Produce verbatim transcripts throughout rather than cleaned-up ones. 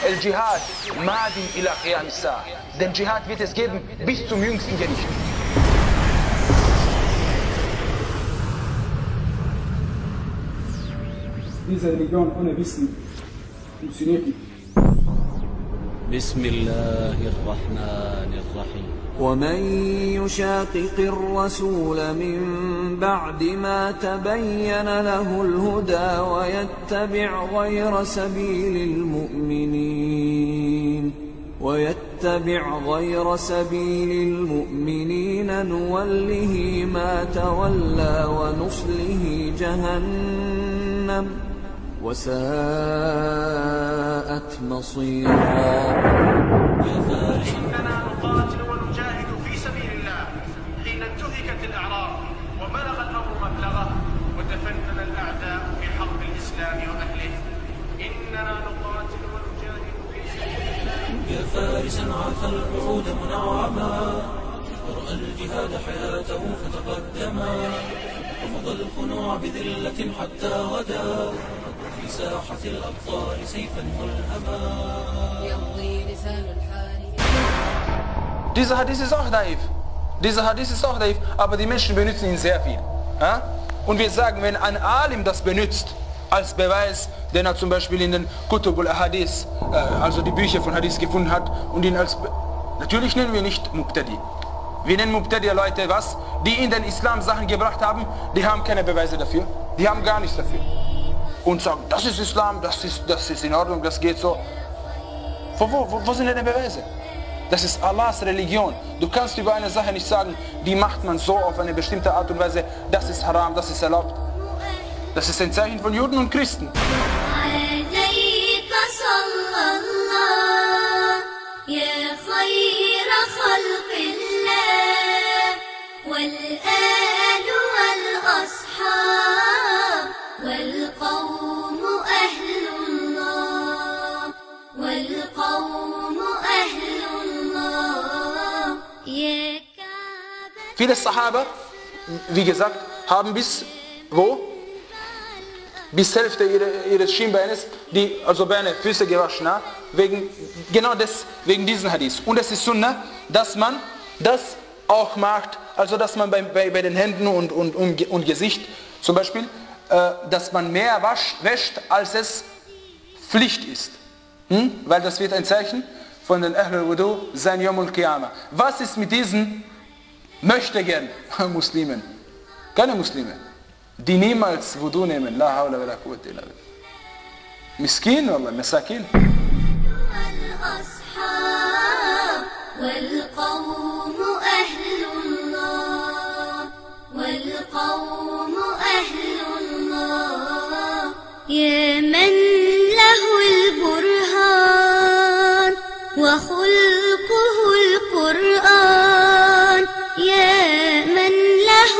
El-Jihad, Madin ila Qiyam as-Sa'a. Den Dschihad wird es geben bis zum jüngsten Gericht. Diese Religion ohne Wissen funktioniert nicht. بسم الله الرحمن الرحيم ومن يشاقق الرسول من بعد ما تبين له الهدى ويتبع غير سبيل المؤمنين ويتبع غير سبيل المؤمنين نوله ما تولى ونصله جهنم وساءت مصيرا. إننا نقاتل ونجاهد في سبيل الله حين انتهكت الأعراض وبلغ الأمر مبلغه وتفنن الأعداء في حرب الإسلام وأهله. إننا نقاتل ونجاهد في سبيل الله. يا فارسا عاف الوعود منعما ورأى الجهاد حياته فتقدما وفضى الخنوع بذلة حتى غدا في ساحة الأبطال سيفا ملهما يمضي لسان الحال. Dieser Hadith ist auch daif. Dieser Hadith ist auch daif, aber die Menschen benutzen ihn sehr viel. Ja? Und wir sagen, wenn ein Alim das benutzt, als Beweis, den er zum Beispiel in den Kutub al-Hadith, äh, also die Bücher von Hadith gefunden hat, und ihn als... Be Natürlich nennen wir nicht Mubtadi. Wir nennen Mubtadi Leute, was? Die in den Islam Sachen gebracht haben, die haben keine Beweise dafür. Die haben gar nichts dafür. Und sagen, das ist Islam, das ist, das ist in Ordnung, das geht so. Wo, wo, wo sind denn die Beweise? Das ist Allahs Religion. Du kannst über eine Sache nicht sagen, die macht man so auf eine bestimmte Art und Weise, das ist haram, das ist erlaubt. Das ist ein Zeichen von Juden und Christen. Viele Sahaba, wie gesagt, haben bis, wo? Bis Hälfte ihres, ihres Schienbeines, die, also Beine, Füße gewaschen, ja? wegen, genau das, wegen diesen Hadith. Und es ist Sunnah, dass man das auch macht, also dass man bei, bei, bei den Händen und, und, und, und Gesicht, zum Beispiel, äh, dass man mehr wasch, wäscht, als es Pflicht ist. Hm? Weil das wird ein Zeichen von den Ahlul Wudu, sein Yawm al-Qiyamah. Was ist mit diesen möchte gern Muslimen, keine Muslime, die niemals Wudu nehmen, la hawla wa la quwwata illa billah. Miskin, wallah, Masakin. والقوم أهل الله والقوم أهل الله يا من له البرهان وخلقه القرآن يا من له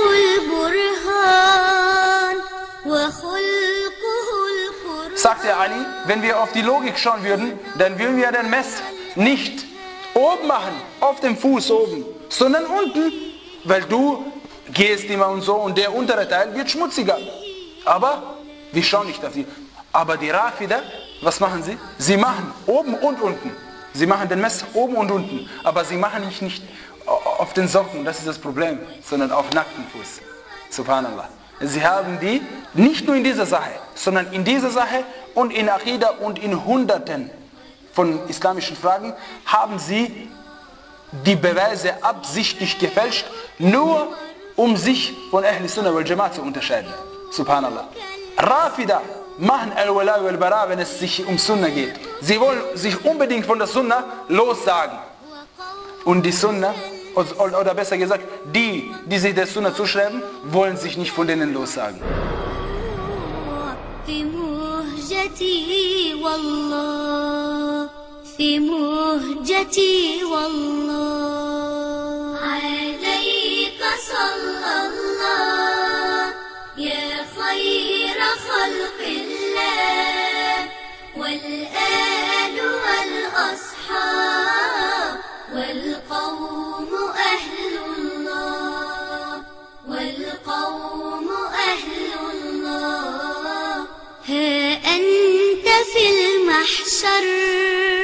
البرهان وخلقه القرآن. Sagte Ali, wenn wir auf die Logik schauen würden, dann würden wir den Mess nicht oben machen, auf dem Fuß oben, sondern unten, weil du gehst immer und so und der untere Teil wird schmutziger. Aber wir schauen nicht auf die. Aber die Rafida, was machen sie? Sie machen oben und unten. Sie machen den Mess oben und unten, aber sie machen nicht, nicht auf den Socken, das ist das Problem, sondern auf nackten Fuß. Subhanallah. Sie haben die nicht nur in dieser Sache, sondern in dieser Sache und in Aqidah und in Hunderten von islamischen Fragen haben sie die Beweise absichtlich gefälscht, nur um sich von Ahl Sunnah wal Jamaat zu unterscheiden. Subhanallah. Rafida machen Al-Wala wal-Bara, wenn es sich um Sunnah geht. Sie wollen sich unbedingt von der Sunnah lossagen. Und die Sunnah, oder besser gesagt, die, die sich der Sunnah zuschreiben, wollen sich nicht von denen lossagen. في مهجتي والله في مهجتي والله عليك صلى الله يا خير خلق الله والآل والأصحاب والقوم أهل الله والقوم أهل الله ها أنت في المحشر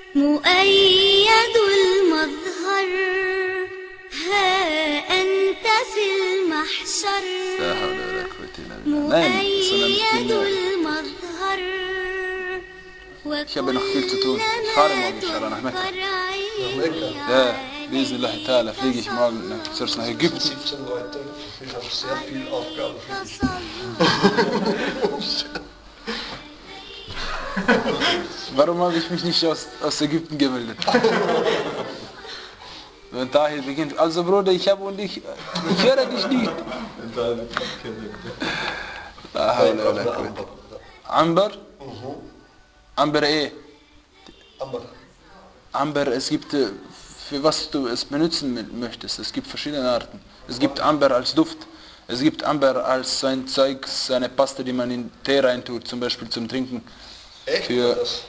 مؤيد المظهر ها أنت في المحشر لا حول ولا قوة إلا بالله. Nein, sondern ich bin, ich habe noch viel zu tun. Ich fahre morgen inshallah nach Mekka. Ja, bismillah ta'ala fliege ich morgen zuerst nach Ägypten. siebzehn Leute, ich habe sehr viel Aufgaben für dich. Warum habe ich mich nicht aus, aus Ägypten gemeldet? Wenn Tahir beginnt, also Bruder, ich habe und ich, ich höre dich nicht. La hawla wala quwwata. Amber? Amber eh. Amber. Amber, es gibt, für was du es benutzen möchtest, es gibt verschiedene Arten. Es gibt Amber als Duft, es gibt Amber als so ein Zeug, so eine Paste, die man in Tee reintut, zum Beispiel zum Trinken. Echt? Für Das?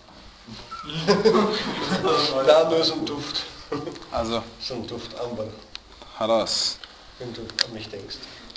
Nein, nur so ein Duft. Also, So ein Duft Amber, halas. wenn du an mich denkst.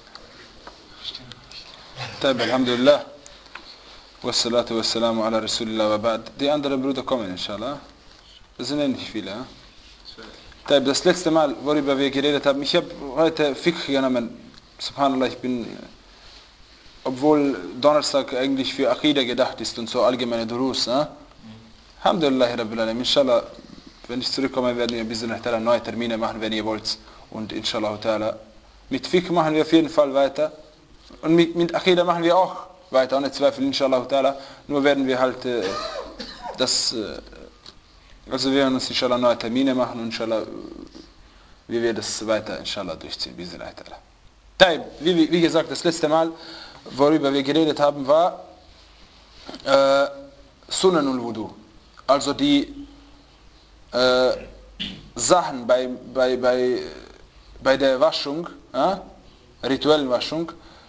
Taib, alhamdulillah. Wassalatu wassalamu ala Rasulillah wa ba'd. Die anderen Brüder kommen, inshallah. Das sind ja nicht viele. Ja? Taib, das letzte Mal, worüber wir geredet haben, ich habe heute Fiqh genommen. Subhanallah, ich bin, obwohl Donnerstag eigentlich für Aqidah gedacht ist und so allgemeine Durus. Ja? Alhamdulillah, Rabbil Alamin. Inshallah, wenn ich zurückkomme, werden wir ein bisschen neue Termine machen, wenn ihr wollt. Und inshallah ta'ala. Mit Fiqh machen wir auf jeden Fall weiter. Und mit, mit Aqidah machen wir auch weiter, ohne Zweifel, inshallah ta'ala. Nur werden wir halt äh, das, äh, also wir werden uns inshallah neue Termine machen und inshallah, wie wir das weiter inshallah durchziehen, bismillah ta'ala. Taib, wie, wie gesagt, das letzte Mal, worüber wir geredet haben, war äh, Sunan ul-Wudu. Also die äh, Sachen bei, bei, bei, bei der Waschung, ja, rituellen Waschung,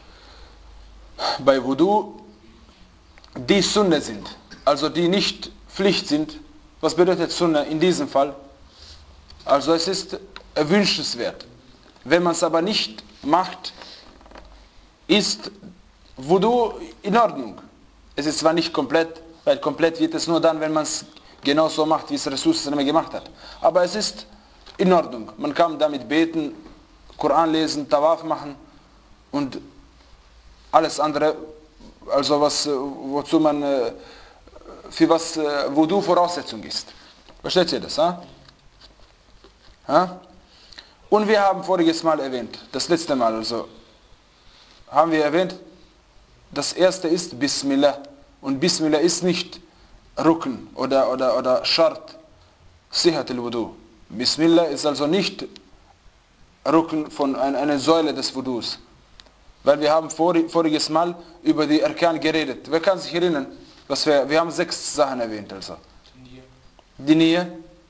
bei Wudu, die Sunna sind, also die nicht Pflicht sind. Was bedeutet Sunna in diesem Fall? Also es ist erwünschenswert. Wenn man es aber nicht macht, ist Wudu in Ordnung. Es ist zwar nicht komplett, weil komplett wird es nur dann, wenn man es genau so macht, wie es Rasul gemacht hat. Aber es ist in Ordnung. Man kann damit beten, Koran lesen, Tawaf machen und alles andere, also was, wozu man, für was Wudu Voraussetzung ist. Versteht ihr das? Ha? Ha? Und wir haben voriges Mal erwähnt, das letzte Mal also, haben wir erwähnt, das erste ist Bismillah. Und Bismillah ist nicht Rukn oder, oder, oder Schart, Sihat al-Wudu. Bismillah ist also nicht Rukn von einer eine Säule des Wudus. Weil wir haben vor, voriges Mal über die Arkan geredet. Wer kann sich erinnern? Was wir, wir haben sechs Sachen erwähnt. Also. Die Niyyah,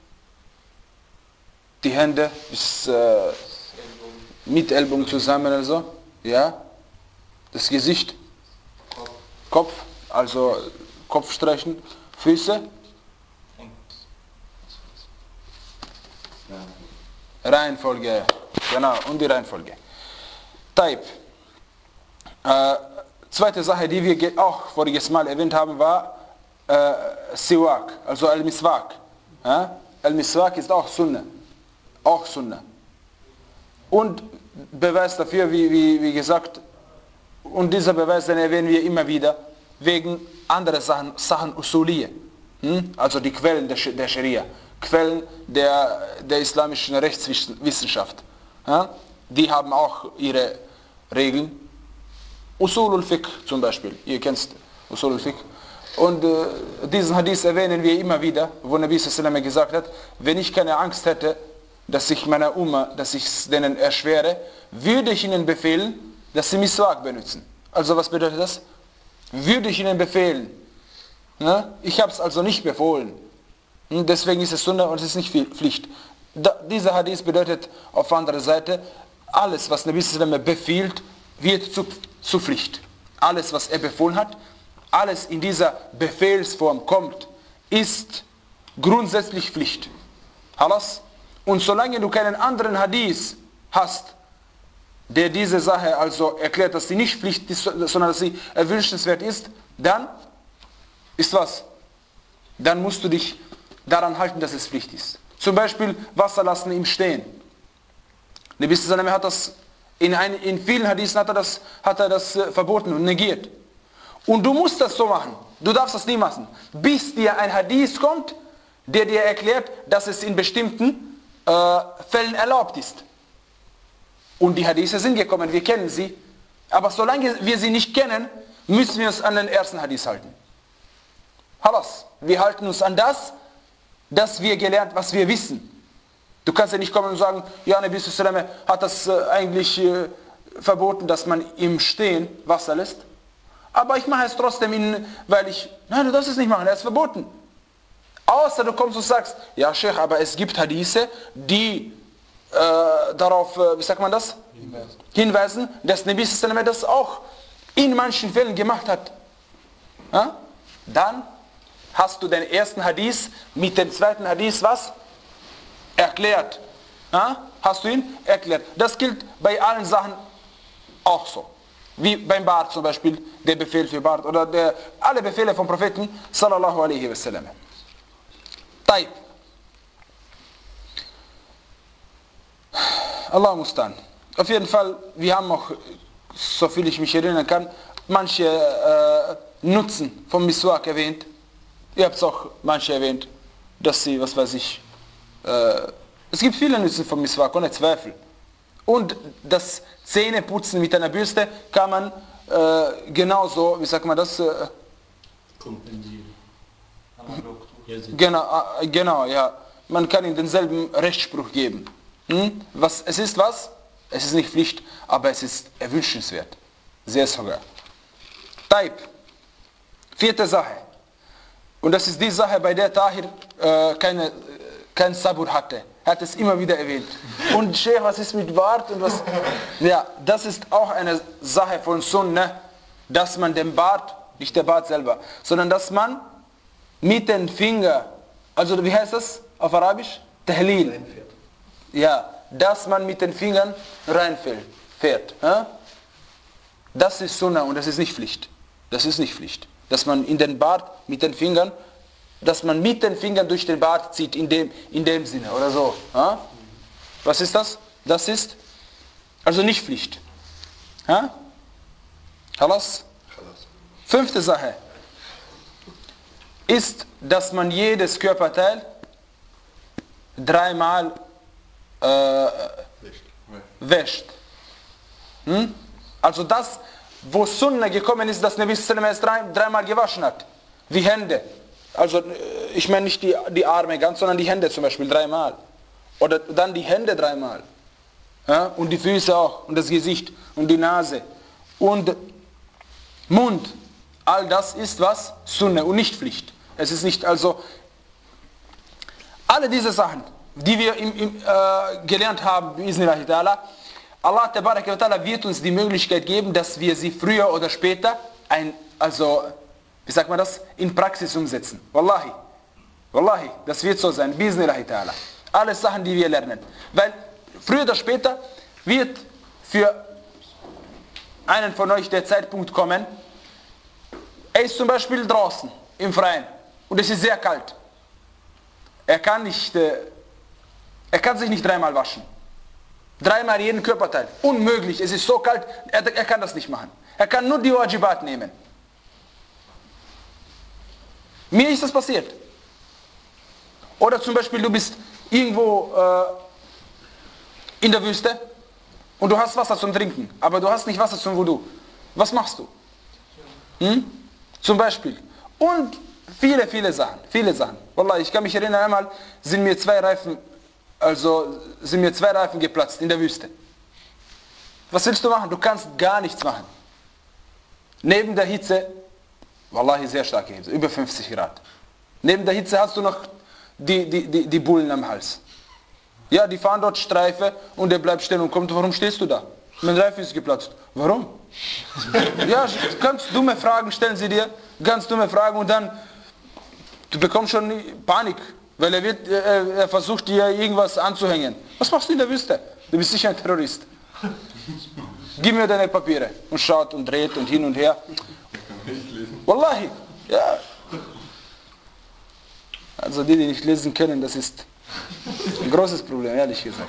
die Hände bis, äh, mit Ellbogen zusammen. Also. Ja. Das Gesicht, Kopf, also Kopf streichen, Füße, Reihenfolge, genau, und die Reihenfolge. Taib. Äh, zweite Sache, die wir auch voriges Mal erwähnt haben, war äh, Siwak, also Al-Miswak. Ja? Al-Miswak ist auch Sunna. Auch Sunna. Und Beweis dafür, wie, wie, wie gesagt, und dieser Beweis, den erwähnen wir immer wieder, wegen anderer Sachen, Sachen Usuliyya. Hm? Also die Quellen der, der Scharia. Quellen der, der islamischen Rechtswissenschaft. Ja? Die haben auch ihre Regeln. Usul al-Fiqh zum Beispiel, ihr kennt Usul al-Fiqh. Und äh, diesen Hadith erwähnen wir immer wieder, wo Nabi sallallahu alaihi wasallam gesagt hat, wenn ich keine Angst hätte, dass ich meiner Umma, dass ich es denen erschwere, würde ich ihnen befehlen, dass sie Miswak benutzen. Also was bedeutet das? Würde ich ihnen befehlen. Ja? Ich habe es also nicht befohlen. Und deswegen ist es Sunna und es ist nicht Pflicht. Da, dieser Hadith bedeutet auf anderer Seite, alles was Nabi sallallahu alaihi wasallam befiehlt, wird zu, zu Pflicht. Alles was er befohlen hat, alles in dieser Befehlsform kommt, ist grundsätzlich Pflicht. Halas? Und solange du keinen anderen Hadith hast, der diese Sache also erklärt, dass sie nicht Pflicht ist, sondern dass sie erwünschenswert ist, dann ist was? Dann musst du dich daran halten, dass es Pflicht ist. Zum Beispiel Wasser lassen im Stehen. Nabi sallallahu alaihi wasallam hat das in, ein, in vielen Hadithen hat er das, hat er das äh, verboten und negiert. Und du musst das so machen. Du darfst das nie machen. Bis dir ein Hadith kommt, der dir erklärt, dass es in bestimmten äh, Fällen erlaubt ist. Und die Hadithe sind gekommen, wir kennen sie. Aber solange wir sie nicht kennen, müssen wir uns an den ersten Hadith halten. Halas. Wir halten uns an das, das wir gelernt, was wir wissen. Du kannst ja nicht kommen und sagen, ja, Nabi sallallahu alaihi wasallam hat das äh, eigentlich äh, verboten, dass man im Stehen Wasser lässt. Aber ich mache es trotzdem, in, weil ich, nein, du darfst es nicht machen, er ist verboten. Außer du kommst und sagst, ja, Sheikh, aber es gibt Hadithe, die äh, darauf, äh, wie sagt man das? Hinweisen, Hinweisen dass Nabi sallallahu alaihi wasallam das auch in manchen Fällen gemacht hat. Ja? Dann hast du den ersten Hadith mit dem zweiten Hadith was? Erklärt. Ja? Hast du ihn erklärt. Das gilt bei allen Sachen auch so. Wie beim Bart zum Beispiel, der Befehl für Bart oder der, alle Befehle vom Propheten sallallahu alaihi wasallam. Taib. Allah mustan. Auf jeden Fall, wir haben auch, so viel ich mich erinnern kann, manche äh, Nutzen vom Miswak erwähnt. Ihr habt es auch manche erwähnt, dass sie, was weiß ich, äh, es gibt viele Nutzen vom Miswak, ohne Zweifel. Und das Zähneputzen mit einer Bürste kann man äh, genauso, wie sagt man das? Äh, kompensieren. Genau, äh, genau, ja. Man kann ihm denselben Rechtsspruch geben. Hm? Was, es ist was? Es ist nicht Pflicht, aber es ist erwünschenswert. Sehr sogar. Taib. Vierte Sache. Und das ist die Sache, bei der Tahir äh, keine, kein Sabur hatte. Er hat es immer wieder erwähnt. Und Sheikh, was ist mit Bart? Und was? Ja, das ist auch eine Sache von Sunnah, dass man den Bart, nicht der Bart selber, sondern dass man mit den Fingern, also wie heißt das auf Arabisch? Tahlil. Ja, dass man mit den Fingern reinfährt. Ja? Das ist Sunnah und das ist nicht Pflicht. Das ist nicht Pflicht. Dass man in den Bart mit den Fingern, dass man mit den Fingern durch den Bart zieht, in dem, in dem Sinne oder so. Ja? Was ist das? Das ist also nicht Pflicht. Ja? Halas? Fünfte Sache ist, dass man jedes Körperteil dreimal äh, wäscht. Hm? Also das, wo Sunna gekommen ist, dass Nabi sallallahu alaihi wasallam es dreimal gewaschen hat. Wie Hände. Also ich meine nicht die, die Arme ganz, sondern die Hände zum Beispiel dreimal. Oder dann die Hände dreimal. Ja? Und die Füße auch. Und das Gesicht. Und die Nase. Und Mund. All das ist was? Sunna und nicht Pflicht. Es ist nicht also... Alle diese Sachen, die wir im, im, äh, gelernt haben, Allah Tabarak wa Ta'ala wird uns die Möglichkeit geben, dass wir sie früher oder später ein, also, wie sagt man das, in Praxis umsetzen. Wallahi. Wallahi, das wird so sein. Bismillahi ta'ala. Alle Sachen, die wir lernen. Weil früher oder später wird für einen von euch der Zeitpunkt kommen, er ist zum Beispiel draußen, im Freien, und es ist sehr kalt. Er kann nicht, äh, er kann sich nicht dreimal waschen. Dreimal jeden Körperteil. Unmöglich, es ist so kalt, er, er kann das nicht machen. Er kann nur die Wajibat nehmen. Mir ist das passiert. Oder zum Beispiel, du bist irgendwo äh, in der Wüste und du hast Wasser zum Trinken, aber du hast nicht Wasser zum Wudu. Was machst du? Hm? Zum Beispiel. Und viele, viele Sachen. Viele Sachen. Wallah, ich kann mich erinnern, einmal sind mir zwei Reifen, also sind mir zwei Reifen geplatzt in der Wüste. Was willst du machen? Du kannst gar nichts machen. Neben der Hitze, Wallahi sehr starke Hitze, über fünfzig Grad. Neben der Hitze hast du noch die, die, die, die Bullen am Hals. Ja, die fahren dort Streife und der bleibt stehen und kommt, warum stehst du da? Mein Reifen ist geplatzt. Warum? Ja, ganz dumme Fragen stellen sie dir, ganz dumme Fragen und dann, du bekommst schon Panik, weil er, wird, er, er versucht dir irgendwas anzuhängen. Was machst du in der Wüste? Du bist sicher ein Terrorist. Gib mir deine Papiere. Und schaut und dreht und hin und her. Wallahi, ja. Also die, die nicht lesen können, das ist ein großes Problem, ehrlich gesagt.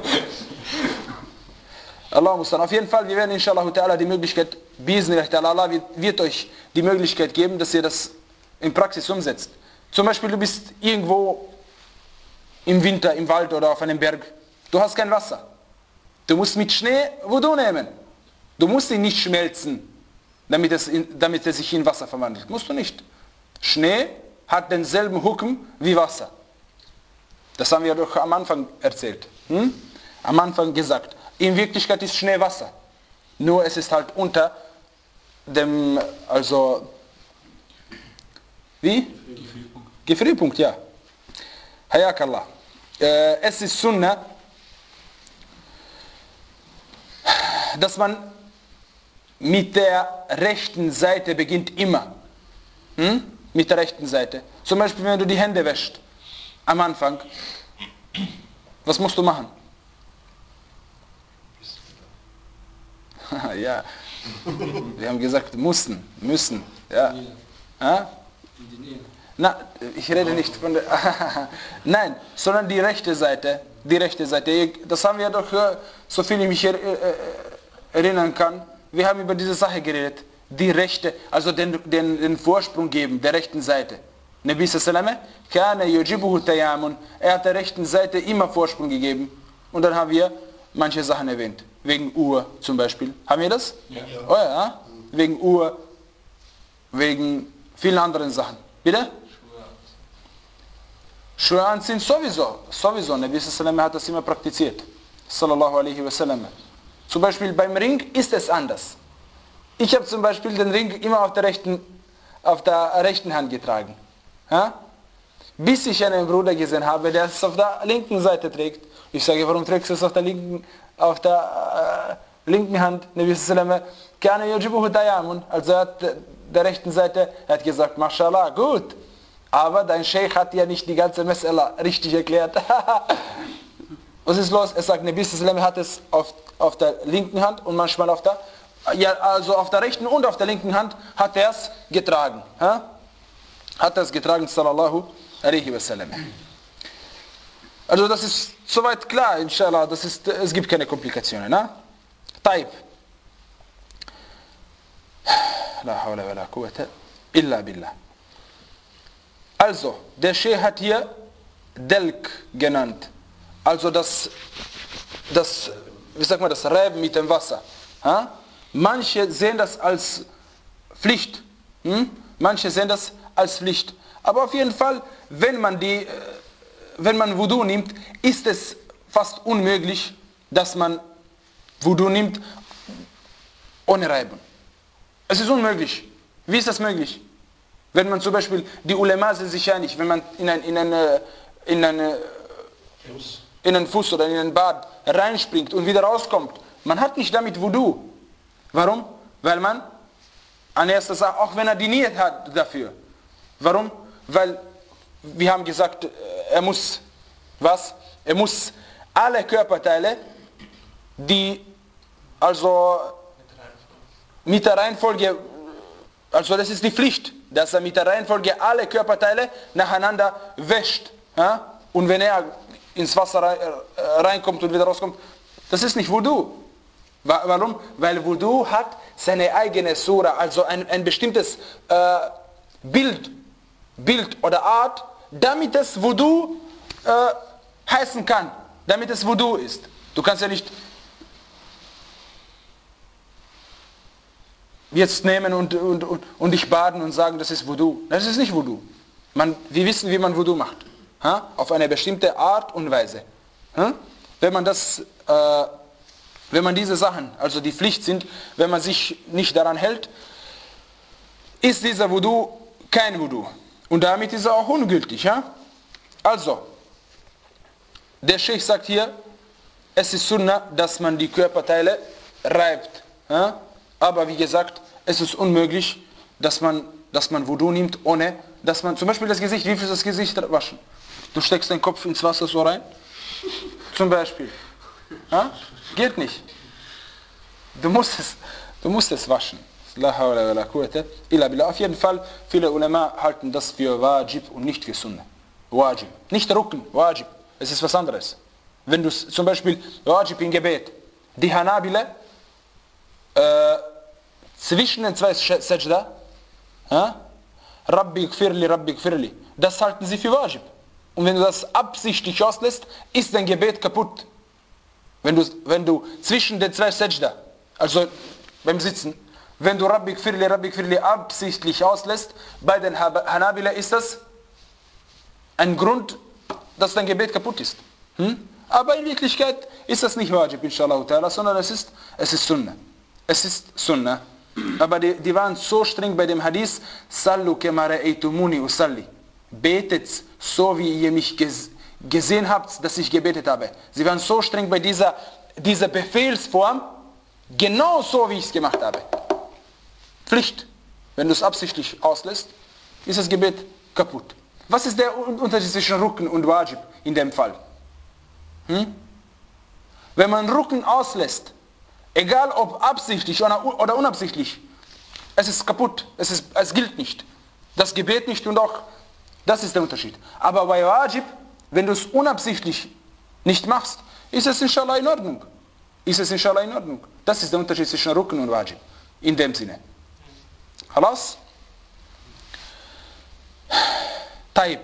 Allah muss dann. Auf jeden Fall, wir werden inshallah ta'ala die Möglichkeit, Allah wird, wird euch die Möglichkeit geben, dass ihr das in Praxis umsetzt. Zum Beispiel, du bist irgendwo im Winter, im Wald oder auf einem Berg. Du hast kein Wasser. Du musst mit Schnee Wudu nehmen. Du musst ihn nicht schmelzen, damit es, in, damit es sich in Wasser verwandelt. Musst du nicht. Schnee hat denselben Hukm wie Wasser. Das haben wir doch am Anfang erzählt. Hm? Am Anfang gesagt. In Wirklichkeit ist Schnee Wasser. Nur es ist halt unter dem, also, wie? Gefrierpunkt. Gefrierpunkt, ja. Hayakallah. Äh, es ist Sunnah, dass man mit der rechten Seite beginnt immer. Hm? Mit der rechten Seite. Zum Beispiel, wenn du die Hände wäschst, am Anfang, was musst du machen? Ja, wir haben gesagt, mussten, müssen. Ja. Ja? Na, ich rede nicht von der... Nein, sondern die rechte Seite. Die rechte Seite. Das haben wir doch, so viel ich mich erinnern kann, wir haben über diese Sache geredet. Die rechte, also den, den, den Vorsprung geben, der rechten Seite. Nabi sallallahu kana yujibuhu tayamun. Er hat der rechten Seite immer Vorsprung gegeben. Und dann haben wir manche Sachen erwähnt. Wegen Uhr zum Beispiel. Haben wir das? Ja. Oh ja, wegen Uhr, wegen vielen anderen Sachen. Bitte? Schuhe anziehen sowieso. Sowieso. Nabi sallallahu hat das immer praktiziert. Sallallahu alaihi wasallam. Zum Beispiel beim Ring ist es anders. Ich habe zum Beispiel den Ring immer auf der rechten, auf der rechten Hand getragen. Ja? Bis ich einen Bruder gesehen habe, der es auf der linken Seite trägt. Ich sage, warum trägst du es auf der linken, auf der äh, linken Hand? Nabi sallallahu kana yujibuhu tayamun. Also er hat der rechten Seite, er hat gesagt, Mashallah, gut. Aber dein Sheikh hat ja nicht die ganze Mas'ala richtig erklärt. Was ist los? Er sagt, Nabi sallallahu hat es auf, auf der linken Hand und manchmal auf der, ja, also auf der rechten und auf der linken Hand hat er es getragen. Ha? Hat er es getragen, sallallahu alaihi wasallam. Also das ist soweit klar, inshallah, das ist, es gibt keine Komplikationen. Ne? Taib. La hawla wa la quwwata illa billah. Also, der Sheikh hat hier Delk genannt. Also das, das, wie sagt man, das Reiben mit dem Wasser. Ha? Manche sehen das als Pflicht. Hm? Manche sehen das als Pflicht. Aber auf jeden Fall, wenn man die, wenn man Wudu nimmt, ist es fast unmöglich, dass man Wudu nimmt ohne Reiben. Es ist unmöglich. Wie ist das möglich? Wenn man zum Beispiel, die Ulema sind sich einig, wenn man in ein, in eine, in eine, in einen Fuß oder in ein Bad reinspringt und wieder rauskommt, man hat nicht damit Wudu. Warum? Weil man an erster Sache, auch wenn er die Niyat hat dafür. Warum? Weil wir haben gesagt, er muss, was? Er muss alle Körperteile, die also mit der Reihenfolge, also das ist die Pflicht, dass er mit der Reihenfolge alle Körperteile nacheinander wäscht. Ja? Und wenn er ins Wasser reinkommt und wieder rauskommt, das ist nicht Wudu. Warum? Weil Wudu hat seine eigene Sura, also ein, ein bestimmtes äh, Bild, Bild oder Art, damit es Wudu äh, heißen kann, damit es Wudu ist. Du kannst ja nicht jetzt nehmen und, und, und, und dich baden und sagen, das ist Wudu. Das ist nicht Wudu. Man, wir wissen, wie man Wudu macht. Ha? Auf eine bestimmte Art und Weise. Ha? Wenn man das, äh, wenn man diese Sachen, also die Pflicht sind, wenn man sich nicht daran hält, ist dieser Wudu kein Wudu. Und damit ist er auch ungültig. Ja? Also, der Sheikh sagt hier, es ist Sunnah, dass man die Körperteile reibt. Ja? Aber wie gesagt, es ist unmöglich, dass man, dass man Wudu nimmt, ohne, dass man, zum Beispiel das Gesicht, wie viel ist das Gesicht waschen? Du steckst deinen Kopf ins Wasser so rein, zum Beispiel. Ja? Geht nicht. Du musst es, du musst es waschen. Auf jeden Fall, viele Ulema halten das für Wajib und nicht für Sunnah. Wajib. Nicht Rukn, Wajib. Es ist was anderes. Wenn du zum Beispiel Wajib im Gebet, die Hanabila, äh, zwischen den zwei Sajda, ja, Rabbi gfirli, Rabbi gfirli, das halten sie für Wajib. Und wenn du das absichtlich auslässt, ist dein Gebet kaputt. Wenn du, wenn du zwischen den zwei Sajda, also beim Sitzen, wenn du Rabbi gfirli, Rabbi gfirli absichtlich auslässt, bei den Hanabila ist das ein Grund, dass dein Gebet kaputt ist. Hm? Aber in Wirklichkeit ist das nicht Wajib, inshallah ta'ala, sondern es ist, es ist Sunnah. Es ist Sunnah. Aber die, die waren so streng bei dem Hadith, Sallu kama ra'aytumuni usalli. Betet so, wie ihr mich ges gesehen habt, dass ich gebetet habe. Sie waren so streng bei dieser, dieser Befehlsform, genau so, wie ich es gemacht habe. Pflicht. Wenn du es absichtlich auslässt, ist das Gebet kaputt. Was ist der Unterschied zwischen Rukn und Wajib in dem Fall? Hm? Wenn man Rukn auslässt, egal ob absichtlich oder, oder unabsichtlich, es ist kaputt, es, ist, es gilt nicht. Das Gebet nicht und auch, das ist der Unterschied. Aber bei Wajib, wenn du es unabsichtlich nicht machst, ist es inshallah in Ordnung. Ist es inshallah in Ordnung. Das ist der Unterschied zwischen Rukn und Wajib. In dem Sinne. Halas? Taib.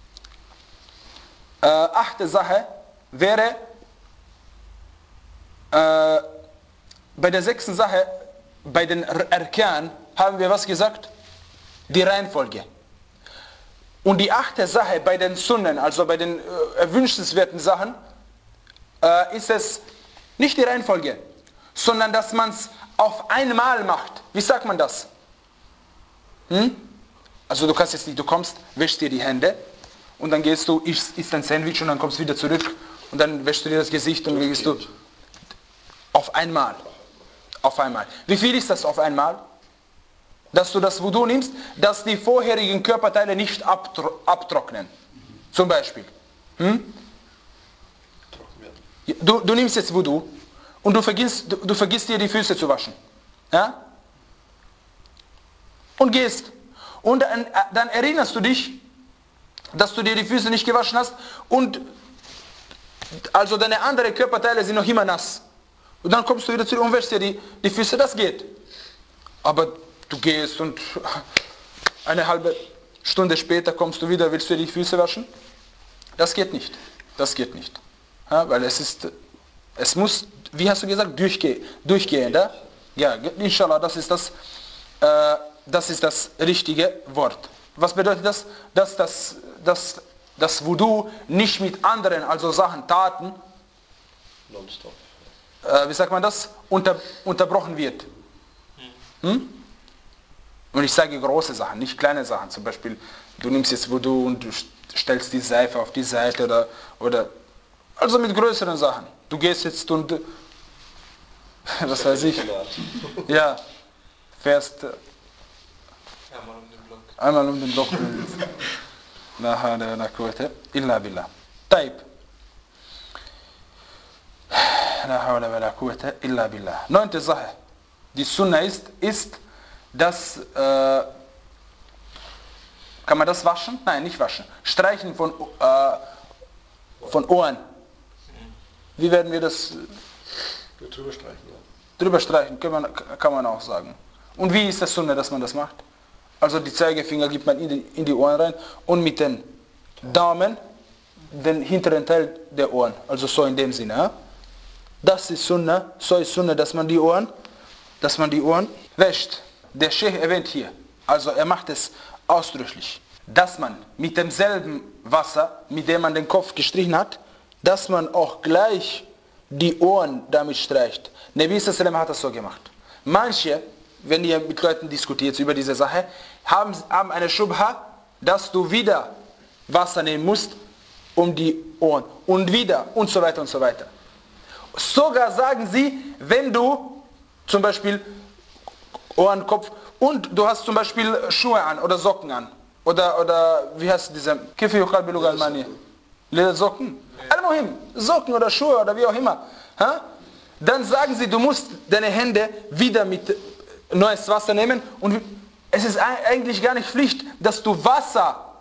Äh, achte Sache wäre, äh, bei der sechsten Sache, bei den Arkan, haben wir was gesagt? Die Reihenfolge. Und die achte Sache bei den Sunnen, also bei den äh, erwünschenswerten Sachen, äh, ist es nicht die Reihenfolge, sondern dass man es auf einmal macht. Wie sagt man das? Hm? Also du kannst jetzt nicht, du kommst, wäschst dir die Hände und dann gehst du, isst, isst ein Sandwich und dann kommst du wieder zurück und dann wäschst du dir das Gesicht und dann gehst du auf einmal. Auf einmal. Wie viel ist das auf einmal? Dass du das Wudu nimmst, dass die vorherigen Körperteile nicht abtro abtrocknen. Zum Beispiel. Hm? Du, du nimmst jetzt Wudu und du vergisst, du, du vergisst dir die Füße zu waschen. Ja? Und gehst. Und dann, dann erinnerst du dich, dass du dir die Füße nicht gewaschen hast und also deine anderen Körperteile sind noch immer nass. Und dann kommst du wieder zurück und wäschst dir die, die Füße, das geht. Aber du gehst und eine halbe Stunde später kommst du wieder, willst du dir die Füße waschen? Das geht nicht. Das geht nicht. Ja, weil es ist, es muss, wie hast du gesagt, durchge durchgehend. Ja? Ja, inshallah, das ist das, äh, das ist das richtige Wort. Was bedeutet das? Dass das, dass das Wudu nicht mit anderen, also Sachen, Taten, Nonstop. Äh, wie sagt man das, unter, unterbrochen wird. Hm? Und ich sage große Sachen, nicht kleine Sachen. Zum Beispiel, du nimmst jetzt Wudu und du stellst die Seife auf die Seite oder, oder also mit größeren Sachen. Du gehst jetzt und, was weiß ich, ja, fährst Einmal um den Block. einmal um den Block. La hawla wala quwwata illa billah. Taib. La hawla wala quwwata illa billah. Neunte Sache, die Sunna ist, ist, dass, äh, kann man das waschen? Nein, nicht waschen. Streichen von, äh, von Ohren. Wie werden wir das? Drüber streichen, ja. Drüber streichen, kann man, kann man auch sagen. Und wie ist das Sunna, dass man das macht? Also die Zeigefinger gibt man in die, in die Ohren rein und mit den Daumen den hinteren Teil der Ohren. Also so in dem Sinne. Ja? Das ist Sunna, so ist Sunna, dass man die Ohren, dass man die Ohren wäscht. Der Sheikh erwähnt hier, also er macht es ausdrücklich, dass man mit demselben Wasser, mit dem man den Kopf gestrichen hat, dass man auch gleich die Ohren damit streicht. Nabi sallam hat das so gemacht. Manche, wenn ihr mit Leuten diskutiert über diese Sache, haben, haben eine Schubha, dass du wieder Wasser nehmen musst, um die Ohren und wieder und so weiter und so weiter. Sogar sagen sie, wenn du zum Beispiel Ohren, Kopf und du hast zum Beispiel Schuhe an oder Socken an oder, oder wie heißt diese Ledersocken? Al-Muhim, Socken oder Schuhe oder wie auch immer. Ha? Dann sagen sie, du musst deine Hände wieder mit neues Wasser nehmen und es ist eigentlich gar nicht Pflicht, dass du Wasser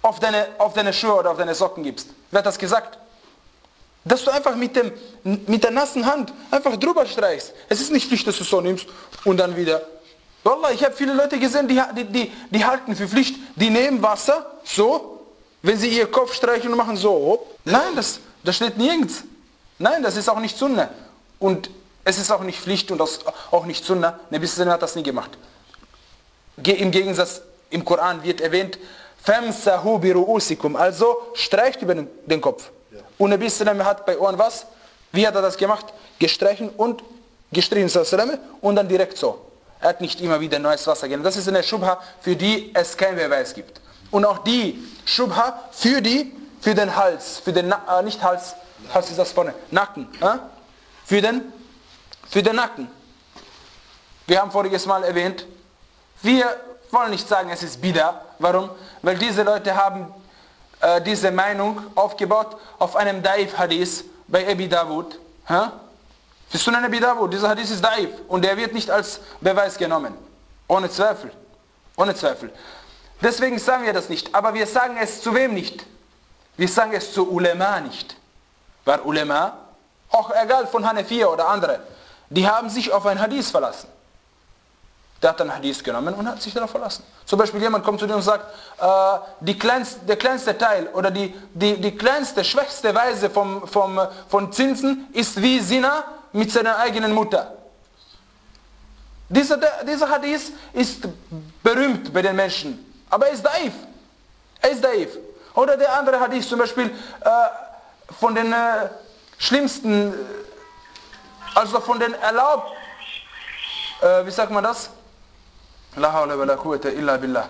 auf deine, auf deine Schuhe oder auf deine Socken gibst? Wer hat das gesagt? Dass du einfach mit, dem, mit der nassen Hand einfach drüber streichst. Es ist nicht Pflicht, dass du es so nimmst und dann wieder. Wallah, ich habe viele Leute gesehen, die, die, die, die halten für Pflicht, die nehmen Wasser, so, wenn sie ihr Kopf streichen und machen so. Nein, das, das steht nirgends. Nein, das ist auch nicht Sunna. Und es ist auch nicht Pflicht und das auch nicht Sunna. Nabi Sallallahu hat das nie gemacht. Im Gegensatz, im Koran wird erwähnt, Famsahu bi ru'usikum, also streicht über den, den Kopf. Ja. Und Nabi Sallallahu hat bei Ohren was? Wie hat er das gemacht? Gestreichen und gestrichen und dann direkt so. Er hat nicht immer wieder neues Wasser gegeben. Das ist eine Schubha, für die es kein Beweis gibt. Und auch die Schubha für die, für den Hals, für den, äh, nicht Hals, Hals ist das vorne, Nacken. Äh? Für den, für den Nacken. Wir haben voriges Mal erwähnt, wir wollen nicht sagen, es ist Bida. Warum? Weil diese Leute haben äh, diese Meinung aufgebaut auf einem Daif-Hadith bei Abi Dawud. Äh? Für Sunan Abi Dawud, dieser Hadith ist Daif und der wird nicht als Beweis genommen. Ohne Zweifel. Ohne Zweifel. Deswegen sagen wir das nicht. Aber wir sagen es zu wem nicht? Wir sagen es zu Ulema nicht. Weil Ulema, auch egal von Hanafiya oder andere, die haben sich auf ein Hadith verlassen. Der hat einen Hadith genommen und hat sich darauf verlassen. Zum Beispiel jemand kommt zu dir und sagt, äh, die kleinste, der kleinste Teil oder die, die, die kleinste, schwächste Weise vom, vom, von Zinsen ist wie Zina mit seiner eigenen Mutter. Dieser, dieser Hadith ist berühmt bei den Menschen, aber er ist daif. Er ist daif. Oder der andere Hadith zum Beispiel äh, von den äh, schlimmsten, also von den erlaubt, äh, wie sagt man das? La hawla wa la quwwata illa billah.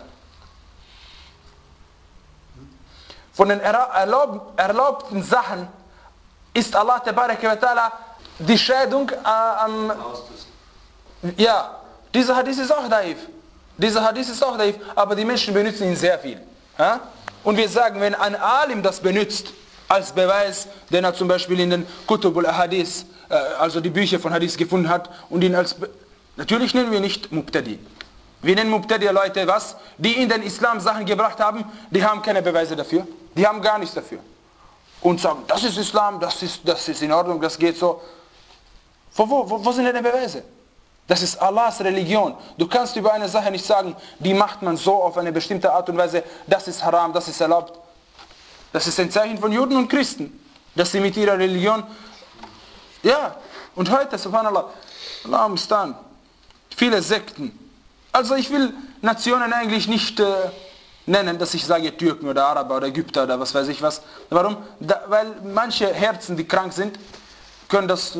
Von den erlaub, erlaubten Sachen ist Allah tabaraka wa ta'ala die Scheidung äh, am... Ja, dieser Hadith ist auch daif. Dieser Hadith ist auch daif, aber die Menschen benutzen ihn sehr viel. Ja? Und wir sagen, wenn ein Alim das benutzt, als Beweis, den er zum Beispiel in den Kutub al-Hadith, äh, also die Bücher von Hadith gefunden hat, und ihn als... Be Natürlich nennen wir nicht Mubtadi. Wir nennen Mubtadi Leute, was? Die in den Islam Sachen gebracht haben, die haben keine Beweise dafür. Die haben gar nichts dafür. Und sagen, das ist Islam, das ist, das ist in Ordnung, das geht so. Wo, wo, wo sind denn die Beweise? Das ist Allahs Religion. Du kannst über eine Sache nicht sagen, die macht man so auf eine bestimmte Art und Weise, das ist haram, das ist erlaubt. Das ist ein Zeichen von Juden und Christen, dass sie mit ihrer Religion, ja, und heute, subhanallah, Allah mustan, viele Sekten. Also ich will Nationen eigentlich nicht äh, nennen, dass ich sage Türken oder Araber oder Ägypter oder was weiß ich was. Warum? Da, weil manche Herzen, die krank sind, können das... Äh,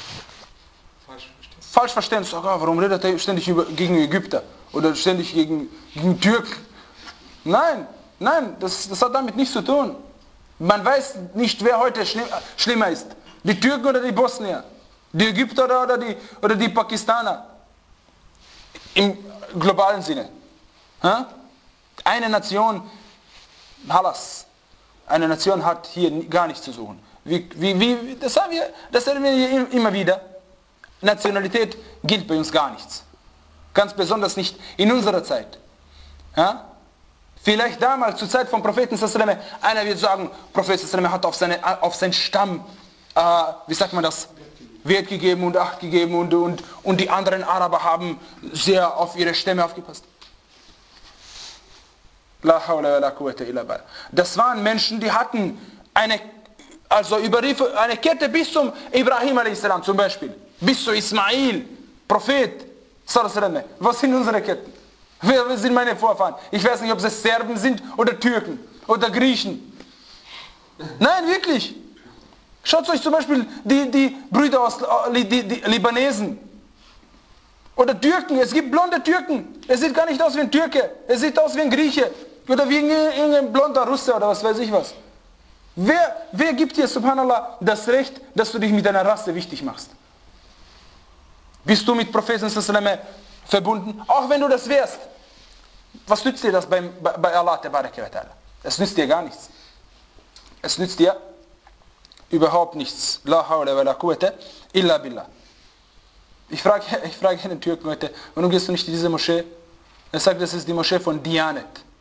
falsch verstehen, sagen, oh, warum redet er ständig über, gegen Ägypter oder ständig gegen, gegen Türken? Nein, nein, das, das hat damit nichts zu tun. Man weiß nicht, wer heute schlimm, schlimmer ist. Die Türken oder die Bosnier, die Ägypter oder die, oder die Pakistaner. Im globalen Sinne. Ha? Eine Nation, Halas, eine Nation hat hier gar nichts zu suchen. Wie, wie, wie, das haben wir, das sehen wir immer wieder. Nationalität gilt bei uns gar nichts. Ganz besonders nicht in unserer Zeit. Ja? Vielleicht damals, zur Zeit vom Propheten sallallahu alaihi wasallam, einer wird sagen, Prophet sallallahu alaihi wasallam hat auf, seine, auf seinen Stamm, äh, wie sagt man das, Wert gegeben und Acht gegeben und, und, und die anderen Araber haben sehr auf ihre Stämme aufgepasst. La hawla wa la quwwata illa billah. Das waren Menschen, die hatten eine, also Überliefer, eine Kette bis zum Ibrahim alaihi salam zum Beispiel. Bis zu Ismail, Prophet, was sind unsere Ketten? Wer sind meine Vorfahren? Ich weiß nicht, ob es Serben sind oder Türken oder Griechen. Nein, wirklich. Schaut euch zum Beispiel die, die Brüder aus, die, die Libanesen oder Türken. Es gibt blonde Türken. Es sieht gar nicht aus wie ein Türke. Es sieht aus wie ein Grieche oder wie ein blonder Russe oder was weiß ich was. Wer, wer gibt dir, subhanallah, das Recht, dass du dich mit deiner Rasse wichtig machst? Bist du mit Propheten sallallahu alaihi wasallam verbunden? Auch wenn du das wärst. Was nützt dir das bei, bei Allah tabaraka wa ta'ala? Es nützt dir gar nichts. Es nützt dir überhaupt nichts. La hawla wa la quwwata illa billah. Ich frage, ich frage einen Türken heute, warum gehst du nicht in diese Moschee? Er sagt, das ist die Moschee von Diyanet.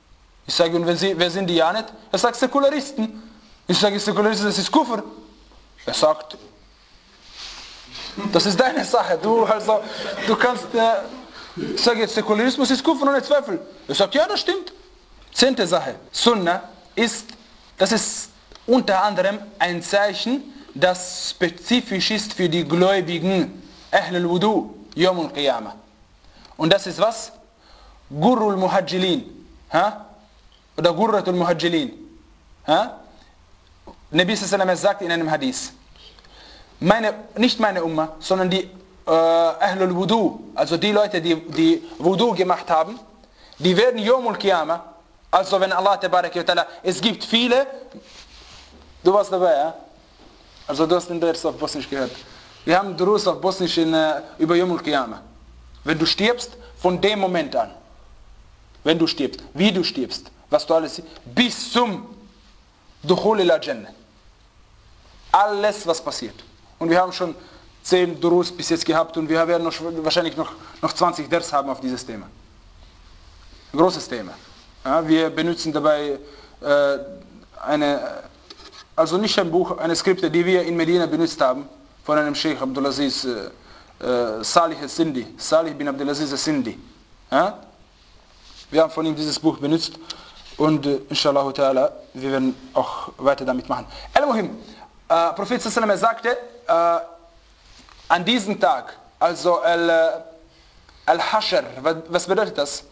Ich sage, und wer, sie, wer sind die ja nicht? Er sagt, Säkularisten. Ich sage, Säkularisten, das ist Kufr. Er sagt, das ist deine Sache. Du, also, du kannst, äh, ich sage jetzt, Säkularismus ist Kufr, ohne Zweifel. Er sagt, ja, das stimmt. Zehnte Sache. Sunna ist, das ist unter anderem ein Zeichen, das spezifisch ist für die Gläubigen. Ahl al-Wudu, Yawm al-Qiyamah. Und das ist was? Gurrul Muhajjilin. Ha? Oder Gurratul Muhajjilin. Ha? Nabi sallallahu alaihi wasallam sagt in einem Hadith, meine, nicht meine Umma, sondern die äh, Ahlul Wudu, also die Leute, die, die Wudu gemacht haben, die werden Yawm al-Qiyamah, also wenn Allah tabaraka wa ta'ala, es gibt viele, du warst dabei, ja? Also du hast den Ders auf Bosnisch gehört. Wir haben Durus auf Bosnisch in, uh, über Yawm al-Qiyamah. Wenn du stirbst, von dem Moment an, wenn du stirbst, wie du stirbst, was du alles, bis zum Dukhul ila Jannah. Alles, was passiert. Und wir haben schon zehn Durus bis jetzt gehabt und wir werden noch, wahrscheinlich noch, noch zwanzig Ders haben auf dieses Thema. Ein großes Thema. Ja, wir benutzen dabei äh, eine, also nicht ein Buch, eine Skripte, die wir in Medina benutzt haben, von einem Sheikh Abdulaziz äh, äh, Salih al-Sindi, Salih bin Abdulaziz al-Sindi. Ja? Wir haben von ihm dieses Buch benutzt und äh, inshallah ta'ala, wir werden auch weiter damit machen. Al-Muhim, äh, Prophet sallallahu alaihi wasallam sagte, äh, an diesem Tag, also Al-Hashr, was bedeutet das?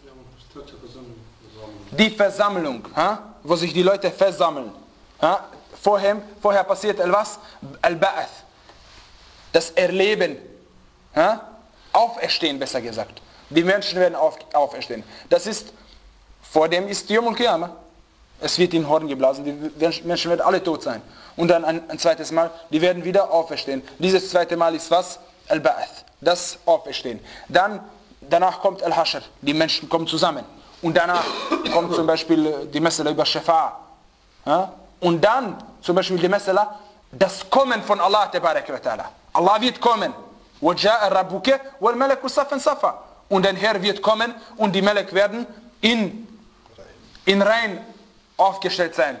Die Versammlung, ha? Wo sich die Leute versammeln. Ha? Vorher, vorher passiert was? Al-Ba'ath. Das Erleben. Ha? Auferstehen, besser gesagt. Die Menschen werden auf, auferstehen. Das ist, vor dem ist Yawm al-Qiyamah. Es wird in Horn geblasen, die Menschen werden alle tot sein. Und dann ein, ein zweites Mal, die werden wieder auferstehen. Dieses zweite Mal ist was? Al-Ba'ath. Das Auferstehen. Dann, danach kommt Al-Hashr. Die Menschen kommen zusammen. Und danach kommt zum Beispiel die Masala über Shafa'a. Ja? Und dann zum Beispiel die Masala, das Kommen von Allah tabaraka wa ta'ala. Allah wird kommen. وَجَاءَ رَبُّكَ وَالْمَلَكُ صَفًّا صَفًّا. Und der Herr wird kommen und die Melek werden in, in Reihen aufgestellt sein.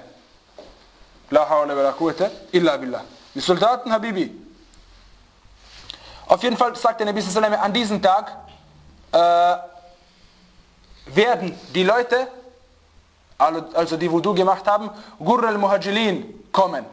La hawla wa la quwwata illa billah. Die Soldaten, Habibi. Auf jeden Fall sagt der Nabi sallallahu alaihi wasallam, an diesem Tag äh, werden die Leute, also die Wudu gemacht haben, Gurr al-Muhajjilin kommen.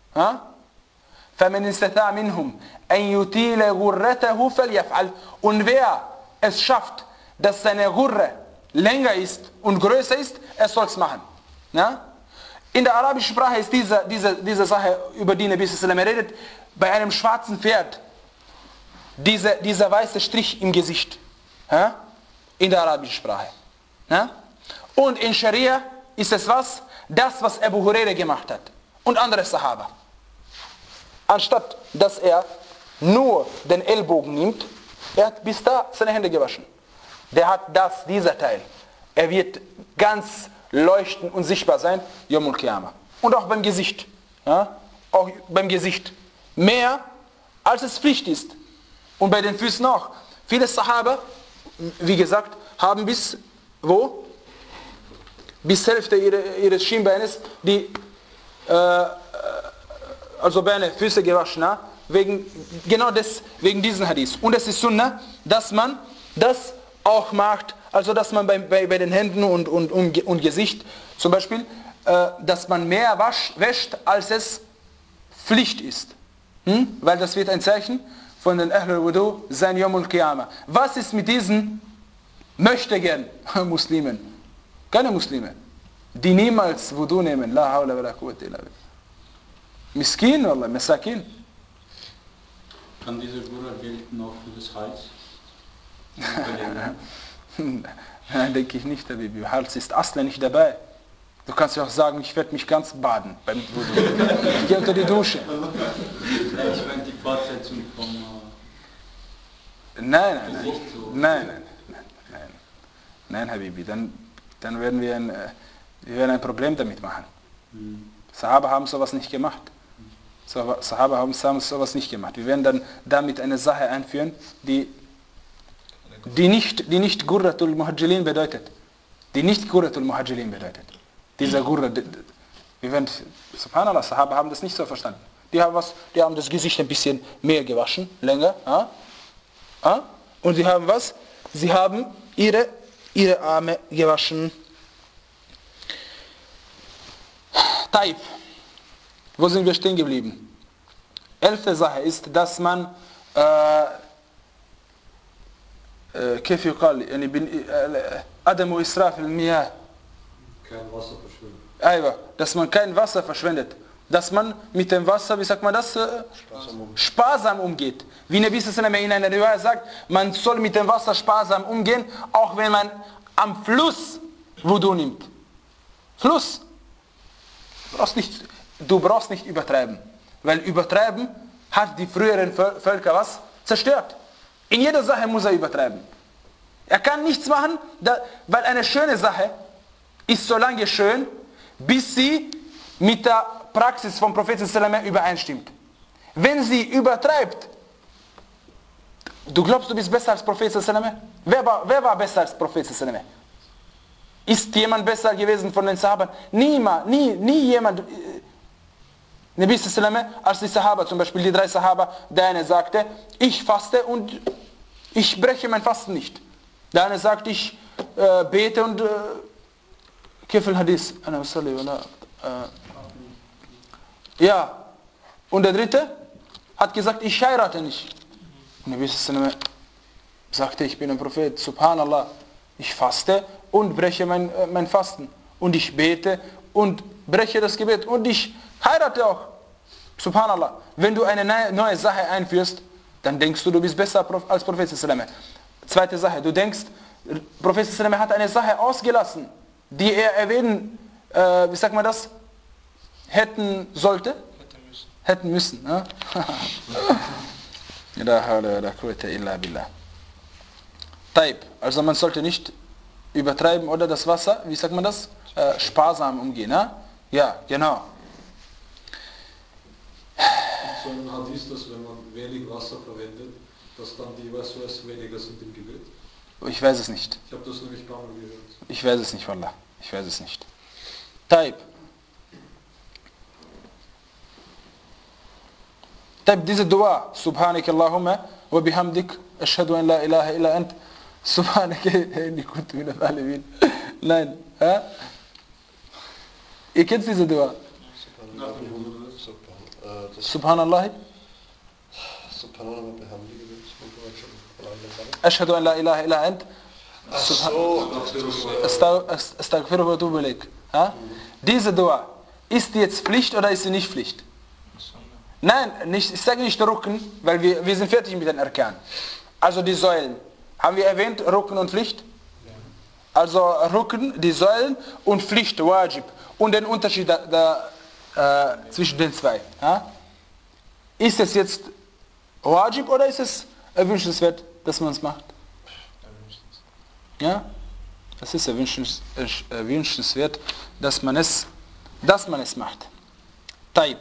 فَمَنْ اسْتَطَاعَ مِنْهُمْ أَنْ يُطِيلَ غُرَّتَهُ فَلْيَفْعَلْ. Und wer es schafft, dass seine Gurre länger ist und größer ist, er soll es machen. Ja? In der arabischen Sprache ist diese, diese, diese Sache, über die Nabi sallallahu alaihi wasallam redet, bei einem schwarzen Pferd, diese, dieser weiße Strich im Gesicht. Ja? In der arabischen Sprache. Ja? Und in Scharia ist es was? Das, was Abu Huraira gemacht hat. Und andere Sahaba. Anstatt, dass er nur den Ellbogen nimmt, er hat bis da seine Hände gewaschen. Der hat das, dieser Teil. Er wird ganz leuchten und sichtbar sein, Yawm al-Qiyamah. Und auch beim Gesicht. Ja? Auch beim Gesicht. Mehr, als es Pflicht ist. Und bei den Füßen auch. Viele Sahaba, wie gesagt, haben bis, wo? Bis Hälfte ihres Schienbeines die äh, also Beine, Füße gewaschen, ja? wegen, genau das, wegen diesen Hadith. Und es ist Sunnah, dass man das auch macht, also dass man bei, bei, bei den Händen und, und, und, und Gesicht zum Beispiel, äh, dass man mehr wasch, wäscht, als es Pflicht ist. Hm? Weil das wird ein Zeichen von den Ahlul Wudu sein Yawm al-Qiyamah. Was ist mit diesen möchtegern Muslimen? Keine Muslime, die niemals Wudu nehmen. La hawla wa la quwwata illa billah. Miskin, Wallah, Masakin. Kann diese Gurra gelten auch für das Hals? Nein, denke ich nicht, Habibi. Hals ist Asla nicht dabei. Du kannst ja auch sagen, ich werde mich ganz baden beim Wudu. Ich gehe unter die Dusche. Ich meine die Fortsetzung vom äh, nein, nein, nein. Gesicht so. Nein, nein, nein, nein. Nein, Habibi, dann, dann werden wir ein, äh, wir werden ein Problem damit machen. Hm. Sahaba haben sowas nicht gemacht. Sahaba haben sowas nicht gemacht. Wir werden dann damit eine Sache einführen, die, die nicht, die nicht Gurratul Muhajjilin bedeutet. Die nicht Gurratul Muhajjilin bedeutet. Dieser Gurra, die, wir werden, subhanallah, Sahaba haben das nicht so verstanden. Die haben, was, die haben das Gesicht ein bisschen mehr gewaschen, länger. Ja? Ja? Und sie haben was? Sie haben ihre, ihre Arme gewaschen. Taib. Wo sind wir stehen geblieben? Elfte Sache ist, dass man كيف يقال يعني عدم إسراف المياه. Kein Wasser verschwenden. Aywa, dass man kein Wasser verschwendet. Dass man mit dem Wasser, wie sagt man das, äh, Sparsam umgehen. sparsam umgeht. Wie Nabi sallallahu alaihi wasallam in einer Riwaya sagt, man soll mit dem Wasser sparsam umgehen, auch wenn man am Fluss Wudu nimmt. Fluss. Du brauchst nicht, du brauchst nicht übertreiben. Weil übertreiben hat die früheren Völker was? Zerstört. In jeder Sache muss er übertreiben. Er kann nichts machen, da, weil eine schöne Sache ist so lange schön, bis sie mit der Praxis vom Propheten sallallahu alaihi wasallam übereinstimmt. Wenn sie übertreibt, du glaubst, du bist besser als Prophet sallallahu alaihi wasallam? Wer war, wer war besser als Prophet sallallahu alaihi wasallam? Ist jemand besser gewesen von den Sahabern? Niemand, nie, nie jemand. Nabi sallallahu alaihi wasallam, als die Sahaba, zum Beispiel die drei Sahaba, der eine sagte, ich faste und ich breche mein Fasten nicht. Der eine sagt, ich äh, bete und Kifel Hadith, ja, und der dritte hat gesagt, ich heirate nicht. Nabi sallallahu alaihi wasallam sagte, ich bin ein Prophet, subhanallah, ich faste und breche mein, äh, mein Fasten und ich bete und breche das Gebet und ich heirate auch. Subhanallah. Wenn du eine neue, neue Sache einführst, dann denkst du, du bist besser als Prophet sallallahu alaihi wasallam. Zweite Sache, du denkst, Prophet sallallahu alaihi wasallam hat eine Sache ausgelassen, die er erwähnen, äh, wie sagt man das, hätten sollte? Hätten müssen. Hätten müssen. La hawla wa la quwwata illa billah. Taib. Also man sollte nicht übertreiben oder das Wasser, wie sagt man das, äh, sparsam umgehen. Ja? Ja, genau. So ein Hadith, dass wenn man wenig Wasser verwendet, dass dann die Waswas weniger sind im Gebet? Ich weiß es nicht. Ich habe das nämlich ein paar Mal gehört. Ich weiß es nicht, Wallah. Ich weiß es nicht. Taib. Taib, diese Dua, Subhanak Allahumma wa bihamdik, ashhadu an la ilaha illa ant, Subhanak inni kuntu min al-zalimin. Nein. Ja? Ihr kennt diese Dua? Subhanallah. Subhanallah. Ashhadu an la ilaha illa ant. Astaghfiruka wa atubu ilaik. Diese Dua, ist die jetzt Pflicht oder ist sie nicht Pflicht? Nein, nicht, ich sage nicht Rücken, weil wir, wir sind fertig mit den Arkan. Also die Säulen. Haben wir erwähnt, Rücken und Pflicht? Also Rücken, die Säulen und Pflicht, Wajib. Und den Unterschied da, da, äh, zwischen den zwei. Ja? Ist es jetzt Wajib oder ist es erwünschenswert, dass man es macht? Ja? Es ist erwünschens, erwünschenswert, dass man es, dass man es macht. Taib.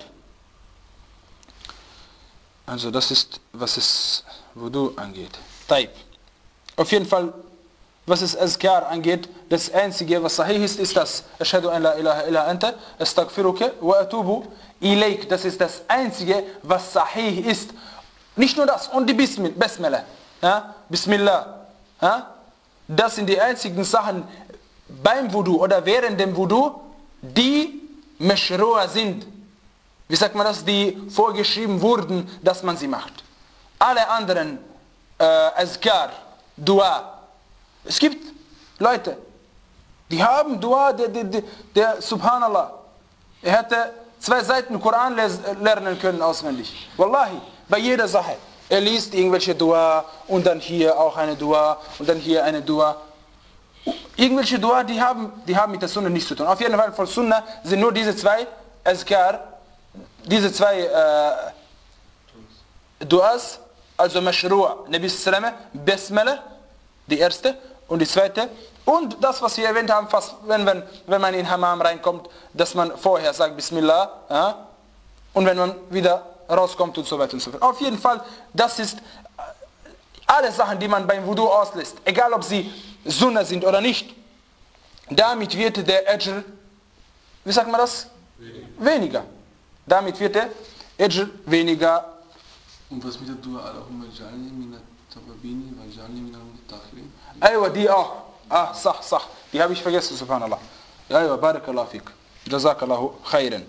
Also das ist, was es Wudu angeht. Taib. Auf jeden Fall, was es Azkar angeht, das Einzige, was sahih ist, ist das Ashhadu an la ilaha illa anta, astaghfiruka wa atubu ilayk. Das ist das Einzige, was sahih ist. Nicht nur das, und die Bismillah. Ja? Bismillah. Ja? Das sind die einzigen Sachen beim Wudu oder während dem Wudu, die Mashru'a sind. Wie sagt man das? Die vorgeschrieben wurden, dass man sie macht. Alle anderen äh, Azkar, Dua. Es gibt Leute, die haben Dua, der, der, der, der Subhanallah. Er hätte zwei Seiten Koran lernen können auswendig. Wallahi, bei jeder Sache. Er liest irgendwelche Dua und dann hier auch eine Dua und dann hier eine Dua. Irgendwelche Dua, die haben, die haben mit der Sunna nichts zu tun. Auf jeden Fall von Sunna sind nur diese zwei Azkar, diese zwei äh, Duas, also Mashru'a, Nabi sallallahu alaihi wasallam, Basmala, die erste, und die zweite, und das, was wir erwähnt haben, fast, wenn, wenn, wenn man in Hammam reinkommt, dass man vorher sagt Bismillah, ja, und wenn man wieder rauskommt und so weiter und so fort. Auf jeden Fall, das ist alle Sachen, die man beim Wudu auslässt, egal ob sie Sunnah sind oder nicht, damit wird der Ajr wie sagt man das? Weniger. Weniger. Damit wird der Ajr weniger. Und was mit der Dua Allahumma ij'alni min at-tawwabin wa ij'alni min al-mutatahhirin? Aywa, die auch. Ah, sah, sah. Die habe ich vergessen, subhanallah. Aywa, barakallahu fik. Jazakallahu khairan.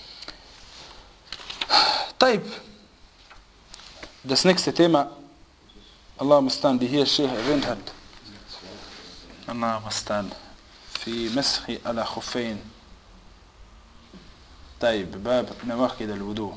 Taib. Das nächste Thema, Allah mustan, die hier Sheikh erwähnt hat. Allah mustan. في مسح على خفين. طيب باب نواقض الوضوء.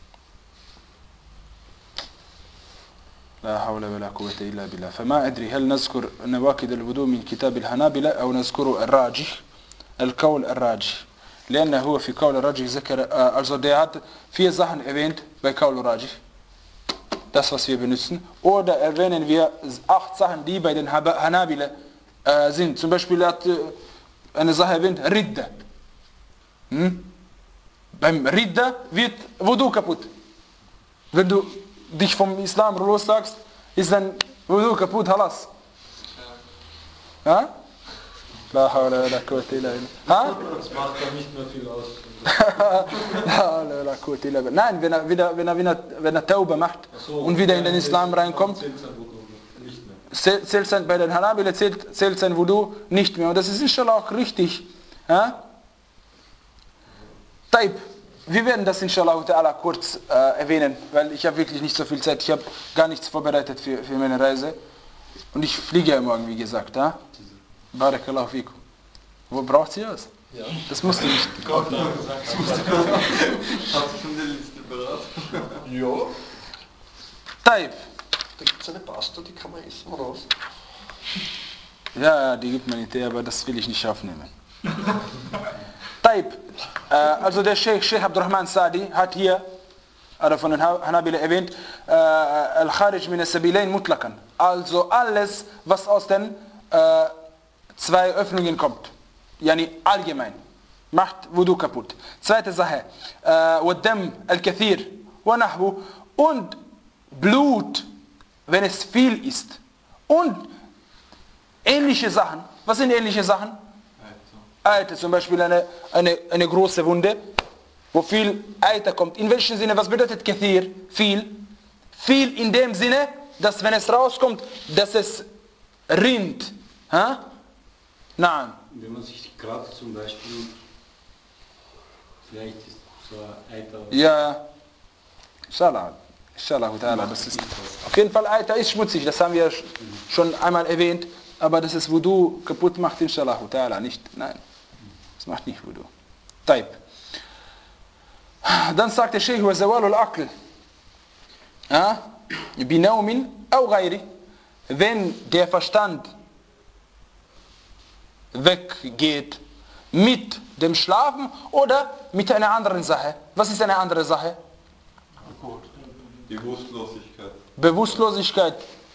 لا حول ولا قوة إلا بالله. فما أدري هل نذكر نواقض الوضوء من كتاب الحنابلة أو نذكر الراجح القول الراجح لأنه هو في قول الراجح ذكر also der hat vier Sachen erwähnt bei Qaul Rajih, das was wir benutzen, oder erwähnen wir acht Sachen, die bei den Hanabila äh, sind. Zum Beispiel hat äh, eine Sache erwähnt, Ridda. Hm? Beim Ridda wird Wudu kaputt. Wenn du dich vom Islam lossagst, ist dann Wudu kaputt, halas. Ja? La hawla wa la quwwata illa billah. Ha? Das macht dann nicht mehr viel aus. La hawla wa la quwwata illa billah. Nein, wenn er wieder, wenn er, wenn er, wenn er Tauba macht so, und wieder in den Islam reinkommt, zählt sein, bei den Hanabila zählt, zählt sein Wudu nicht mehr. Und das ist inshallah auch richtig. Ja? Taib. Wir werden das inshallah ta'ala kurz äh, erwähnen, weil ich habe wirklich nicht so viel Zeit. Ich habe gar nichts vorbereitet für, für meine Reise. Und ich fliege ja morgen, wie gesagt. Ja? Barakallahu fikum. Wo braucht sie das? Ja. Das musst du nicht. Gott, nein. Das musst du gar nicht. Hast du schon die Liste beraten? Ja. Taib. Da gibt es eine Pasta, die kann man essen, raus. Ja, die gibt man nicht, aber das will ich nicht aufnehmen. Taib. Äh, also der Sheikh, Sheikh Abdurrahman Sa'di hat hier, oder von den Hanabila erwähnt, äh, Al-Kharij min as-Sabilain mutlaqan. Also alles, was aus den äh, zwei Öffnungen kommt. Yani allgemein. Macht Wudu kaputt. Zweite Sache. Waddam al-Kathir wa nahwu. Und Blut, wenn es viel ist. Und ähnliche Sachen. Was sind ähnliche Sachen? Eiter. Zum Beispiel eine, eine, eine große Wunde, wo viel Eiter kommt. In welchem Sinne? Was bedeutet Kathir? Viel. Viel in dem Sinne, dass wenn es rauskommt, dass es rinnt. Ha? Nein. Wenn man sich gerade zum Beispiel, vielleicht ist so ein Eiter... Ja, Inshallah. Inshallah, das ist... Auf jeden Fall, Eiter ist schmutzig, das haben wir schon einmal erwähnt, aber das ist Wudu kaputt macht, Inshallah, nicht, nein. Das macht nicht Wudu. Taib. Dann sagt der Sheikh, وَزَوَالُ الْأَقْلِ بِنَوْمٍ أَوْ غَيْرِ. Wenn der Verstand weggeht mit dem Schlafen oder mit einer anderen Sache. Was ist eine andere Sache? Bewusstlosigkeit. Bewusstlosigkeit.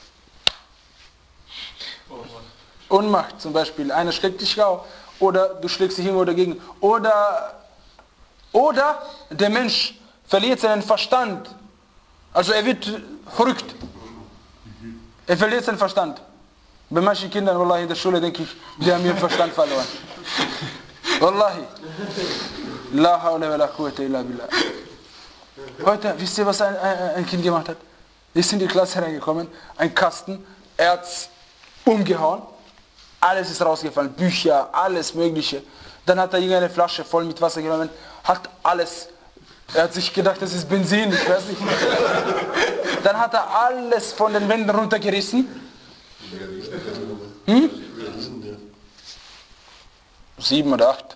Unmacht zum Beispiel. Einer schlägt dich auf oder du schlägst dich irgendwo dagegen. Oder, oder der Mensch verliert seinen Verstand. Also er wird verrückt. Er verliert seinen Verstand. Bei manchen Kindern, Wallahi, in der Schule denke ich, die haben ihren Verstand verloren. Wallahi. La hawla wa la quwwata illa billah. Heute, wisst ihr, was ein, ein, ein Kind gemacht hat? Wir sind in die Klasse reingekommen, ein Kasten, er hat es umgehauen, alles ist rausgefallen, Bücher, alles mögliche. Dann hat er irgendeine Flasche voll mit Wasser genommen, hat alles, er hat sich gedacht, das ist Benzin, ich weiß nicht. Dann hat er alles von den Wänden runtergerissen. Hm? Sieben oder acht.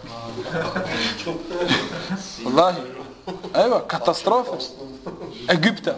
Wallahi. Aywa, Katastrophe. Ägypter.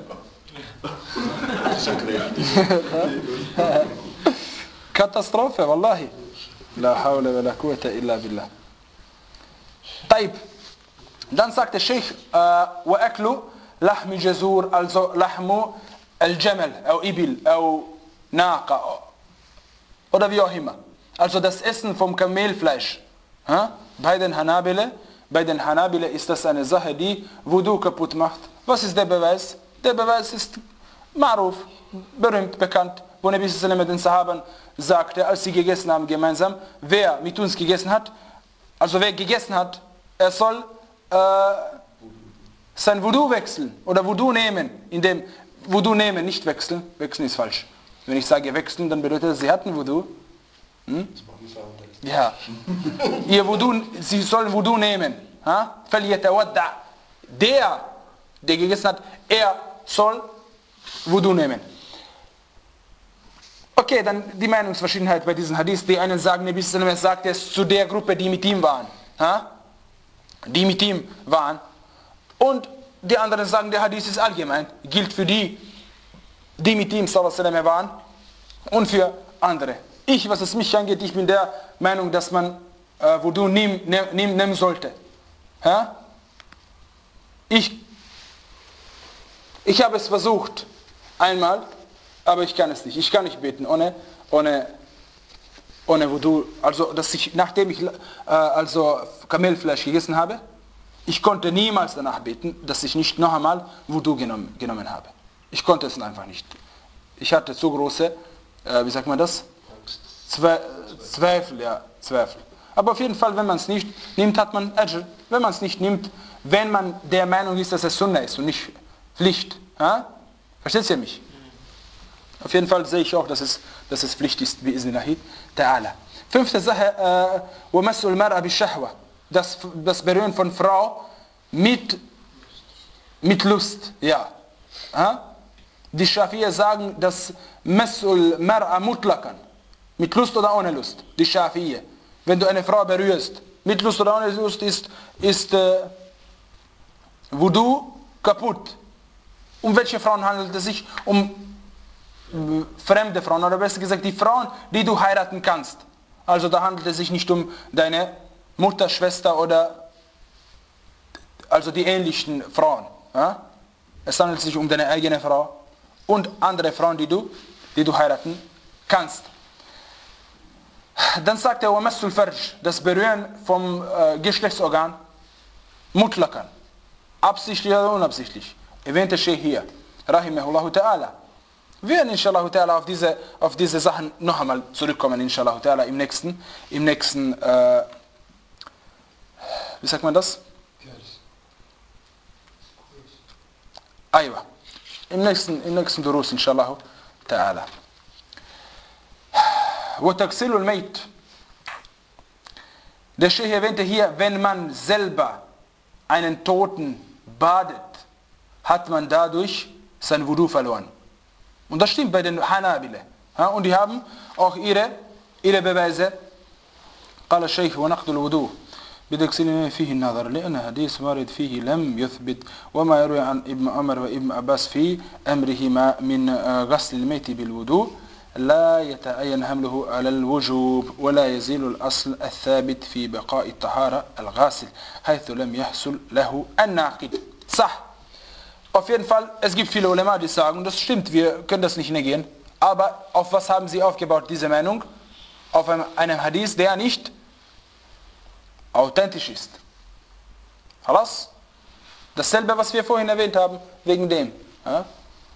Katastrophe, Wallahi. La hawla wa la quwwata illa billah. Taib. Dann sagt der Sheikh, wa aklu lahmi jazur, also lahmu al-jamal, au ibil, au naqa, oder wie auch immer. Also das Essen vom Kamelfleisch. Ha? Bei den Hanabila, bei den Hanabila ist das eine Sache, die Wudu kaputt macht. Was ist der Beweis? Der Beweis ist Ma'ruf, berühmt, bekannt, wo Nabi sallallahu alaihi wasallam den Sahaban sagte, als sie gegessen haben gemeinsam, wer mit uns gegessen hat, Also wer gegessen hat, er soll äh, sein Wudu wechseln oder Wudu nehmen. In dem Wudu nehmen, nicht wechseln. Wechseln ist falsch. Wenn ich sage wechseln, dann bedeutet das, sie hatten Wudu. Hm? Ja. Ihr Wudu, sie sollen Wudu nehmen. Ha? Der, der gegessen hat, er soll Wudu nehmen. Okay, dann die Meinungsverschiedenheit bei diesem Hadith. Die einen sagen, Nabi sallallahu alaihi wasallam sagt es zu der Gruppe, die mit ihm waren. Ha? Die mit ihm waren. Und die anderen sagen, der Hadith ist allgemein. Gilt für die, die mit ihm sallallahu alaihi wasallam waren und für andere. Ich, was es mich angeht, ich bin der Meinung, dass man äh, Wudu nehmen, nehmen, nehmen sollte. Ha? Ich, ich habe es versucht, einmal, aber ich kann es nicht. Ich kann nicht beten ohne, ohne, ohne Wudu. Also, dass ich, nachdem ich äh, also Kamelfleisch gegessen habe, ich konnte niemals danach beten, dass ich nicht noch einmal Wudu genommen, genommen habe. Ich konnte es einfach nicht. Ich hatte zu große, äh, wie sagt man das? Zwe Zweifel, ja, Zweifel. Aber auf jeden Fall, wenn man es nicht nimmt, hat man Ajr. Wenn man es nicht nimmt, wenn man der Meinung ist, dass es Sunna ist und nicht Pflicht. Ja? Versteht ihr mich? Auf jeden Fall sehe ich auch, dass es, dass es Pflicht ist, bi'iznillahi ta'ala. Fünfte Sache, وَمَسُّ الْمَرْأَ بِالشَّهْوَةِ das, das Berühren von Frau mit, mit Lust. Ja. Ja? Die Schafi'er sagen, dass Massul Mar'a mutlakan. Mit Lust oder ohne Lust. Die Schafi'er. Wenn du eine Frau berührst, mit Lust oder ohne Lust, ist, ist äh, Wudu kaputt. Um welche Frauen handelt es sich? Um äh, fremde Frauen, oder besser gesagt, die Frauen, die du heiraten kannst. Also da handelt es sich nicht um deine Mutter, Schwester oder also die ähnlichen Frauen. Ja? Es handelt sich um deine eigene Frau und andere Frauen, die du, die du heiraten kannst. Dann sagt er, وَمَسُّ الْفَرْجِ das Berühren vom äh, Geschlechtsorgan, mutlakan, absichtlich oder unabsichtlich. Erwähnte Sheikh hier, rahimahullahu ta'ala. Wir werden inshallah ta'ala auf diese, auf diese Sachen noch einmal zurückkommen, inshallah ta'ala, im nächsten, im nächsten, äh, wie sagt man das? Aywa. Im nächsten, im nächsten Durus, inshallah ta'ala. وَتَغْسِلُ الْمَيْتِ der Sheikh erwähnte hier, wenn man selber einen Toten badet, hat man dadurch sein Wudu verloren. Und das stimmt bei den Hanabila. Ja, und die haben auch ihre, ihre Beweise. قال الشيخ ونقض الوضوء بتغسيل فيه النظر لأن حديث وارد فيه لم يثبت وما يروي عن ابن عمر وابن عباس في أمرهما من غسل الميت بالوضوء لا يتعين حمله على الوجوب ولا يزيل الأصل الثابت في بقاء الطهارة الغاسل حيث لم يحصل له الناقض. صح. Auf jeden Fall, es gibt viele Ulema, die sagen, das stimmt, wir können das nicht negieren. Aber auf was haben sie aufgebaut, diese Meinung? Auf einem, einem Hadith, der nicht authentisch ist. Halas? Dasselbe, was wir vorhin erwähnt haben, wegen dem. Ja?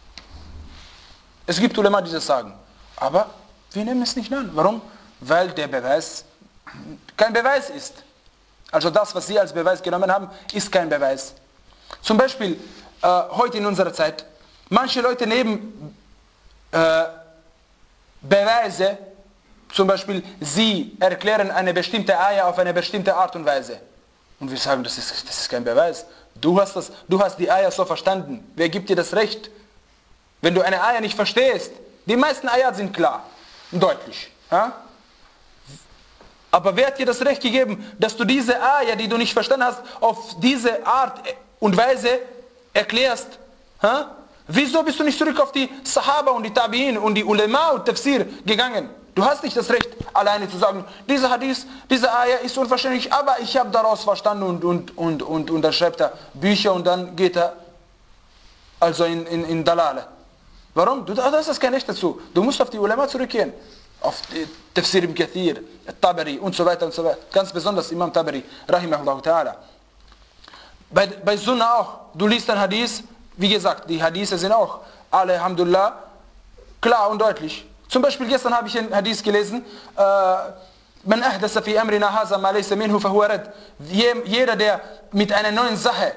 Es gibt Ulema, die das sagen. Aber wir nehmen es nicht an. Warum? Weil der Beweis kein Beweis ist. Also das, was sie als Beweis genommen haben, ist kein Beweis. Zum Beispiel, äh, heute in unserer Zeit, manche Leute nehmen äh, Beweise, zum Beispiel, sie erklären eine bestimmte Ayah auf eine bestimmte Art und Weise. Und wir sagen, das ist, das ist kein Beweis. Du hast, das, du hast die Ayah so verstanden. Wer gibt dir das Recht? Wenn du eine Ayah nicht verstehst, die meisten Ayat sind klar und deutlich. Ja? Aber wer hat dir das Recht gegeben, dass du diese Ayah, die du nicht verstanden hast, auf diese Art und Weise erklärst? Ja? Wieso bist du nicht zurück auf die Sahaba und die Tabi'in und die Ulema und Tafsir gegangen? Du hast nicht das Recht, alleine zu sagen, dieser Hadith, diese Ayah ist unverständlich, aber ich habe daraus verstanden und, und, und, und, und dann schreibt er Bücher und dann geht er also in, in, in Dalale. Warum? Du hast kein Recht dazu. Du musst auf die Ulema zurückgehen. Auf Tafsir ibn Kathir, Tabari und so weiter und so weiter. Ganz besonders Imam Tabari, rahimahullah ta'ala. Bei, bei Sunnah auch. Du liest ein Hadith, wie gesagt, die Hadithe sind auch alle, Alhamdulillah, klar und deutlich. Zum Beispiel gestern habe ich ein Hadith gelesen, äh, Man ahdasa fi amrina haza ma laysa minhu fahuwa rad. Jeder, der mit einer neuen Sache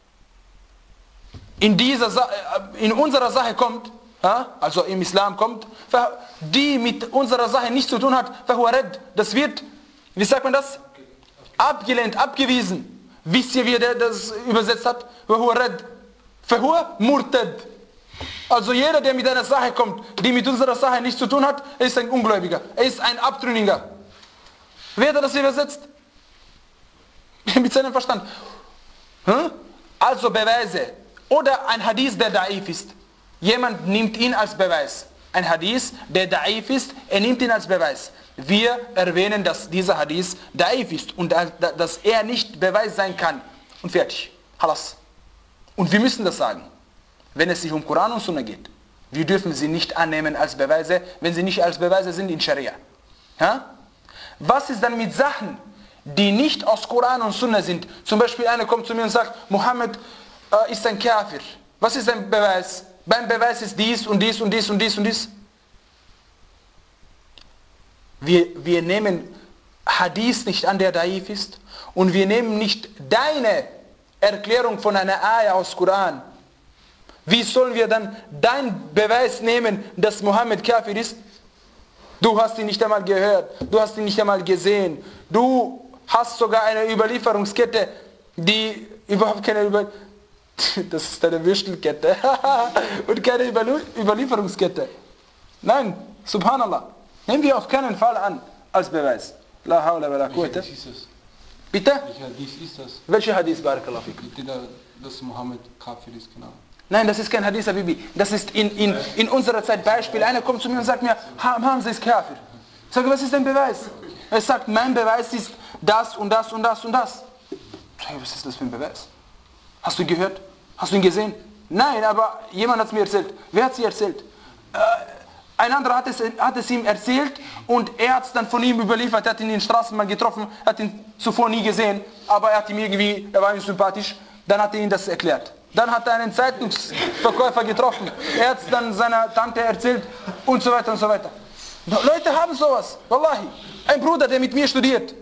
in, dieser Sa in unserer Sache kommt, also im Islam kommt, die mit unserer Sache nichts zu tun hat, fahuwa rad. Das wird, wie sagt man das? Abgelehnt, abgewiesen. Wisst ihr, wie der das übersetzt hat? Fahuwa rad. Fahuwa murtad. Also jeder, der mit einer Sache kommt, die mit unserer Sache nichts zu tun hat, ist ein Ungläubiger. Er ist ein Abtrünniger. Wer hat das übersetzt? Mit seinem Verstand. Hm? Also Beweise. Oder ein Hadith, der da'if ist. Jemand nimmt ihn als Beweis. Ein Hadith, der da'if ist, er nimmt ihn als Beweis. Wir erwähnen, dass dieser Hadith da'if ist und dass er nicht Beweis sein kann. Und fertig. Halas. Und wir müssen das sagen. Wenn es sich um Koran und Sunna geht. Wir dürfen sie nicht annehmen als Beweise, wenn sie nicht als Beweise sind in Scharia. Ja? Was ist dann mit Sachen, die nicht aus Koran und Sunna sind? Zum Beispiel einer kommt zu mir und sagt, Mohammed äh, ist ein Kafir. Was ist ein Beweis? Beim Beweis ist dies und dies und dies und dies und dies. Wir, wir nehmen Hadith nicht an, der da'if ist. Und wir nehmen nicht deine Erklärung von einer Ayah aus Koran. Wie sollen wir dann deinen Beweis nehmen, dass Mohammed Kafir ist? Du hast ihn nicht einmal gehört, du hast ihn nicht einmal gesehen. Du hast sogar eine Überlieferungskette, die überhaupt keine Überlieferungskette, das ist eine Würstelkette und keine Überlieferungskette. Nein, subhanallah. Nehmen wir auf keinen Fall an als Beweis. La hawla wa la quwwata. Bitte? Welcher Hadith ist das? Welcher Hadith, Barakallahu fik? Dass Mohammed Kafir ist, genau. Nein, das ist kein Hadith, Habibi. Das ist in, in, in unserer Zeit Beispiel. Einer kommt zu mir und sagt mir, Hamza ist Kafir. Ich sage, was ist dein Beweis? Er sagt, mein Beweis ist das und das und das und das. Ich sage, was ist das für ein Beweis? Hast du ihn gehört? Hast du ihn gesehen? Nein, aber jemand hat es mir erzählt. Wer hat es dir erzählt? Äh, ein anderer hat es, hat es ihm erzählt und er hat es dann von ihm überliefert. Er hat ihn in den Straßenbahn getroffen, hat ihn zuvor nie gesehen, aber er hat ihm irgendwie, er war ihm sympathisch, dann hat er ihm das erklärt. Dann hat er einen Zeitungsverkäufer getroffen. Er hat es dann seiner Tante erzählt und so weiter und so weiter. Leute haben sowas. Wallahi. Ein Bruder, der mit mir studiert.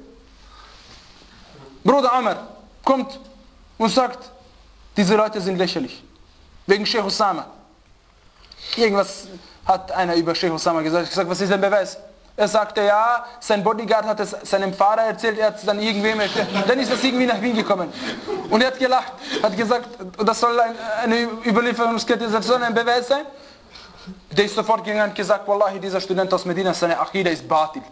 Bruder Amr kommt und sagt, diese Leute sind lächerlich. Wegen Sheikh Osama. Irgendwas hat einer über Sheikh Osama gesagt. Ich sage, was ist der Beweis? Er sagte, ja, sein Bodyguard hat es seinem Fahrer erzählt, er hat es dann irgendwem erzählt. Dann ist das irgendwie nach Wien gekommen. Und er hat gelacht, hat gesagt, das soll eine Überlieferungskette, das soll ein Beweis sein. Der ist sofort gegangen und gesagt, Wallahi, dieser Student aus Medina, seine Akida ist Batil.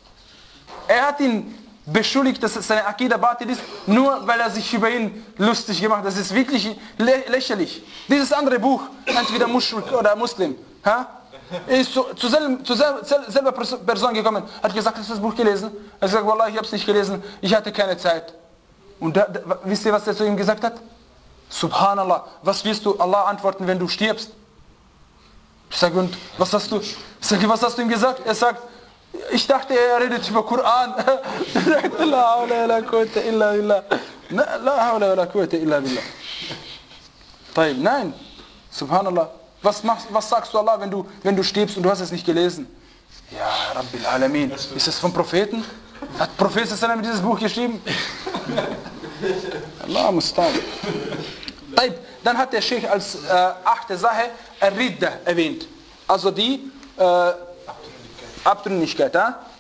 Er hat ihn beschuldigt, dass seine Akida Batil ist, nur weil er sich über ihn lustig gemacht hat. Das ist wirklich lä lächerlich. Dieses andere Buch, entweder Mushrik oder Muslim, ha? Er ist zu, zu, selben, zu sel, sel, selber Person gekommen, hat gesagt, hast du das Buch gelesen? Er hat gesagt, Wallah, ich habe es nicht gelesen, ich hatte keine Zeit. Und da, da, wisst ihr, was er zu ihm gesagt hat? Subhanallah, was wirst du Allah antworten, wenn du stirbst? Ich sage, und was hast du? Ich sage, was hast du ihm gesagt? Er sagt, ich dachte, er redet über Koran. Er sagt, la hawla wa la quwwata illa billah. La hawla wa la quwwata illa billah. Taib, nein, Subhanallah. Was, machst, was sagst du Allah, wenn du, wenn du stirbst und du hast es nicht gelesen? Ja, Rabbil Alamin. Ist es vom Propheten? Hat Prophet sallam dieses Buch geschrieben? Allah mustan. Dann hat der Sheikh als äh, achte Sache Ridda erwähnt. Also die äh, Abtrünnigkeit.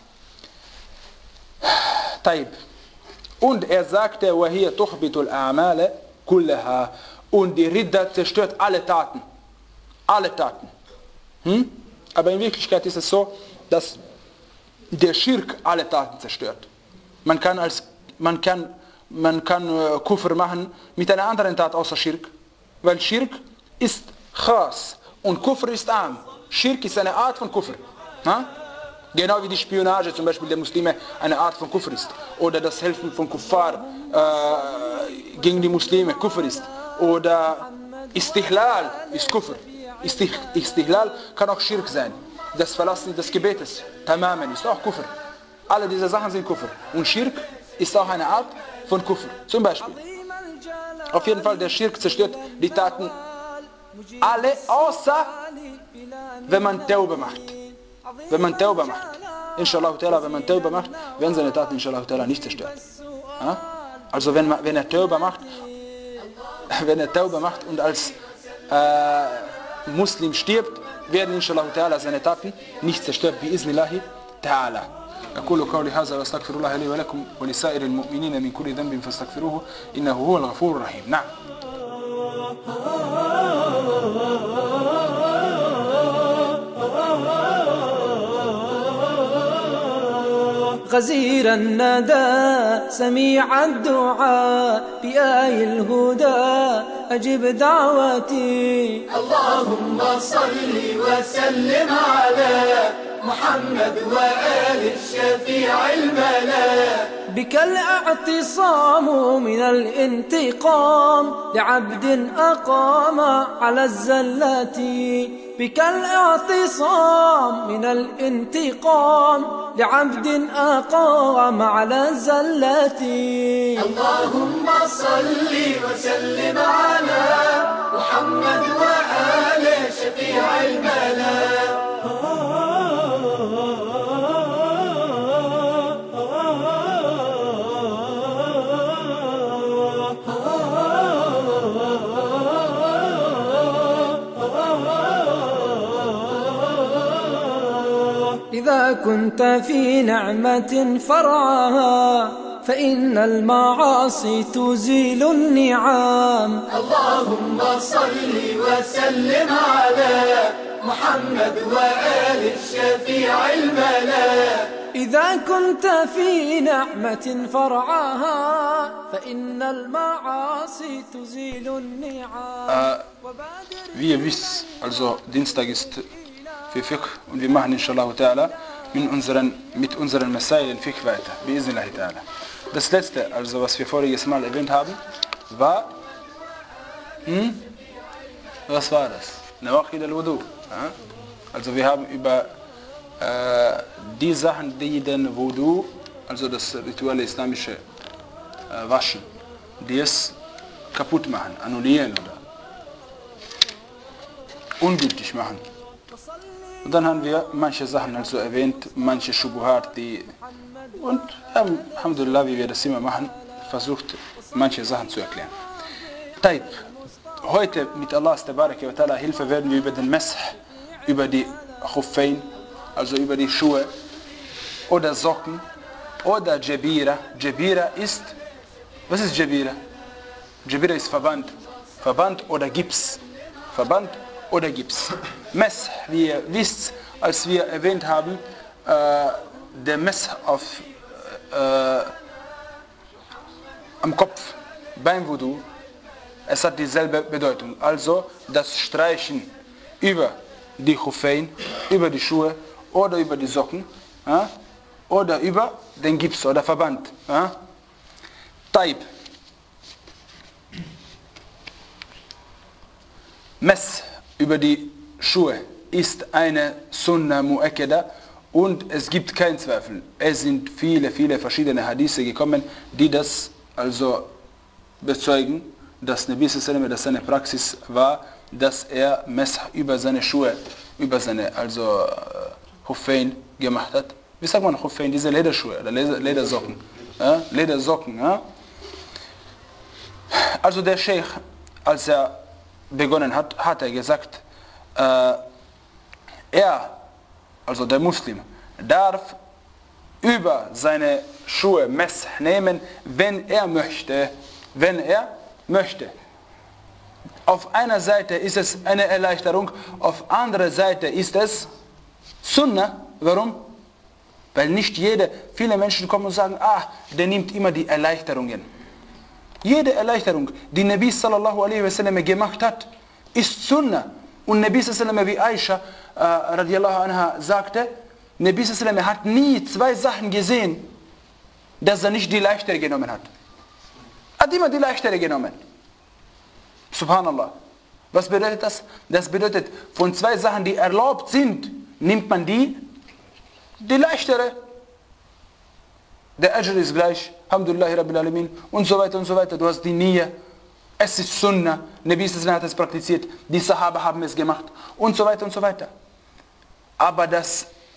Taib. Und er sagte, وَهِيَ تُحْبِتُ الْأَعْمَالَ كُلَّهَا. Und die Ridda zerstört alle Taten. Alle Taten. Hm? Aber in Wirklichkeit ist es so, dass der Schirk alle Taten zerstört. Man kann, als, man kann, man kann äh, Kufr machen mit einer anderen Tat außer Schirk. Weil Schirk ist Khas und Kufr ist Am. Schirk ist eine Art von Kufr. Ha? Genau wie die Spionage zum Beispiel der Muslime eine Art von Kufr ist. Oder das Helfen von Kuffar äh, gegen die Muslime Kufr ist. Oder Istihlal ist Kufr. Istihlal kann auch Schirk sein. Das Verlassen des Gebetes, Tamamen, ist auch Kufr. Alle diese Sachen sind Kufr. Und Schirk ist auch eine Art von Kufr. Zum Beispiel. Auf jeden Fall, der Schirk zerstört die Taten alle, außer wenn man Tauba macht. Wenn man Tauba macht. inshallah, wenn man Tauba macht, werden seine Taten inshallah nicht zerstört. Ja? Also wenn, man, wenn er Tauba macht, wenn er Tauba macht und als äh, Muslim stirbt, werden inshallah seine Taten nicht zerstört. Bi'iznillahi ta'ala. أقول قولي هذا وأستغفر الله لي ولكم ولسائر المؤمنين من كل ذنب فاستغفروه إنه هو الغفور الرحيم. نعم. غزير الندى سميع الدعاء بآي الهدى أجب دعوتي. اللهم صل وسلم على محمد وآل الشفيع الملا. بك الاعتصام من الانتقام لعبد أقام على الزلات. بك الاعتصام من الانتقام لعبد أقام على الزلات. اللهم صل وسلم على محمد وآل شفيع الملا. إذا كنت في نعمة فرعها فإن المعاصي تزيل النعام. اللهم صل وسلم على محمد وآل الشفيع الملا. إذا كنت في نعمة فرعها فإن المعاصي تزيل النعام. Äh, wie ihr wisst, also Dienstag ist für Fiqh und wir machen inshallah ta'ala mit unseren, mit unseren Masail Fiqh weiter. Bi'iznillahi ta'ala. Das letzte, also was wir voriges Mal erwähnt haben, war, hm? was war das? Nawaqid al-Wudu. Also wir haben über äh, die Sachen, die den Wudu, also das rituelle islamische äh, Waschen, die es kaputt machen, annullieren oder ungültig machen. Und dann haben wir manche Sachen also erwähnt, manche Shubuhat, die und ja, alhamdulillah, wie wir das immer machen, versucht manche Sachen zu erklären. Taib, heute mit Allahs Tabaraka wa Ta'ala Hilfe werden wir über den Mesh, über die Khuffain, also über die Schuhe oder Socken oder Jabira. Jabira ist, was ist Jabira? Jabira ist Verband, Verband oder Gips, Verband oder Gips. Mesh, wie ihr wisst, als wir erwähnt haben, äh, der Mesh auf, äh, am Kopf beim Wudu, es hat dieselbe Bedeutung. Also das Streichen über die Khuffain, über die Schuhe oder über die Socken ja, oder über den Gips oder Verband. Ja. Taib. Mesh über die Schuhe ist eine Sunna Mu'akkada und es gibt keinen Zweifel. Es sind viele, viele verschiedene Hadithe gekommen, die das also bezeugen, dass Nabi sallallahu alaihi wasallam, dass seine Praxis war, dass er Mesh über seine Schuhe, über seine also Khuffain gemacht hat. Wie sagt man Khuffain? Diese Lederschuhe oder Ledersocken. Ja? Ledersocken. Ja? Also der Sheikh, als er begonnen hat, hat er gesagt, äh, er, also der Muslim, darf über seine Schuhe Mesh nehmen, wenn er möchte, wenn er möchte. Auf einer Seite ist es eine Erleichterung, auf anderer Seite ist es Sunnah. Warum? Weil nicht jede, viele Menschen kommen und sagen, ah, der nimmt immer die Erleichterungen. Jede Erleichterung, die Nabi sallallahu alaihi wasallam gemacht hat, ist Sunnah. Und Nabi sallallahu alaihi wasallam, wie Aisha äh, radiallahu anha sagte, Nabi sallallahu alaihi wasallam hat nie zwei Sachen gesehen, dass er nicht die leichtere genommen hat. Er hat immer die leichtere genommen. Subhanallah. Was bedeutet das? Das bedeutet, von zwei Sachen, die erlaubt sind, nimmt man die, die leichtere. Der Ajr ist gleich, Alhamdulillah Rabbil Alamin und so weiter und so weiter. Du hast die Nia, es ist Sunnah, Nabi sallallahu hat es praktiziert, die Sahaba haben es gemacht und so weiter und so weiter. Aber das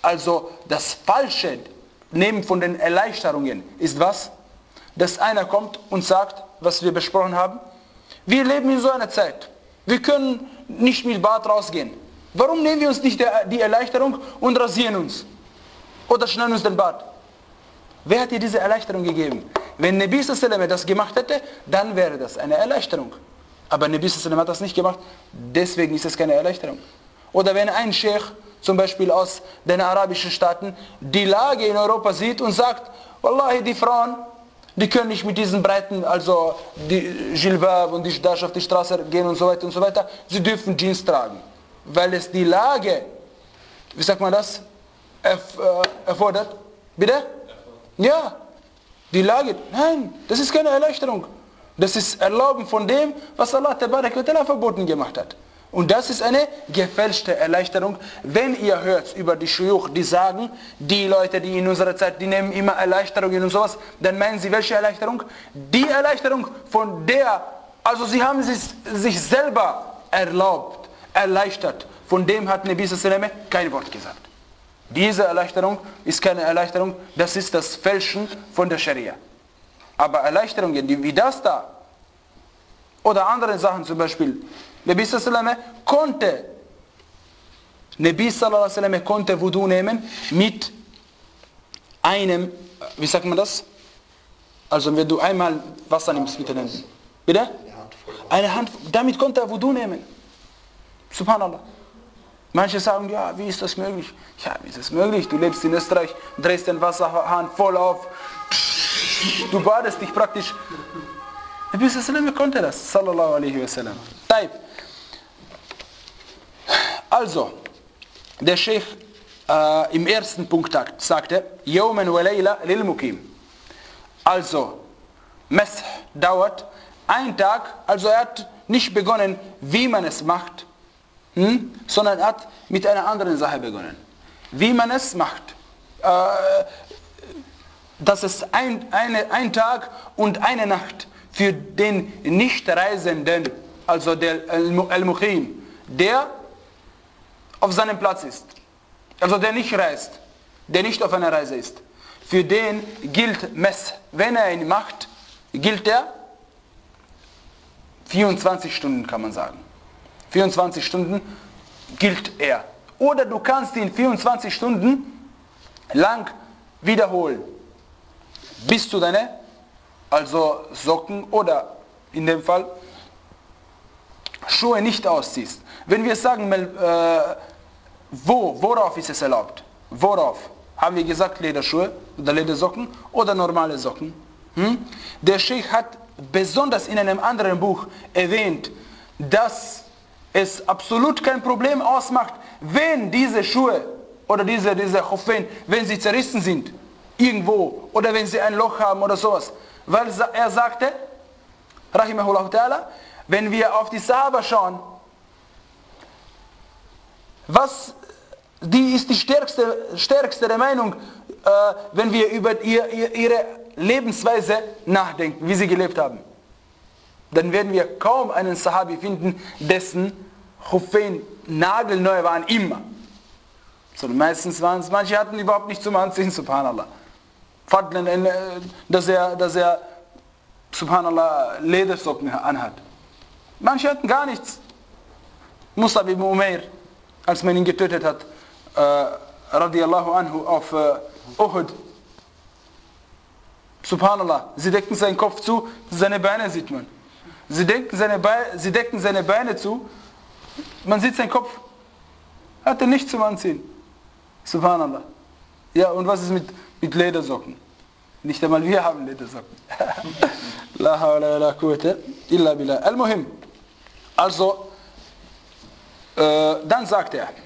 also das Falsche nehmen von den Erleichterungen ist was? Dass einer kommt und sagt, was wir besprochen haben, wir leben in so einer Zeit, wir können nicht mit Bart rausgehen. Warum nehmen wir uns nicht die Erleichterung und rasieren uns? Oder schneiden uns den Bart? Wer hat dir diese Erleichterung gegeben? Wenn Nabi sallallahu alaihi wasallam das gemacht hätte, dann wäre das eine Erleichterung. Aber Nabi sallallahu alaihi wasallam hat das nicht gemacht, deswegen ist es keine Erleichterung. Oder wenn ein Sheikh, zum Beispiel aus den arabischen Staaten, die Lage in Europa sieht und sagt, Wallahi, die Frauen, die können nicht mit diesen breiten, also die Jilbab und die Jdash auf die Straße gehen und so weiter und so weiter, sie dürfen Jeans tragen. Weil es die Lage, wie sagt man das, erf äh, erfordert. Bitte? Ja, die Lage, nein, das ist keine Erleichterung. Das ist Erlauben von dem, was Allah Tabarak wa Ta'ala verboten gemacht hat. Und das ist eine gefälschte Erleichterung. Wenn ihr hört über die Shuyukh, die sagen, die Leute, die in unserer Zeit, die nehmen immer Erleichterungen und sowas, dann meinen sie welche Erleichterung? Die Erleichterung, von der, also sie haben sich, sich selber erlaubt, erleichtert. Von dem hat Nabi sallallahu alaihi wasallam kein Wort gesagt. Diese Erleichterung ist keine Erleichterung, das ist das Fälschen von der Scharia. Aber Erleichterungen, die wie das da, oder andere Sachen zum Beispiel, Nabi sallallahu alaihi wasallam konnte, Nabi sallallahu alaihi wasallam konnte Wudu nehmen mit einem, wie sagt man das? Also wenn du einmal Wasser nimmst mit den Händen. Bitte? Eine Hand, damit konnte er Wudu nehmen. Subhanallah. Manche sagen, ja, wie ist das möglich? Ja, wie ist das möglich? Du lebst in Österreich, drehst den Wasserhahn voll auf, du badest dich praktisch. Nabi sallallahu alaihi wasallam konnte das, sallallahu alaihi wasallam. Taib. Also, der Sheikh äh, im ersten Punkt sagte, Yawman wa Layla lil Mukim. Also, Mesh dauert ein Tag, also er hat nicht begonnen, wie man es macht, hm, sondern er hat mit einer anderen Sache begonnen. Wie man es macht. Äh, dass es ein, eine, ein Tag und eine Nacht für den Nichtreisenden, also der Al-Muqim, der auf seinem Platz ist, also der nicht reist, der nicht auf einer Reise ist, für den gilt Mess, wenn er ihn macht, gilt er vierundzwanzig Stunden, kann man sagen. vierundzwanzig Stunden gilt er. Oder du kannst ihn vierundzwanzig Stunden lang wiederholen, bis du deine, also Socken oder in dem Fall Schuhe nicht ausziehst. Wenn wir sagen, äh, wo, worauf ist es erlaubt? Worauf? Haben wir gesagt Lederschuhe oder Ledersocken oder normale Socken? Hm? Der Sheikh hat besonders in einem anderen Buch erwähnt, dass es absolut kein Problem ausmacht, wenn diese Schuhe oder diese, diese Khuffain, wenn sie zerrissen sind, irgendwo, oder wenn sie ein Loch haben oder sowas. Weil er sagte, Rahimahullah Ta'ala, wenn wir auf die Sahaba schauen, was die ist die stärkste, stärkste der Meinung, äh, wenn wir über ihr, ihr, ihre Lebensweise nachdenken, wie sie gelebt haben. Dann werden wir kaum einen Sahabi finden, dessen Khuffain nagelneu waren, immer. So, meistens waren es, manche hatten überhaupt nicht zum Anziehen, subhanallah. Fadlen, dass er, dass er, subhanallah, Ledersocken anhat. Manche hatten gar nichts. Musab ibn Umair, als man ihn getötet hat, äh, radiallahu anhu, auf äh, Uhud. Subhanallah, sie deckten seinen Kopf zu, seine Beine sieht man. Sie deckten seine Beine, sie deckten seine Beine zu, man sieht seinen Kopf. Hatte nichts zum Anziehen. Subhanallah. Ja, und was ist mit, mit Ledersocken? Nicht einmal wir haben Ledersocken. La hawla wa la quwwata illa billah. Al-Muhim. Also, äh, dann sagt er,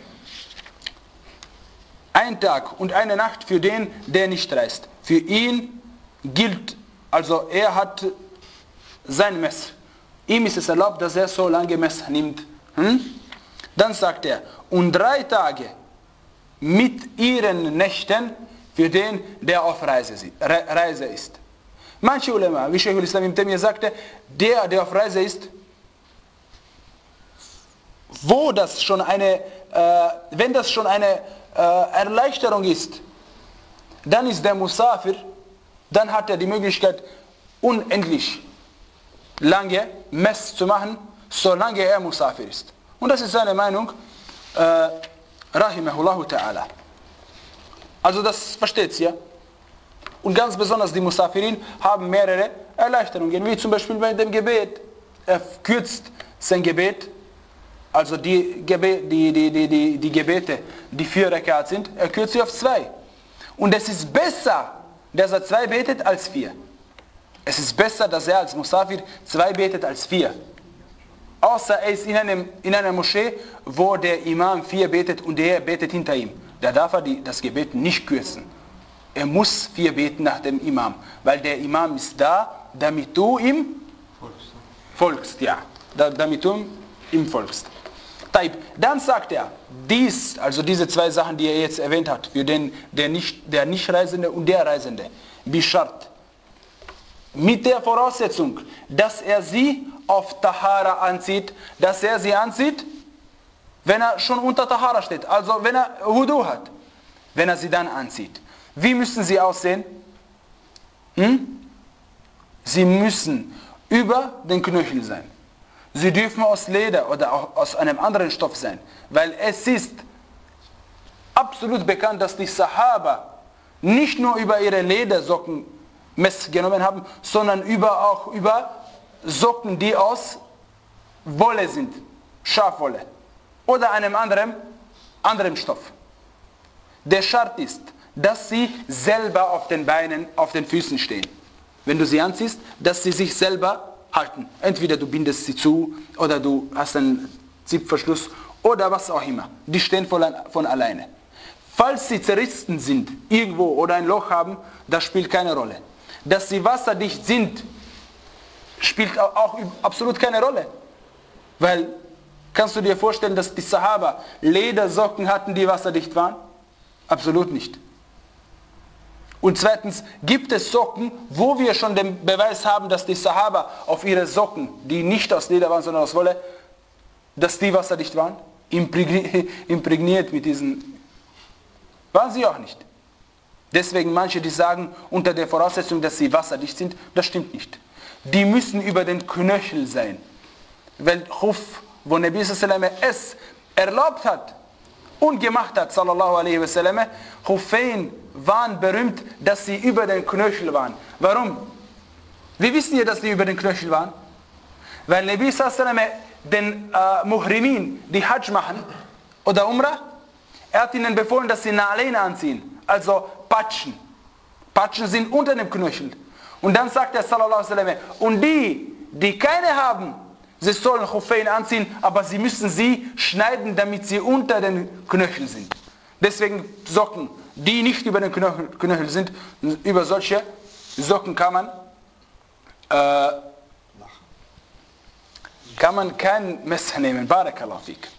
ein Tag und eine Nacht für den, der nicht reist. Für ihn gilt, also er hat sein Mess. Ihm ist es erlaubt, dass er so lange Mess nimmt. Hm? Dann sagt er, und drei Tage mit ihren Nächten für den, der auf Reise ist. Manche Ulema, wie Shaykh al-Islam ibn Taymiyyah sagte, der, der auf Reise ist, wo das schon eine, äh, wenn das schon eine äh, Erleichterung ist, dann ist der Musafir, dann hat er die Möglichkeit, unendlich lange Mess zu machen, solange er Musafir ist. Und das ist seine Meinung, äh, Rahimahullahu ta'ala. Also das versteht ihr, ja? Und ganz besonders die Musafirin haben mehrere Erleichterungen, wie zum Beispiel bei dem Gebet. Er kürzt sein Gebet, also die, Gebe, die, die, die, die, die Gebete, die vier Rekat sind, er kürzt sie auf zwei. Und es ist besser, dass er zwei betet als vier. Es ist besser, dass er als Musafir zwei betet als vier. Außer er ist in, einem, in einer Moschee, wo der Imam vier betet und der betet hinter ihm. Da darf er die, das Gebet nicht kürzen. Er muss vier beten nach dem Imam, weil der Imam ist da, damit du ihm folgst. Ja, damit du ihm folgst. Dann sagt er, dies, also diese zwei Sachen, die er jetzt erwähnt hat, für den der nicht, der Nichtreisende und der Reisende, Bishart, mit der Voraussetzung, dass er sie auf Tahara anzieht, dass er sie anzieht, wenn er schon unter Tahara steht, also wenn er Wudu hat, wenn er sie dann anzieht. Wie müssen sie aussehen? Hm? Sie müssen über den Knöchel sein. Sie dürfen aus Leder oder auch aus einem anderen Stoff sein, weil es ist absolut bekannt, dass die Sahaba nicht nur über ihre Ledersocken Mess genommen haben, sondern über, auch über Socken, die aus Wolle sind, Schafwolle oder einem anderen, anderen Stoff. Der Schart ist, dass sie selber auf den Beinen, auf den Füßen stehen. Wenn du sie anziehst, dass sie sich selber halten. Entweder du bindest sie zu oder du hast einen Zipfverschluss oder was auch immer. Die stehen von, von alleine. Falls sie zerrissen sind, irgendwo oder ein Loch haben, das spielt keine Rolle. Dass sie wasserdicht sind, spielt auch absolut keine Rolle. Weil, kannst du dir vorstellen, dass die Sahaba Ledersocken hatten, die wasserdicht waren? Absolut nicht. Und zweitens, gibt es Socken, wo wir schon den Beweis haben, dass die Sahaba auf ihre Socken, die nicht aus Leder waren, sondern aus Wolle, dass die wasserdicht waren? Imprägniert mit diesen... Waren sie auch nicht. Deswegen manche, die sagen, unter der Voraussetzung, dass sie wasserdicht sind, das stimmt nicht. Die müssen über den Knöchel sein. Weil Khuf, wo Nabi sallallahu alaihi wasallam es erlaubt hat und gemacht hat, sallallahu alaihi wasallam, Khuffain waren berühmt, dass sie über den Knöchel waren. Warum? Wie wissen wir, dass sie über den Knöchel waren? Weil Nabi sallallahu alaihi wasallam den äh, Muhrimin, die Hajj machen, oder Umrah, er hat ihnen befohlen, dass sie Na'alain anziehen, also Patschen. Patschen sind unter dem Knöchel. Und dann sagt er, sallallahu alaihi wasallam, und die, die keine haben, sie sollen Khuffain anziehen, aber sie müssen sie schneiden, damit sie unter den Knöchel sind. Deswegen Socken, die nicht über den Knöchel, Knöchel sind, über solche Socken kann man, äh, kann man kein Messer nehmen. Barakallahu fik.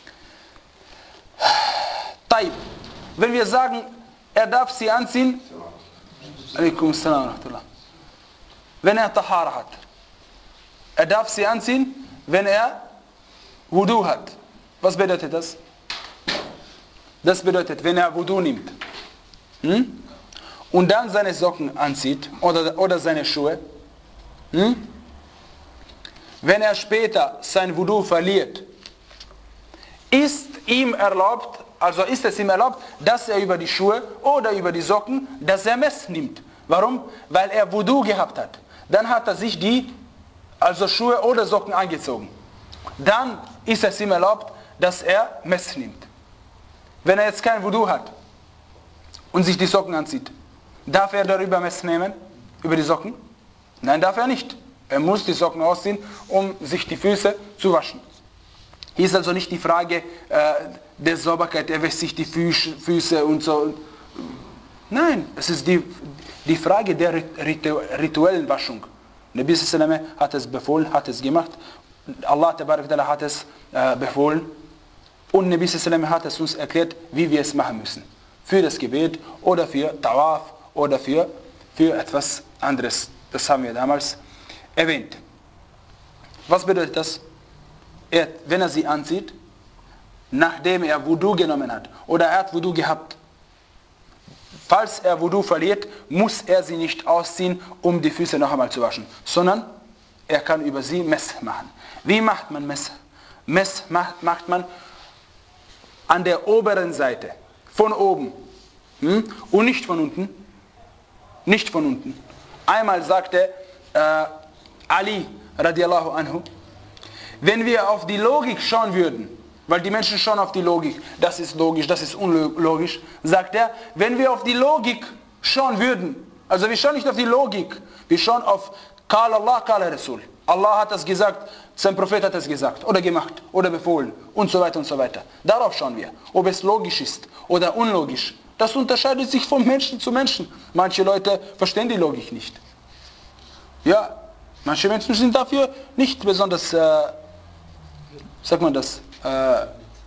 Taib. Wenn wir sagen, er darf sie anziehen, alaikum salam wa rahmatullah, wenn er Tahara hat. Er darf sie anziehen, wenn er Wudu hat. Was bedeutet das? Das bedeutet, wenn er Wudu nimmt hm? und dann seine Socken anzieht oder, oder seine Schuhe, hm? wenn er später sein Wudu verliert, ist ihm erlaubt, also ist es ihm erlaubt, dass er über die Schuhe oder über die Socken, dass er Mess nimmt. Warum? Weil er Wudu gehabt hat. Dann hat er sich die, also Schuhe oder Socken angezogen. Dann ist es ihm erlaubt, dass er Mess nimmt. Wenn er jetzt kein Wudu hat und sich die Socken anzieht, darf er darüber Mess nehmen? Über die Socken? Nein, darf er nicht. Er muss die Socken ausziehen, um sich die Füße zu waschen. Hier ist also nicht die Frage äh, der Sauberkeit, er wäscht sich die Füße, Füße und so. Nein, es ist die, die Frage der ritu rituellen Waschung. Nabi sallallahu alaihi wasallam hat es befohlen, hat es gemacht. Allah tabarak ta'ala hat es äh, befohlen. Und Nabi sallallahu alaihi wasallam hat es uns erklärt, wie wir es machen müssen. Für das Gebet oder für Tawaf oder für, für etwas anderes. Das haben wir damals erwähnt. Was bedeutet das? Er, wenn er sie anzieht, nachdem er Wudu genommen hat oder er hat Wudu gehabt. Falls er Wudu verliert, muss er sie nicht ausziehen, um die Füße noch einmal zu waschen, sondern er kann über sie Mess machen. Wie macht man Mess? Mess macht, macht man an der oberen Seite, von oben, hm? Und nicht von unten. Nicht von unten. Einmal sagte äh, Ali radiallahu anhu, wenn wir auf die Logik schauen würden, weil die Menschen schauen auf die Logik, das ist logisch, das ist unlogisch, sagt er, wenn wir auf die Logik schauen würden, also wir schauen nicht auf die Logik, wir schauen auf Qala Allah, Qala Rasul. Allah hat das gesagt, sein Prophet hat es gesagt oder gemacht oder befohlen und so weiter und so weiter. Darauf schauen wir, ob es logisch ist oder unlogisch. Das unterscheidet sich von Menschen zu Menschen. Manche Leute verstehen die Logik nicht. Ja, manche Menschen sind dafür nicht besonders, äh, sagt man das, äh,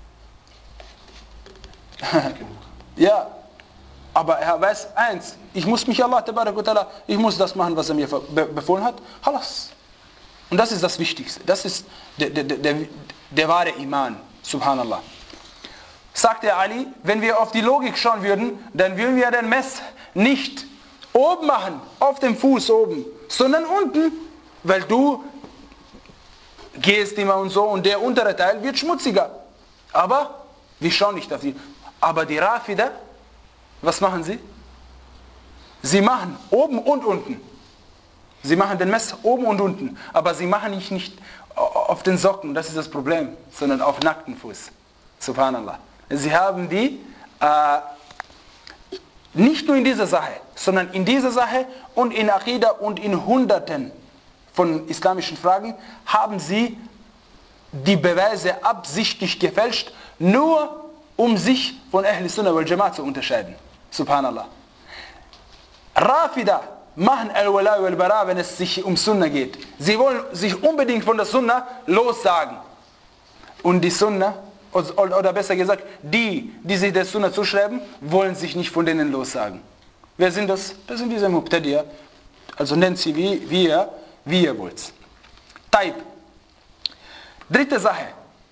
ja, aber er weiß eins, ich muss mich Allah, ich muss das machen, was er mir befohlen hat, halas. Und das ist das Wichtigste, das ist der, der, der, der wahre Iman, subhanallah. Sagte Ali, wenn wir auf die Logik schauen würden, dann würden wir den Mess nicht oben machen, auf dem Fuß oben, sondern unten, weil du gehst immer und so und der untere Teil wird schmutziger. Aber wir schauen nicht auf die. Aber die Rafida, was machen sie? Sie machen oben und unten. Sie machen den Mess oben und unten, aber sie machen nicht, nicht auf den Socken, das ist das Problem, sondern auf nackten Fuß. Subhanallah. Sie haben die, äh, nicht nur in dieser Sache, sondern in dieser Sache und in Aqidah und in Hunderten von islamischen Fragen haben sie die Beweise absichtlich gefälscht, nur um sich von Ahl Sunnah wal Jamaat zu unterscheiden. Subhanallah. Rafida machen Al-Wala wal-Bara, wenn es sich um Sunnah geht. Sie wollen sich unbedingt von der Sunnah lossagen. Und die Sunnah, oder besser gesagt, die, die sich der Sunnah zuschreiben, wollen sich nicht von denen lossagen. Wer sind das? Das sind diese Mubtadi'a. Also nennt sie wie, wie ihr, wie ihr wollt. Taib. Dritte Sache.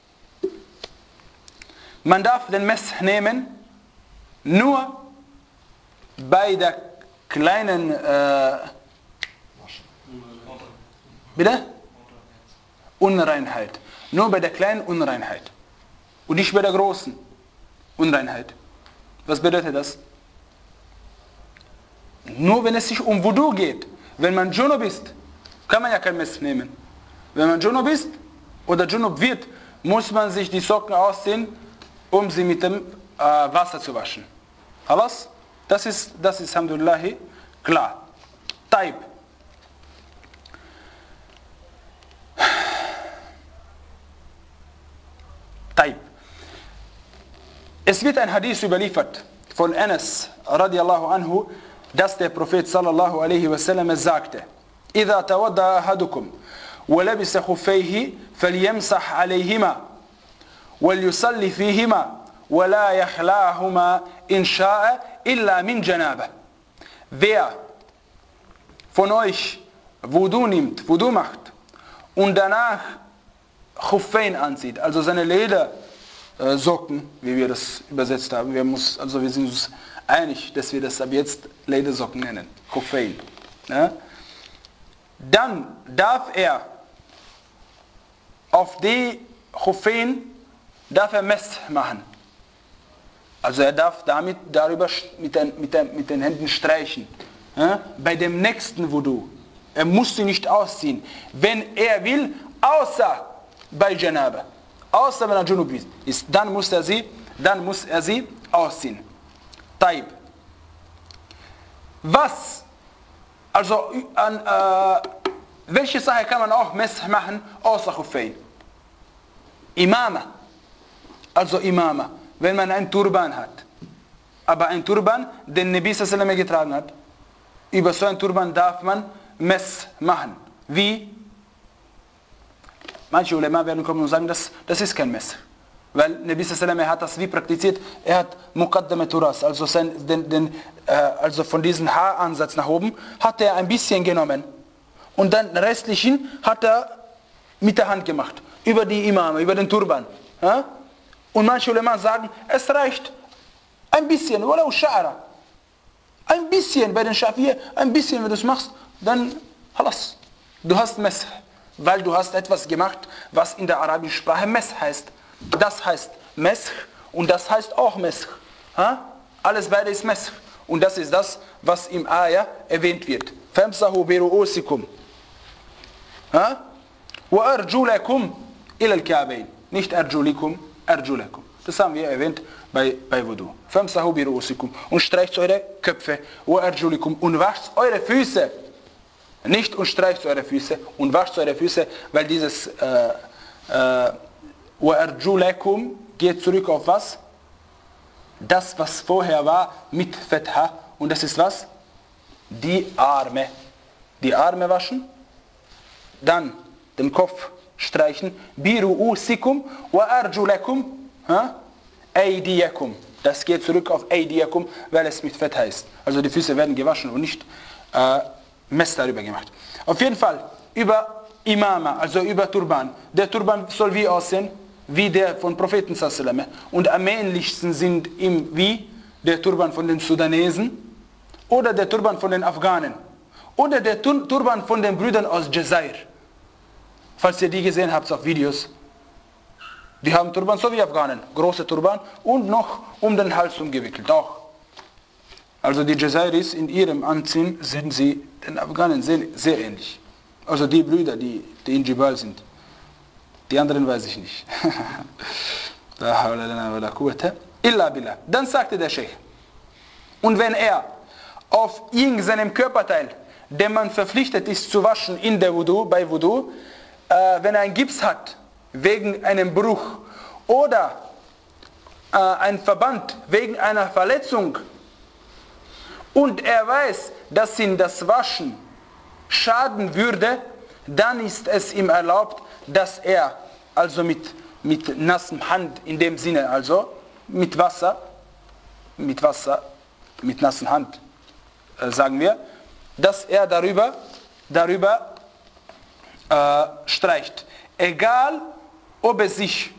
Man darf den Mess nehmen, nur bei der kleinen, äh, bitte? Unreinheit. Nur bei der kleinen Unreinheit. Und nicht bei der großen Unreinheit. Was bedeutet das? Nur wenn es sich um Wudu geht. Wenn man Junub ist, kann man ja kein Mess nehmen. Wenn man Junub ist oder Junub wird, muss man sich die Socken ausziehen, um sie mit dem äh, Wasser zu waschen. Alles? Das ist, das ist, alhamdulillah, klar. Taib. Taib. Es wird ein Hadith überliefert von Anas radiallahu anhu, dass der Prophet sallallahu alaihi wasallam sagte: إذا تودع أحدكم ولبس خفيه فليمسح عليهما وليصلي فيهما ولا يخلعهما إن شاء إلا من جنابه. Wer von euch Wudu nimmt, Wudu macht und danach Khuffain anzieht, also seine Ledersocken, wie wir das übersetzt haben, wir, muss, also wir sind uns einig, dass wir das ab jetzt Ledersocken nennen, Khuffain. Ja? Dann darf er auf die Khuffain darf er Mess machen. Also er darf damit darüber mit den, mit den, mit den Händen streichen. Ja? Bei dem nächsten Wudu. Er muss sie nicht ausziehen, wenn er will, außer bei Janaba. Außer wenn er Junub ist. Dann muss er sie, dann muss er sie ausziehen. Taib. Was? Also an äh, welche Sache kann man auch Mess machen außer Khuffain? Imama. Also Imama. Wenn man einen Turban hat. Aber ein Turban, den Nabi sallallahu alaihi wasallam getragen hat, über so einen Turban darf man Mess machen. Wie? Manche Ulema werden kommen und sagen, das, das ist kein Mess. Weil Nabi sallallahu alaihi wasallam hat das wie praktiziert. Er hat Muqaddam Turas, also, sein, den, den, äh, also von diesem Haaransatz nach oben, hat er ein bisschen genommen. Und dann den restlichen hat er mit der Hand gemacht. Über die Imame, über den Turban. Ja? Und manche Ulema sagen, es reicht ein bisschen, walau sha'ara. Ein bisschen bei den Schafi'ah, ein bisschen, wenn du es machst, dann, halas, du hast Mesh. Weil du hast etwas gemacht, was in der arabischen Sprache Mesh heißt. Das heißt Mesh und das heißt auch Mesh. Ha? Alles beide ist Mesh. Und das ist das, was im Ayah erwähnt wird. Famsahu bi ru'usikum. Ha? Wa arjulakum ila al-Ka'bayn. Nicht arjulikum, arjulakum. Das haben wir erwähnt bei, bei Wudu. Famsahu bi ru'usikum. Und streicht eure Köpfe. Wa arjulikum. Und wascht eure Füße. Nicht und streicht eure Füße und wascht eure Füße, weil dieses äh, äh, wa arjulakum geht zurück auf was? Das, was vorher war, mit Fetha. Und das ist was? Die Arme. Die Arme waschen, dann den Kopf streichen. Bi ru'usikum wa arjulakum aydiyakum. Das geht zurück auf aydiyakum, weil es mit Fetha ist. Also die Füße werden gewaschen und nicht äh, Mess darüber gemacht. Auf jeden Fall über Imama, also über Turban. Der Turban soll wie aussehen? Wie der von Propheten sallallahu. Und am ähnlichsten sind ihm wie der Turban von den Sudanesen oder der Turban von den Afghanen oder der Turban von den Brüdern aus Jazair. Falls ihr die gesehen habt auf Videos. Die haben Turban so wie Afghanen, große Turban und noch um den Hals umgewickelt auch. Also die Jazairis in ihrem Anziehen sind sie den Afghanen sehr, sehr ähnlich. Also die Brüder, die, die in Jibal sind. Die anderen weiß ich nicht. Illa billah. Dann sagte der Sheikh, und wenn er auf irgendeinem Körperteil, den man verpflichtet ist zu waschen in der Wudu, bei Wudu, äh, wenn er einen Gips hat, wegen einem Bruch, oder äh, ein Verband wegen einer Verletzung, und er weiß, dass ihn das Waschen schaden würde, dann ist es ihm erlaubt, dass er also mit, mit nassem Hand, in dem Sinne also, mit Wasser, mit Wasser, mit nassen Hand, äh, sagen wir, dass er darüber, darüber äh, streicht. Egal, ob es sich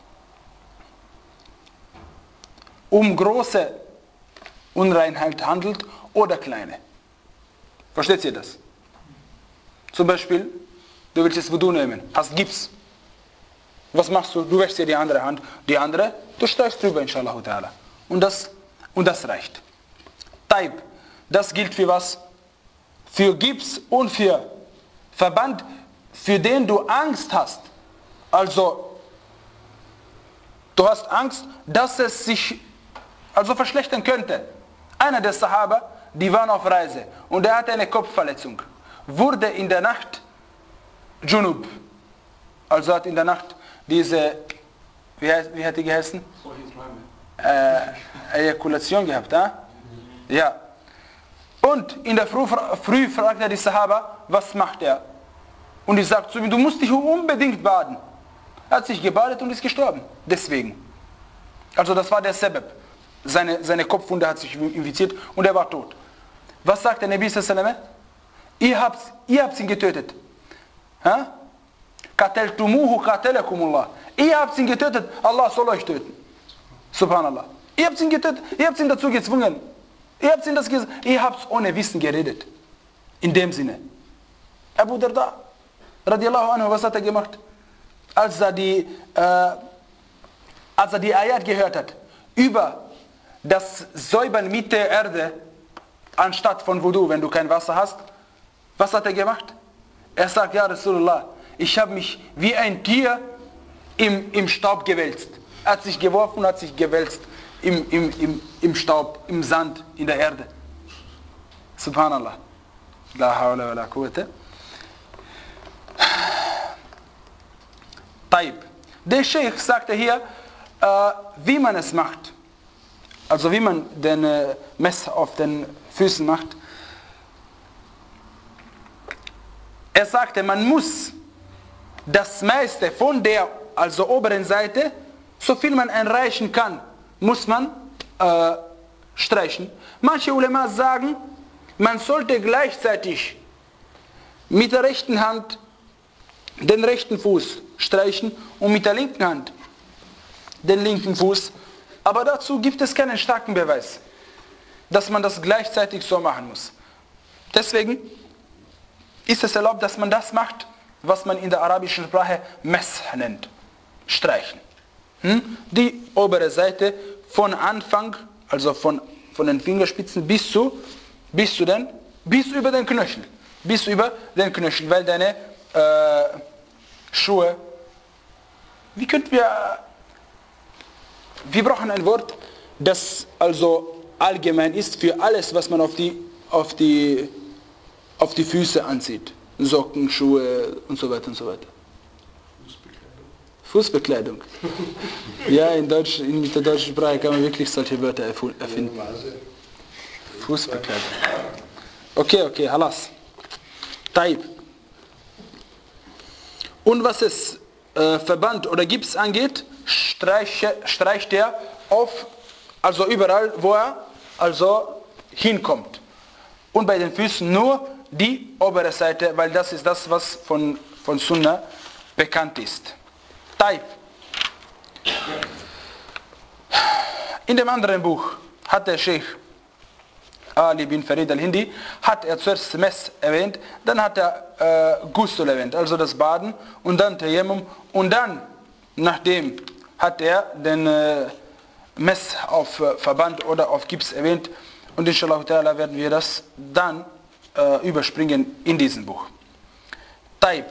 um große Unreinheit handelt oder kleine. Versteht ihr das? Zum Beispiel, du willst jetzt Wudu nehmen, hast Gips. Was machst du? Du wäschst dir die andere Hand, die andere, du streichst drüber, inshallah ta'ala. Und das, und das reicht. Taib, das gilt für was? Für Gips und für Verband, für den du Angst hast. Also, du hast Angst, dass es sich also verschlechtern könnte. Einer der Sahaba, die waren auf Reise und er hatte eine Kopfverletzung. Wurde in der Nacht Junub. Also hat in der Nacht diese, wie, heißt, wie hat die geheißen? Äh, Ejakulation gehabt, äh? Ja. Und in der Früh, früh fragt er die Sahaba, was macht er? Und ich sagte zu ihm, du musst dich unbedingt baden. Er hat sich gebadet und ist gestorben. Deswegen. Also das war der Sebeb. Seine, seine Kopfwunde hat sich infiziert und er war tot. Was sagt der Nabi sallallahu alaihi wasallam? Ihr habt, ihr habt ihn getötet. Ha? Qateltumuhu qatalakumullah. Ihr habt ihn getötet, Allah soll euch töten. Subhanallah. Ihr habt ihn getötet, ihr habt ihn dazu gezwungen. Ihr habt ihn das gesagt, ihr habt ohne Wissen geredet. In dem Sinne. Abu Darda, radiallahu anhu, was hat er gemacht? Als er die, äh, als er die Ayat gehört hat, über das Säubern mit der Erde, anstatt von Wudu, wenn du kein Wasser hast, was hat er gemacht? Er sagt, ja Rasulullah, ich habe mich wie ein Tier im, im Staub gewälzt. Er hat sich geworfen und hat sich gewälzt im, im, im, im Staub, im Sand, in der Erde. Subhanallah. La hawla wa la quwwata. Taib. Der Sheikh sagte hier, äh, wie man es macht. Also wie man den äh, Mess auf den Füßen macht. Er sagte, man muss das meiste von der also oberen Seite, so viel man erreichen kann, muss man äh, streichen. Manche Ulema sagen, man sollte gleichzeitig mit der rechten Hand den rechten Fuß streichen und mit der linken Hand den linken Fuß. Aber dazu gibt es keinen starken Beweis, dass man das gleichzeitig so machen muss. Deswegen ist es erlaubt, dass man das macht, was man in der arabischen Sprache Mesh nennt. Streichen. Hm? Die obere Seite von Anfang, also von, von den Fingerspitzen bis zu, bis zu den, bis über den Knöchel. Bis über den Knöchel, weil deine äh, Schuhe, wie könnten wir, wir brauchen ein Wort, das also allgemein ist für alles, was man auf die, auf die, auf die Füße anzieht. Socken, Schuhe und so weiter und so weiter. Fußbekleidung. Ja, in, Deutsch, in der deutschen Sprache kann man wirklich solche Wörter erfinden. Fußbekleidung. Okay, okay, halas. Taib. Und was es äh, Verband oder Gips angeht, streiche, streicht er auf, also überall, wo er also hinkommt. Und bei den Füßen nur die obere Seite, weil das ist das, was von, von Sunna bekannt ist. Taib. In dem anderen Buch hat der Sheikh Ali bin Farid al-Hindi, hat er zuerst Mess erwähnt, dann hat er äh, Ghusl erwähnt, also das Baden, und dann Tayammum, und dann, nachdem, hat er den äh, Mess auf äh, Verband oder auf Gips erwähnt, und inshallah ta'ala werden wir das dann äh, überspringen in diesem Buch. Taib.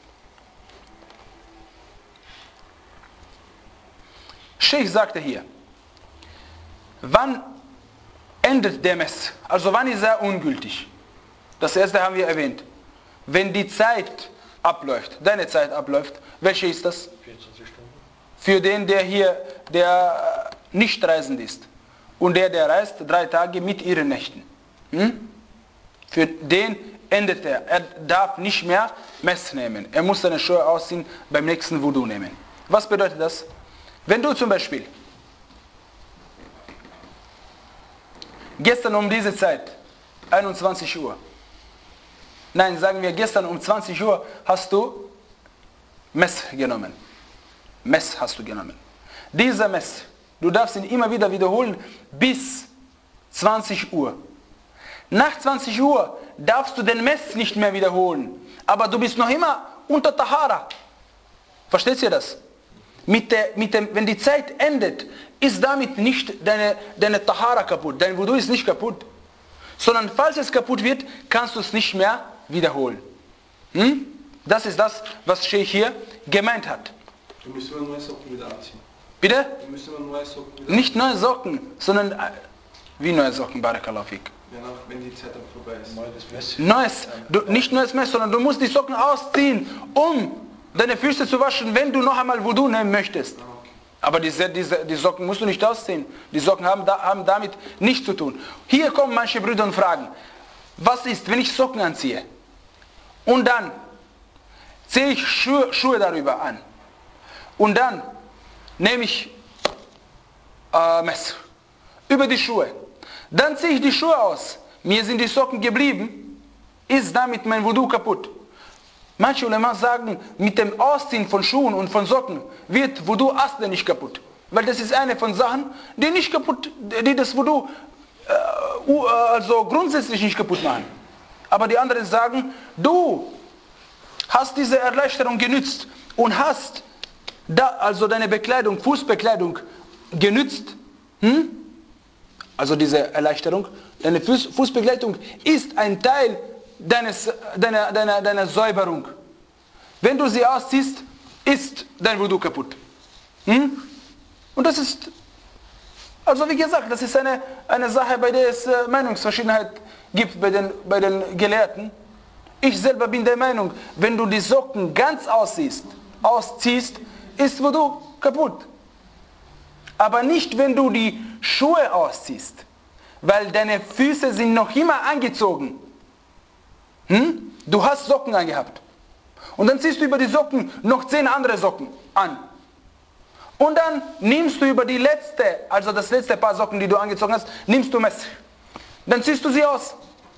Sheikh sagte hier, wann endet der Mess? Also wann ist er ungültig? Das erste haben wir erwähnt. Wenn die Zeit abläuft, deine Zeit abläuft, welche ist das? vierundzwanzig Stunden. Für den, der hier, der nicht reisend ist. Und der, der reist, drei Tage mit ihren Nächten. Hm? Für den endet er. Er darf nicht mehr Mess nehmen. Er muss seine Schuhe ausziehen, beim nächsten Wudu nehmen. Was bedeutet das? Wenn du zum Beispiel gestern um diese Zeit, einundzwanzig Uhr, nein, sagen wir gestern um zwanzig Uhr hast du Mess genommen. Mess hast du genommen. Dieser Mess, du darfst ihn immer wieder wiederholen bis zwanzig Uhr. Nach zwanzig Uhr darfst du den Mess nicht mehr wiederholen, aber du bist noch immer unter Tahara. Versteht ihr das? Mit der, mit dem, wenn die Zeit endet, ist damit nicht deine, deine Tahara kaputt, dein Wudu ist nicht kaputt. Sondern falls es kaputt wird, kannst du es nicht mehr wiederholen. Hm? Das ist das, was Sheikh hier gemeint hat. Du müssen wir neue Socken wieder anziehen. Bitte? Du müssen wir neue Socken wieder Nicht neue Socken, sondern wie neue Socken, Barakallahu fik. Ja, wenn die Zeit dann vorbei ist. Neues Mess. Neues, du, nicht neues Mess, sondern du musst die Socken ausziehen, um deine Füße zu waschen, wenn du noch einmal Wudu nehmen möchtest. Aber diese, diese, die Socken musst du nicht ausziehen. Die Socken haben, da, haben damit nichts zu tun. Hier kommen manche Brüder und fragen, was ist, wenn ich Socken anziehe? Und dann ziehe ich Schuhe, Schuhe darüber an. Und dann nehme ich äh, Mess über die Schuhe. Dann ziehe ich die Schuhe aus. Mir sind die Socken geblieben. Ist damit mein Wudu kaputt? Manche Ulema sagen, mit dem Ausziehen von Schuhen und von Socken wird Wudu aslan nicht kaputt. Weil das ist eine von Sachen, die nicht kaputt, die das Wudu äh, also grundsätzlich nicht kaputt machen. Aber die anderen sagen, du hast diese Erleichterung genützt und hast da, also deine Bekleidung, Fußbekleidung genützt. Hm? Also diese Erleichterung, deine Fuß, Fußbekleidung ist ein Teil Deines, deiner, deiner, deiner Säuberung. Wenn du sie ausziehst, ist dein Wudu kaputt. Hm? Und das ist, also wie gesagt, das ist eine, eine Sache, bei der es äh, Meinungsverschiedenheit gibt bei den, bei den Gelehrten. Ich selber bin der Meinung, wenn du die Socken ganz ausziehst, ausziehst, ist Wudu kaputt. Aber nicht, wenn du die Schuhe ausziehst, weil deine Füße sind noch immer angezogen. Hm? Du hast Socken angehabt. Und dann ziehst du über die Socken noch zehn andere Socken an. Und dann nimmst du über die letzte, also das letzte Paar Socken, die du angezogen hast, nimmst du Mess. Dann ziehst du sie aus.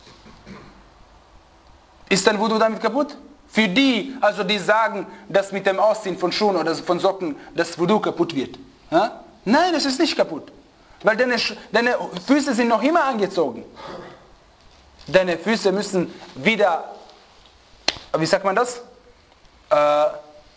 Ist dein Wudu damit kaputt? Für die, also die sagen, dass mit dem Ausziehen von Schuhen oder von Socken das Wudu kaputt wird. Ja? Nein, es ist nicht kaputt. Weil deine, deine Füße sind noch immer angezogen. Deine Füße müssen wieder, wie sagt man das? Äh,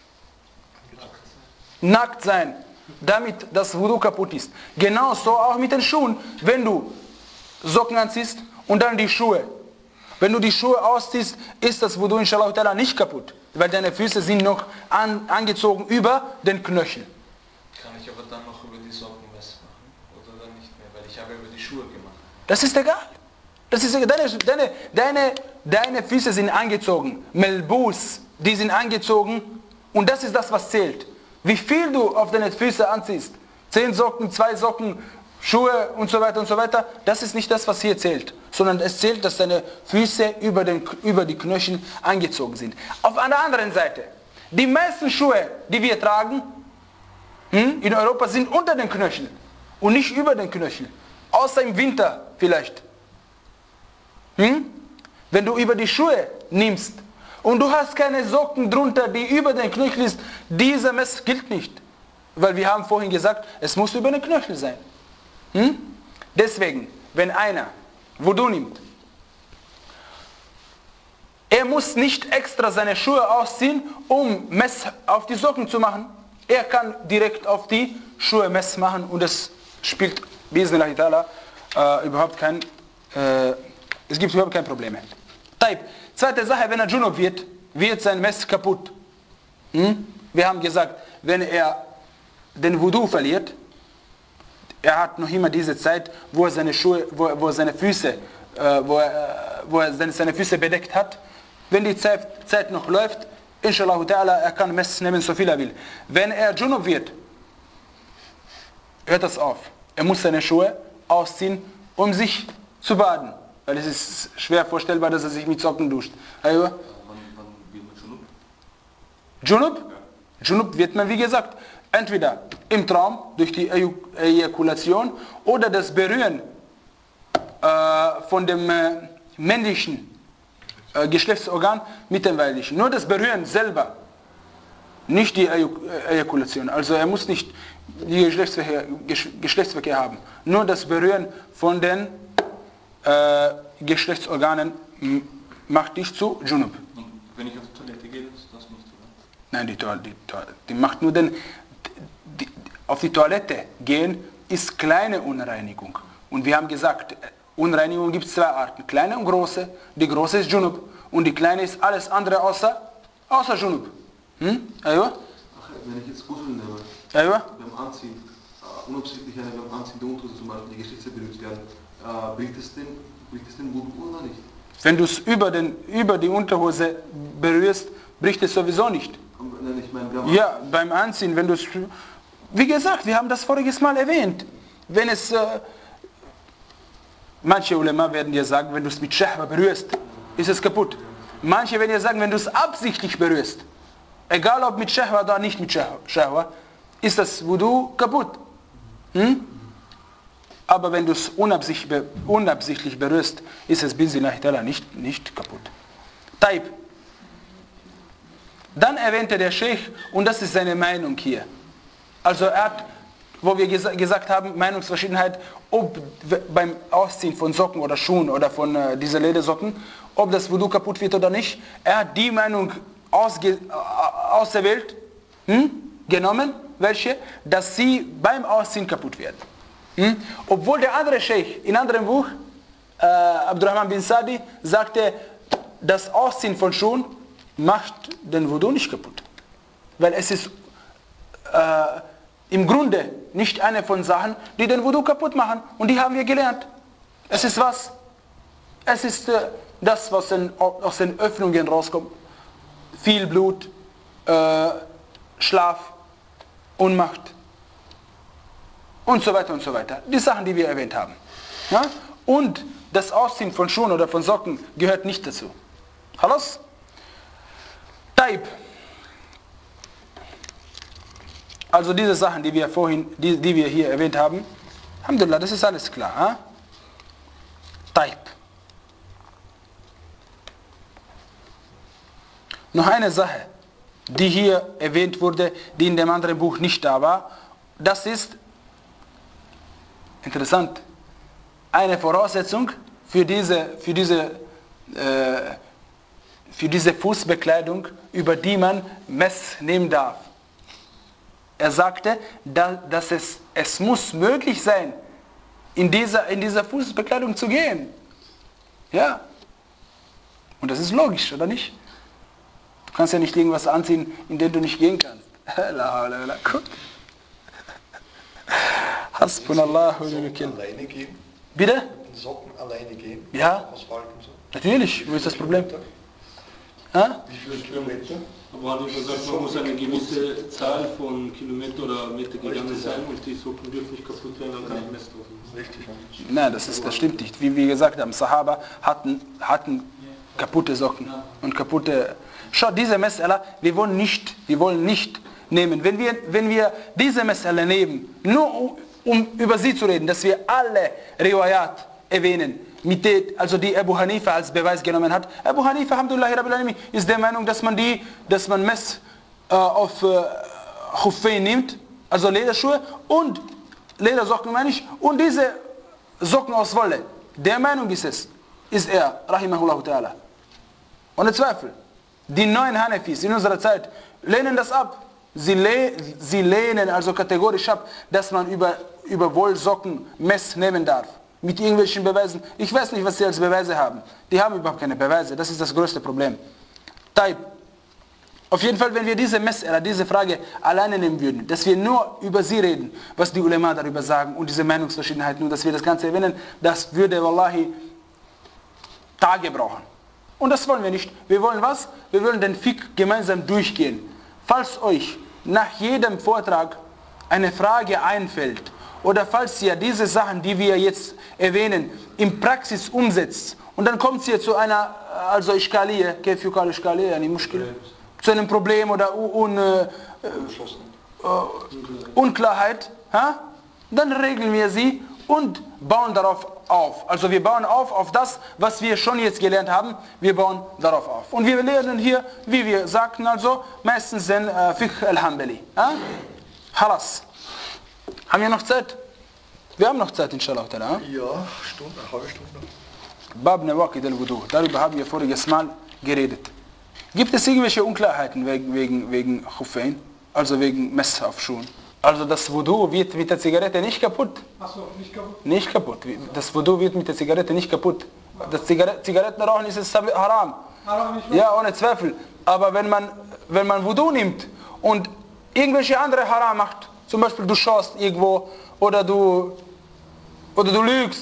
nackt sein, damit das Wudu kaputt ist. Genauso auch mit den Schuhen. Wenn du Socken anziehst und dann die Schuhe. Wenn du die Schuhe ausziehst, ist das Wudu inshallah ta'ala nicht kaputt. Weil deine Füße sind noch an, angezogen über den Knöchel. Kann ich aber dann noch über die Socken was machen? Oder dann nicht mehr? Weil ich habe über die Schuhe gemacht. Das ist egal. Das ist egal. Deine, deine, deine, deine Füße sind angezogen. Melbus, die sind angezogen. Und das ist das, was zählt. Wie viel du auf deine Füße anziehst. Zehn Socken, zwei Socken, Schuhe und so weiter und so weiter. Das ist nicht das, was hier zählt. Sondern es zählt, dass deine Füße über, den, über die Knöchel angezogen sind. Auf einer anderen Seite. Die meisten Schuhe, die wir tragen, hm, in Europa sind unter den Knöcheln. Und nicht über den Knöcheln. Außer im Winter vielleicht. Hm? Wenn du über die Schuhe nimmst und du hast keine Socken drunter, die über den Knöchel ist, dieser Mess gilt nicht. Weil wir haben vorhin gesagt, es muss über den Knöchel sein. Hm? Deswegen, wenn einer Wudu nimmt, er muss nicht extra seine Schuhe ausziehen, um Mess auf die Socken zu machen. Er kann direkt auf die Schuhe Mess machen und es spielt bismillah ta'ala äh, überhaupt kein äh, es gibt überhaupt kein Problem. Taib. Zweite Sache, wenn er Junub wird, wird sein Mess kaputt. Hm? Wir haben gesagt, wenn er den Wudu verliert, er hat noch immer diese Zeit, wo er seine Schuhe, wo, wo er seine Füße, äh, wo er, wo er seine, seine Füße bedeckt hat. Wenn die Zeit, Zeit noch läuft, inshallah ta'ala, er kann Mess nehmen, so viel er will. Wenn er Junub wird, hört das auf. Er muss seine Schuhe ausziehen, um sich zu baden. Weil es ist schwer vorstellbar, dass er sich mit Socken duscht. Also, Wann, wann wird man Junub? Junub? Ja. Junub wird man, wie gesagt, entweder im Traum, durch die Ejakulation, oder das Berühren äh, von dem äh, männlichen äh, Geschlechtsorgan mit dem weiblichen. Nur das Berühren selber, nicht die Ejakulation. Also er muss nicht die Geschlechtsverkehr, Geschlechtsverkehr haben. Nur das Berühren von den äh, Geschlechtsorganen macht dich zu Junub. Und wenn ich auf die Toilette gehe, ist das nicht, oder? Nein, die, die, die macht nur den... Die, auf die Toilette gehen ist kleine Unreinigung. Und wir haben gesagt, Unreinigung gibt es zwei Arten. Kleine und große. Die große ist Junub. Und die kleine ist alles andere außer, außer Junub. Hm? Aywa? Ach, wenn ich jetzt Ghusl nehme, Aywa? beim Anziehen, äh, unabsichtlich eine beim Anziehen der Unterhose zum Beispiel die Geschlechter berührt werden, äh, bricht es den, bricht es den Wudu oder nicht? Wenn du es über, den, über die Unterhose berührst, bricht es sowieso nicht. Nein, ich meine, beim ja, beim Anziehen, wenn du es... Wie gesagt, wir haben das voriges Mal erwähnt. Wenn es... Äh, manche Ulema werden dir sagen, wenn du es mit Shahwa berührst, ist es kaputt. Manche werden dir sagen, wenn du es absichtlich berührst, egal ob mit Shahwa oder nicht mit Shahwa, ist das Wudu kaputt. Hm? Aber wenn du es unabsichtlich, unabsichtlich berührst, ist es bismillah nicht, nicht kaputt. Taib. Dann erwähnte der Sheikh, und das ist seine Meinung hier. Also er hat, wo wir gesa gesagt haben, Meinungsverschiedenheit, ob beim Ausziehen von Socken oder Schuhen oder von äh, dieser Ledersocken, ob das Wudu kaputt wird oder nicht. Er hat die Meinung ausge auserwählt, hm, genommen, welche, dass sie beim Ausziehen kaputt werden. Hm? Obwohl der andere Sheikh in einem anderen Buch, äh, Abdurrahman bin Sadi, sagte, das Ausziehen von Schuhen macht den Wudu nicht kaputt. Weil es ist äh, im Grunde nicht eine von Sachen, die den Wudu kaputt machen. Und die haben wir gelernt. Es ist was? Es ist äh, das, was in, aus den Öffnungen rauskommt. Viel Blut, äh, Schlaf, Ohnmacht und so weiter und so weiter. Die Sachen, die wir erwähnt haben. Ja? Und das Ausziehen von Schuhen oder von Socken gehört nicht dazu. Hallo? Taib. Also diese Sachen, die wir vorhin, die, die wir hier erwähnt haben, Alhamdulillah, das ist alles klar. Hein? Taib. Noch eine Sache, die hier erwähnt wurde, die in dem anderen Buch nicht da war, das ist interessant. Eine Voraussetzung für diese, für diese, äh, für diese Fußbekleidung, über die man Mess nehmen darf. Er sagte, da, dass es, es muss möglich sein, in dieser, in dieser Fußbekleidung zu gehen. Ja. Und das ist logisch, oder nicht? Du kannst ja nicht irgendwas anziehen, in dem du nicht gehen kannst. Guck. Hasbunallah wa ni'mal Wakeel. Alleine gehen? Bitte? Mit den Socken alleine gehen? Ja. Asphalt und so? Natürlich. Wo ist das Problem? Ha? Wie viele Kilometer? Aber hat er gesagt, man muss eine gewisse Zahl von Kilometer oder Meter gegangen sein und die Socken dürfen nicht kaputt werden, dann kann ich Mess drauf. Richtig. Nein, das, ist, das stimmt nicht. Wie wir gesagt haben, Sahaba hatten, hatten kaputte Socken und kaputte... Schau, diese Mes'ala, wir wollen nicht, wir wollen nicht nehmen. Wenn wir, wenn wir diese Mes'ala nehmen, nur um über sie zu reden, dass wir alle Riwayat erwähnen, mit der, also die Abu Hanifa als Beweis genommen hat. Abu Hanifa, alhamdulillah, Rabbil Alamin, ist der Meinung, dass man die, dass man Mess äh, auf äh, Khuffayn nimmt, also Lederschuhe und Ledersocken meine ich, und diese Socken aus Wolle. Der Meinung ist es, ist er, rahimahullah ta'ala. Ohne Zweifel. Die neuen Hanafis in unserer Zeit lehnen das ab. Sie, leh, sie lehnen also kategorisch ab, dass man über, über Wollsocken Mess nehmen darf. Mit irgendwelchen Beweisen. Ich weiß nicht, was sie als Beweise haben. Die haben überhaupt keine Beweise. Das ist das größte Problem. Taib. Auf jeden Fall, wenn wir diese Mes'ala, diese Frage alleine nehmen würden, dass wir nur über sie reden, was die Ulema darüber sagen und diese Meinungsverschiedenheit, nur dass wir das Ganze erwähnen, das würde wallahi Tage brauchen. Und das wollen wir nicht. Wir wollen was? Wir wollen den Fiqh gemeinsam durchgehen. Falls euch nach jedem Vortrag eine Frage einfällt, oder falls ihr diese Sachen, die wir jetzt erwähnen, in Praxis umsetzt, und dann kommt ihr zu einer, also Ischkaliye, zu einem Problem oder un, äh, äh, Unklarheit, ha? Dann regeln wir sie und bauen darauf auf. Also wir bauen auf auf das, was wir schon jetzt gelernt haben, wir bauen darauf auf. Und wir lernen hier, wie wir sagten, also meistens den äh, Fiqh al-Hanbali. Ha? Halas. Haben wir noch Zeit? Wir haben noch Zeit, inshallah. Ja, Stunde, eine halbe Stunde. Bab Nawaqid al-Wudu. Darüber haben wir voriges Mal geredet. Gibt es irgendwelche Unklarheiten wegen, wegen, wegen Khuffayn? Also wegen Mess auf Schuhen? Also das Wudu wird mit der Zigarette nicht kaputt. Achso, nicht kaputt? Nicht kaputt. Das Wudu wird mit der Zigarette nicht kaputt. Das Zigaret- Zigarettenrauchen ist es haram. Haram nicht Ja, ohne Zweifel. Aber wenn man, wenn man Wudu nimmt und irgendwelche andere Haram macht, zum Beispiel du schaust irgendwo oder du, oder du lügst,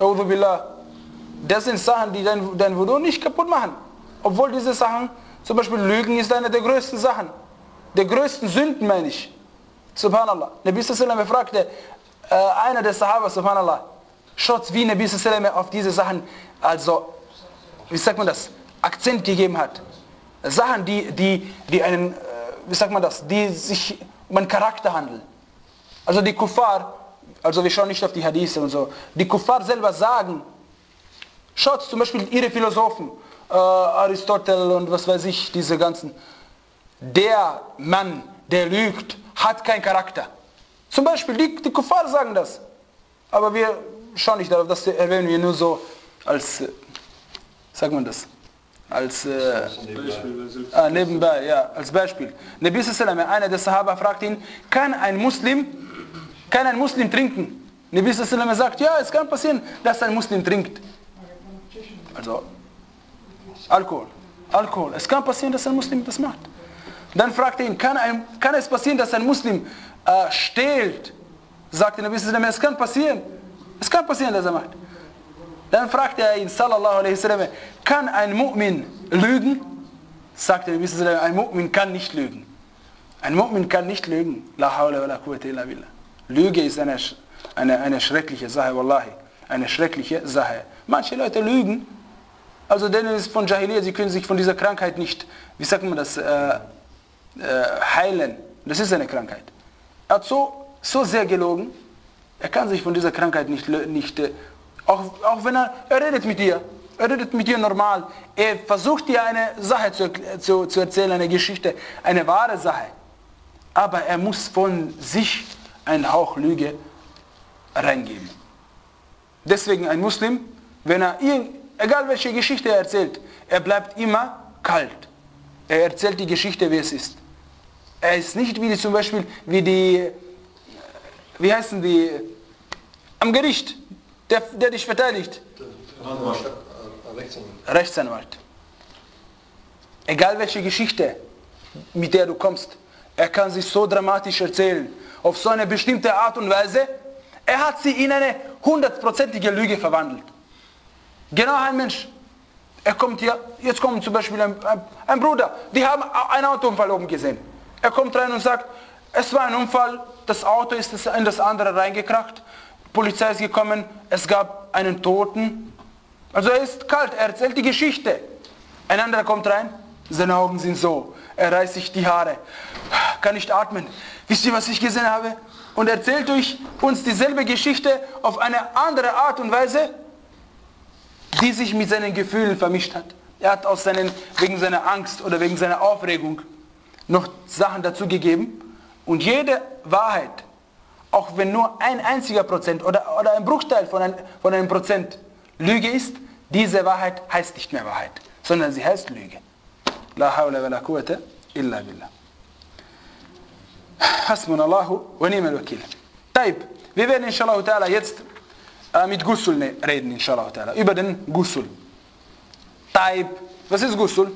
das sind Sachen, die dein, dein Wudu nicht kaputt machen. Obwohl diese Sachen, zum Beispiel Lügen ist eine der größten Sachen. Der größten Sünden, meine ich. Subhanallah. Nabi sallallahu alaihi fragte äh, einer der Sahaba, Subhanallah, schaut, wie Nabi sallallahu alaihi auf diese Sachen, also, wie sagt man das, Akzent gegeben hat. Sachen, die, die, die einen, äh, wie sagt man das, die sich um einen Charakter handeln. Also die Kuffar, also wir schauen nicht auf die Hadithe und so, die Kuffar selber sagen, schaut zum Beispiel ihre Philosophen, äh, Aristotel und was weiß ich, diese ganzen, der Mann, der lügt, hat keinen Charakter. Zum Beispiel, die, die Kuffar sagen das. Aber wir schauen nicht darauf, das erwähnen wir nur so als, äh, sagt man das, als äh, nebenbei. Ah, nebenbei, ja, als Beispiel. Nabi sallallahu alaihi, einer der Sahaba fragt ihn, kann ein Muslim, kann ein Muslim trinken? Nabi sallallahu alaihi sagt, ja, es kann passieren, dass ein Muslim trinkt. Also, Alkohol. Alkohol. Es kann passieren, dass ein Muslim das macht. Dann fragte er ihn, kann, ein, kann es passieren, dass ein Muslim äh, stehlt? Sagte Nabi sallallahu alaihi, es kann passieren. Es kann passieren, dass er macht. Dann fragte er ihn, sallallahu alaihi wasallam, kann ein Mu'min lügen? Sagte Nabi sallallahu alaihi, ein Mu'min kann nicht lügen. Ein Mu'min kann nicht lügen. La hawla wa la quwwata illa billah. Lüge ist eine, eine, eine schreckliche Sache, wallahi. Eine schreckliche Sache. Manche Leute lügen, also denen ist von Jahiliyyah, sie können sich von dieser Krankheit nicht, wie sagt man das, äh, äh, heilen. Das ist eine Krankheit. Er hat so, so sehr gelogen, er kann sich von dieser Krankheit nicht, nicht äh, auch, auch wenn er, er redet mit dir, er redet mit dir normal, er versucht dir eine Sache zu, zu, zu erzählen, eine Geschichte, eine wahre Sache. Aber er muss von sich einen Hauch Lüge reingeben. Deswegen ein Muslim, wenn er, egal welche Geschichte er erzählt, er bleibt immer kalt. Er erzählt die Geschichte, wie es ist. Er ist nicht wie die, zum Beispiel, wie die, wie heißen die, am Gericht, der, der dich verteidigt. Rechtsanwalt. Rechtsanwalt. Egal welche Geschichte, mit der du kommst, er kann sie so dramatisch erzählen, auf so eine bestimmte Art und Weise, er hat sie in eine hundertprozentige Lüge verwandelt. Genau ein Mensch. Er kommt hier, jetzt kommt zum Beispiel ein, ein, ein Bruder, die haben einen Autounfall oben gesehen. Er kommt rein und sagt, es war ein Unfall, das Auto ist in das andere reingekracht, die Polizei ist gekommen, es gab einen Toten. Also er ist kalt, er erzählt die Geschichte. Ein anderer kommt rein, seine Augen sind so, er reißt sich die Haare, kann nicht atmen. Wisst ihr, was ich gesehen habe? Und erzählt euch uns dieselbe Geschichte auf eine andere Art und Weise, die sich mit seinen Gefühlen vermischt hat. Er hat aus seinen, wegen seiner Angst oder wegen seiner Aufregung noch Sachen dazu gegeben. Und jede Wahrheit, auch wenn nur ein einziger Prozent oder, oder ein Bruchteil von, ein, von einem Prozent Lüge ist, diese Wahrheit heißt nicht mehr Wahrheit, sondern sie heißt Lüge. La hawla wa la quwwata illa billah. Hasbunallahu wa ni'mal wakil. Taib, wir werden inshallah ta'ala jetzt äh, mit Ghusl reden, inshallah ta'ala, über den Ghusl. Taib, was ist Ghusl?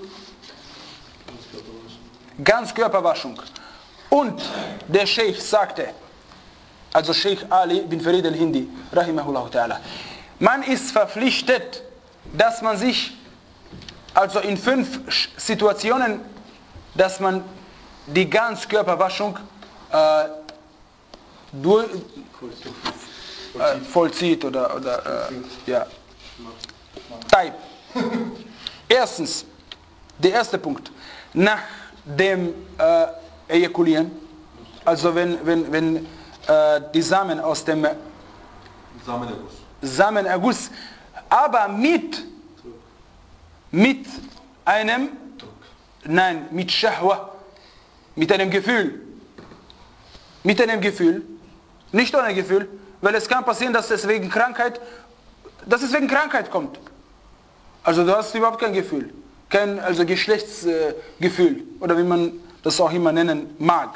Ganzkörperwaschung. Und der Sheikh sagte, also Sheikh Ali bin Farid al-Hindi, rahimahullah ta'ala, man ist verpflichtet, dass man sich, also in fünf Situationen, dass man die Ganzkörperwaschung äh, durch, äh, vollzieht oder, oder äh, ja. Taib. Erstens, der erste Punkt, nach dem äh, Ejakulieren, also wenn, wenn, wenn äh, die Samen aus dem Samenerguss. Samenerguss, aber mit mit einem nein, mit Shahwa, mit einem Gefühl, mit einem Gefühl, nicht ohne Gefühl, weil es kann passieren, dass es wegen Krankheit, dass es wegen Krankheit kommt. Also du hast überhaupt kein Gefühl, kein also Geschlechtsgefühl äh, oder wie man das auch immer nennen mag.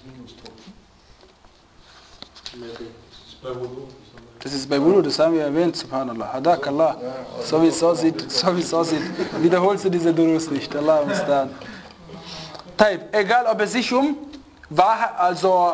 Das ist bei Wudu, das haben wir erwähnt, subhanallah. Hadak Allah. So wie es aussieht, so wie es aussieht, wiederholst du diese Durus nicht. Allah uns dann. Taib, egal ob es sich um Wahrheit, also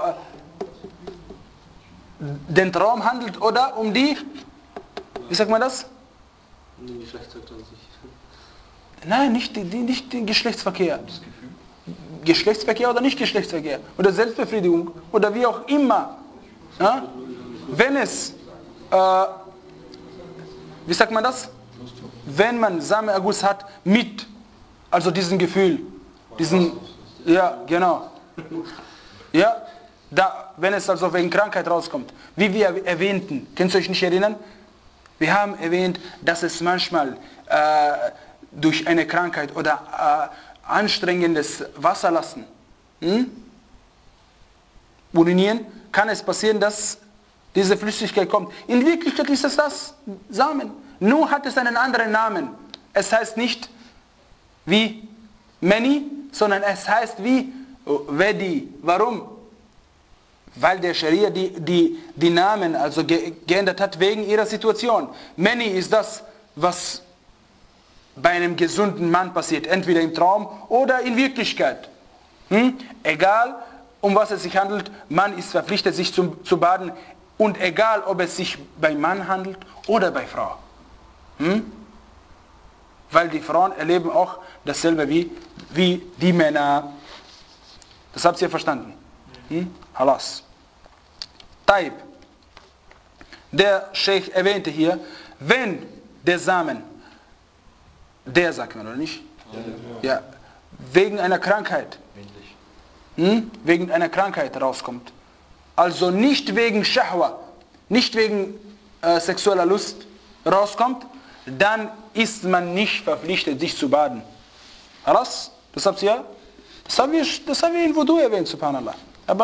den Traum handelt oder um die, wie sagt man das? Den Geschlechtsakt an sich. Nein, nicht, die, nicht den Geschlechtsverkehr. Geschlechtsverkehr oder nicht Geschlechtsverkehr. Oder Selbstbefriedigung. Oder wie auch immer. Ja? Wenn es, äh, wie sagt man das? Wenn man Samenerguss hat mit, also diesem Gefühl, diesen, ja, genau. Ja, da, wenn es also wegen Krankheit rauskommt. Wie wir erwähnten, könnt ihr euch nicht erinnern? Wir haben erwähnt, dass es manchmal äh, durch eine Krankheit oder äh, anstrengendes Wasserlassen, hm? urinieren, kann es passieren, dass diese Flüssigkeit kommt. In Wirklichkeit ist es das Samen. Nur hat es einen anderen Namen. Es heißt nicht wie Mani, sondern es heißt wie Vedi. Warum? Weil der Scharia die, die, die Namen also ge geändert hat wegen ihrer Situation. Mani ist das, was bei einem gesunden Mann passiert, entweder im Traum oder in Wirklichkeit. Hm? Egal, um was es sich handelt, man ist verpflichtet, sich zu, zu baden. Und egal, ob es sich bei Mann handelt oder bei Frau. Hm? Weil die Frauen erleben auch dasselbe wie, wie die Männer. Das habt ihr verstanden? Hm? Halas. Taib. Der Sheikh erwähnte hier, wenn der Samen, der sagt man, oder nicht? Ja, ja. Wegen einer Krankheit, hm? wegen einer Krankheit rauskommt, also nicht wegen Shahwa, nicht wegen äh, sexueller Lust rauskommt, dann ist man nicht verpflichtet, sich zu baden. Alles? Das habt ihr? Das haben wir, das haben wir in Wudu erwähnt, subhanallah. Aber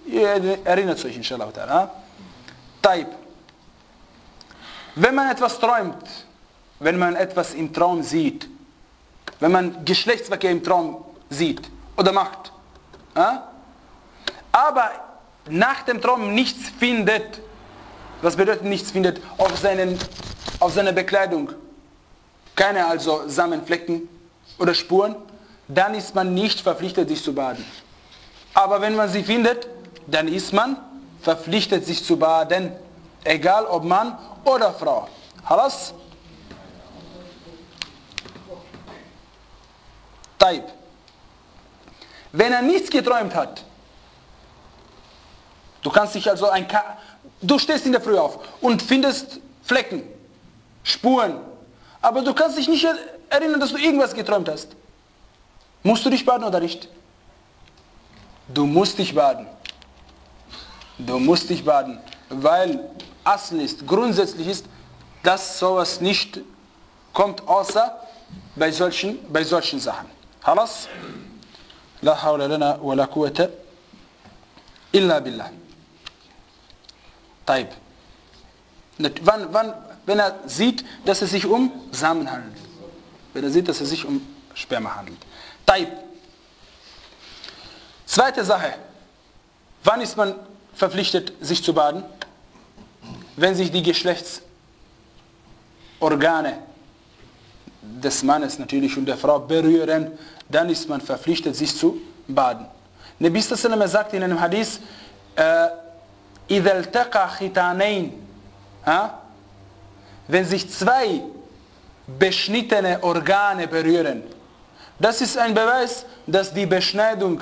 Ihr erinnert euch, inshallah. Taib. Wenn man etwas träumt, wenn man etwas im Traum sieht, wenn man Geschlechtsverkehr im Traum sieht oder macht, aber nach dem Traum nichts findet, was bedeutet nichts findet, auf, seinen, auf seiner Bekleidung, keine also Samenflecken oder Spuren, dann ist man nicht verpflichtet, sich zu baden. Aber wenn man sie findet, dann ist man verpflichtet, sich zu baden, egal ob Mann oder Frau. Halas? Taib. Wenn er nichts geträumt hat, du kannst dich also ein Ka du stehst in der Früh auf und findest Flecken, Spuren, aber du kannst dich nicht erinnern, dass du irgendwas geträumt hast. Musst du dich baden oder nicht? Du musst dich baden. Du musst dich baden, weil Asl ist, grundsätzlich ist, dass sowas nicht kommt, außer bei solchen, bei solchen Sachen. Halas? La hawla lana wa la quwwata illa billah. Taib. Wann, wann, wenn er sieht, dass es sich um Samen handelt. Wenn er sieht, dass es sich um Sperma handelt. Taib. Zweite Sache. Wann ist man verpflichtet, sich zu baden? Wenn sich die Geschlechtsorgane des Mannes natürlich und der Frau berühren, dann ist man verpflichtet, sich zu baden. Nabi sallallahu alaihi wasallam sagt in einem Hadith, äh, إِذَا الْتَقَى خِتَانَيْن, wenn sich zwei beschnittene Organe berühren, das ist ein Beweis, dass die Beschneidung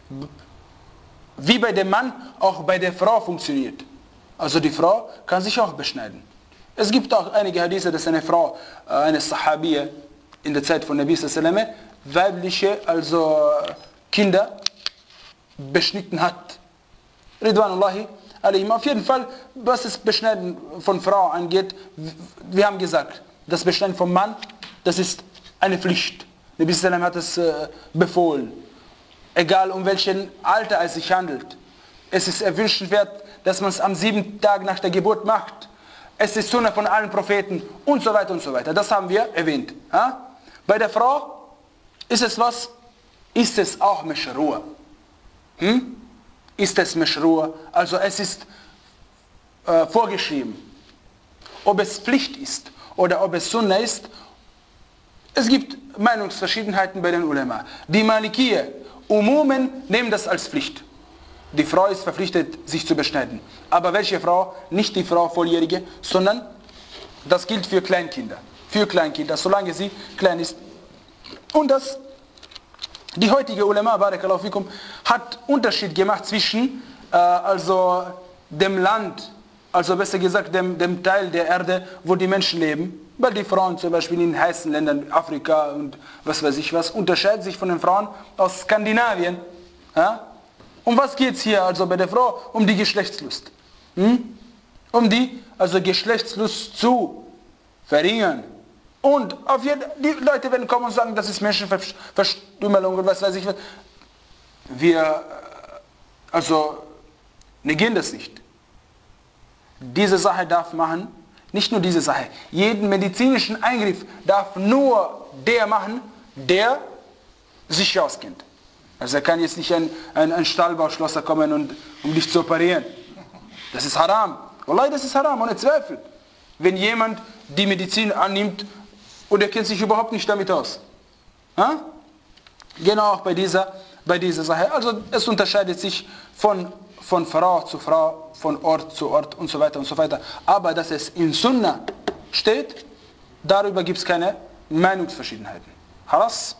wie bei dem Mann auch bei der Frau funktioniert. Also die Frau kann sich auch beschneiden. Es gibt auch einige Hadithe, dass eine Frau, eine Sahabiyya in der Zeit von Nabi sallallahu alaihi wasallam, weibliche, also Kinder beschnitten hat. Ridwanullahi alaihim. Auf jeden Fall, was das Beschneiden von Frau angeht, wir haben gesagt, das Beschneiden vom Mann, das ist eine Pflicht. Nabi sallallahu alaihi wasallam hat es äh, befohlen. Egal um welchen Alter es sich handelt. Es ist erwünschenswert, dass man es am siebten Tag nach der Geburt macht. Es ist Sunna von allen Propheten und so weiter und so weiter. Das haben wir erwähnt. Ja? Bei der Frau ist es was? Ist es auch Mashru'a? Hm? Ist es Mashru'a? Also es ist äh, vorgeschrieben. Ob es Pflicht ist oder ob es Sunna ist, es gibt Meinungsverschiedenheiten bei den Ulema. Die Malikiyya, Umumen nehmen das als Pflicht. Die Frau ist verpflichtet, sich zu beschneiden. Aber welche Frau? Nicht die Frau Volljährige, sondern das gilt für Kleinkinder. Für Kleinkinder, solange sie klein ist. Und das, die heutige Ulema, Barakallahu fikum, hat Unterschied gemacht zwischen äh, also dem Land, also besser gesagt dem, dem Teil der Erde, wo die Menschen leben. Weil die Frauen zum Beispiel in heißen Ländern, Afrika und was weiß ich was, unterscheiden sich von den Frauen aus Skandinavien. Ja? Um was geht es hier also bei der Frau? Um die Geschlechtslust. Hm? Um die also Geschlechtslust zu verringern. Und auf jeden, die Leute werden kommen und sagen, das ist Menschenverstümmelung und was weiß ich was. Wir also negieren das nicht. Diese Sache darf machen, nicht nur diese Sache, jeden medizinischen Eingriff darf nur der machen, der sich auskennt. Also er kann jetzt nicht ein, ein, ein Stahlbauschlosser kommen, und, um dich zu operieren. Das ist haram. Wallahi, das ist haram, ohne Zweifel. Wenn jemand die Medizin annimmt und er kennt sich überhaupt nicht damit aus. Ha? Genau auch bei dieser, bei dieser Sache. Also es unterscheidet sich von, von Frau zu Frau, von Ort zu Ort und so weiter und so weiter. Aber dass es in Sunna steht, darüber gibt es keine Meinungsverschiedenheiten. Halas?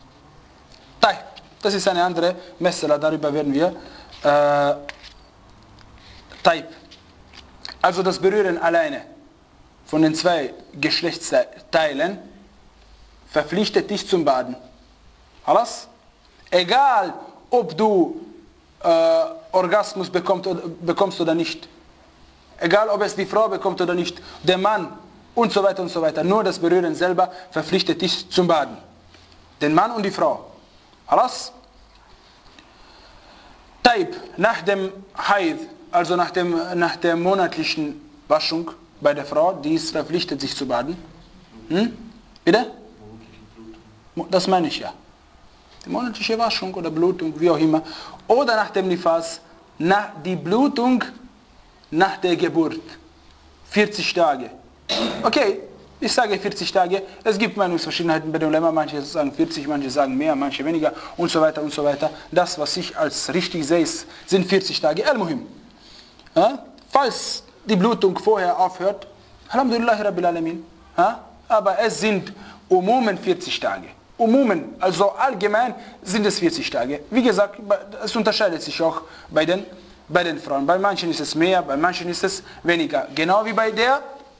Das ist eine andere Messala, darüber werden wir äh, Taib. Also das Berühren alleine von den zwei Geschlechtsteilen verpflichtet dich zum Baden. Halas? Egal, ob du äh, Orgasmus bekommst oder, bekommst oder nicht. Egal, ob es die Frau bekommt oder nicht, der Mann und so weiter und so weiter. Nur das Berühren selber verpflichtet dich zum Baden. Den Mann und die Frau. Halas? Weib nach dem Haid, also nach, dem, nach der monatlichen Waschung bei der Frau, die ist verpflichtet, sich zu baden. Hm? Bitte? Das meine ich ja. Die monatliche Waschung oder Blutung, wie auch immer. Oder nach dem Nifas, nach die Blutung nach der Geburt. vierzig Tage. Okay, ich sage vierzig Tage. Es gibt Meinungsverschiedenheiten bei den Ulema. Manche sagen vierzig, manche sagen mehr, manche weniger und so weiter und so weiter. Das, was ich als richtig sehe, sind vierzig Tage. Al-Muhim. Ja? Falls die Blutung vorher aufhört, Alhamdulillah Rabbil Alamin. Ja? Aber es sind umumen vierzig Tage. Umumen, also allgemein sind es vierzig Tage. Wie gesagt, es unterscheidet sich auch bei den, bei den Frauen. Bei manchen ist es mehr, bei manchen ist es weniger. Genau wie bei der,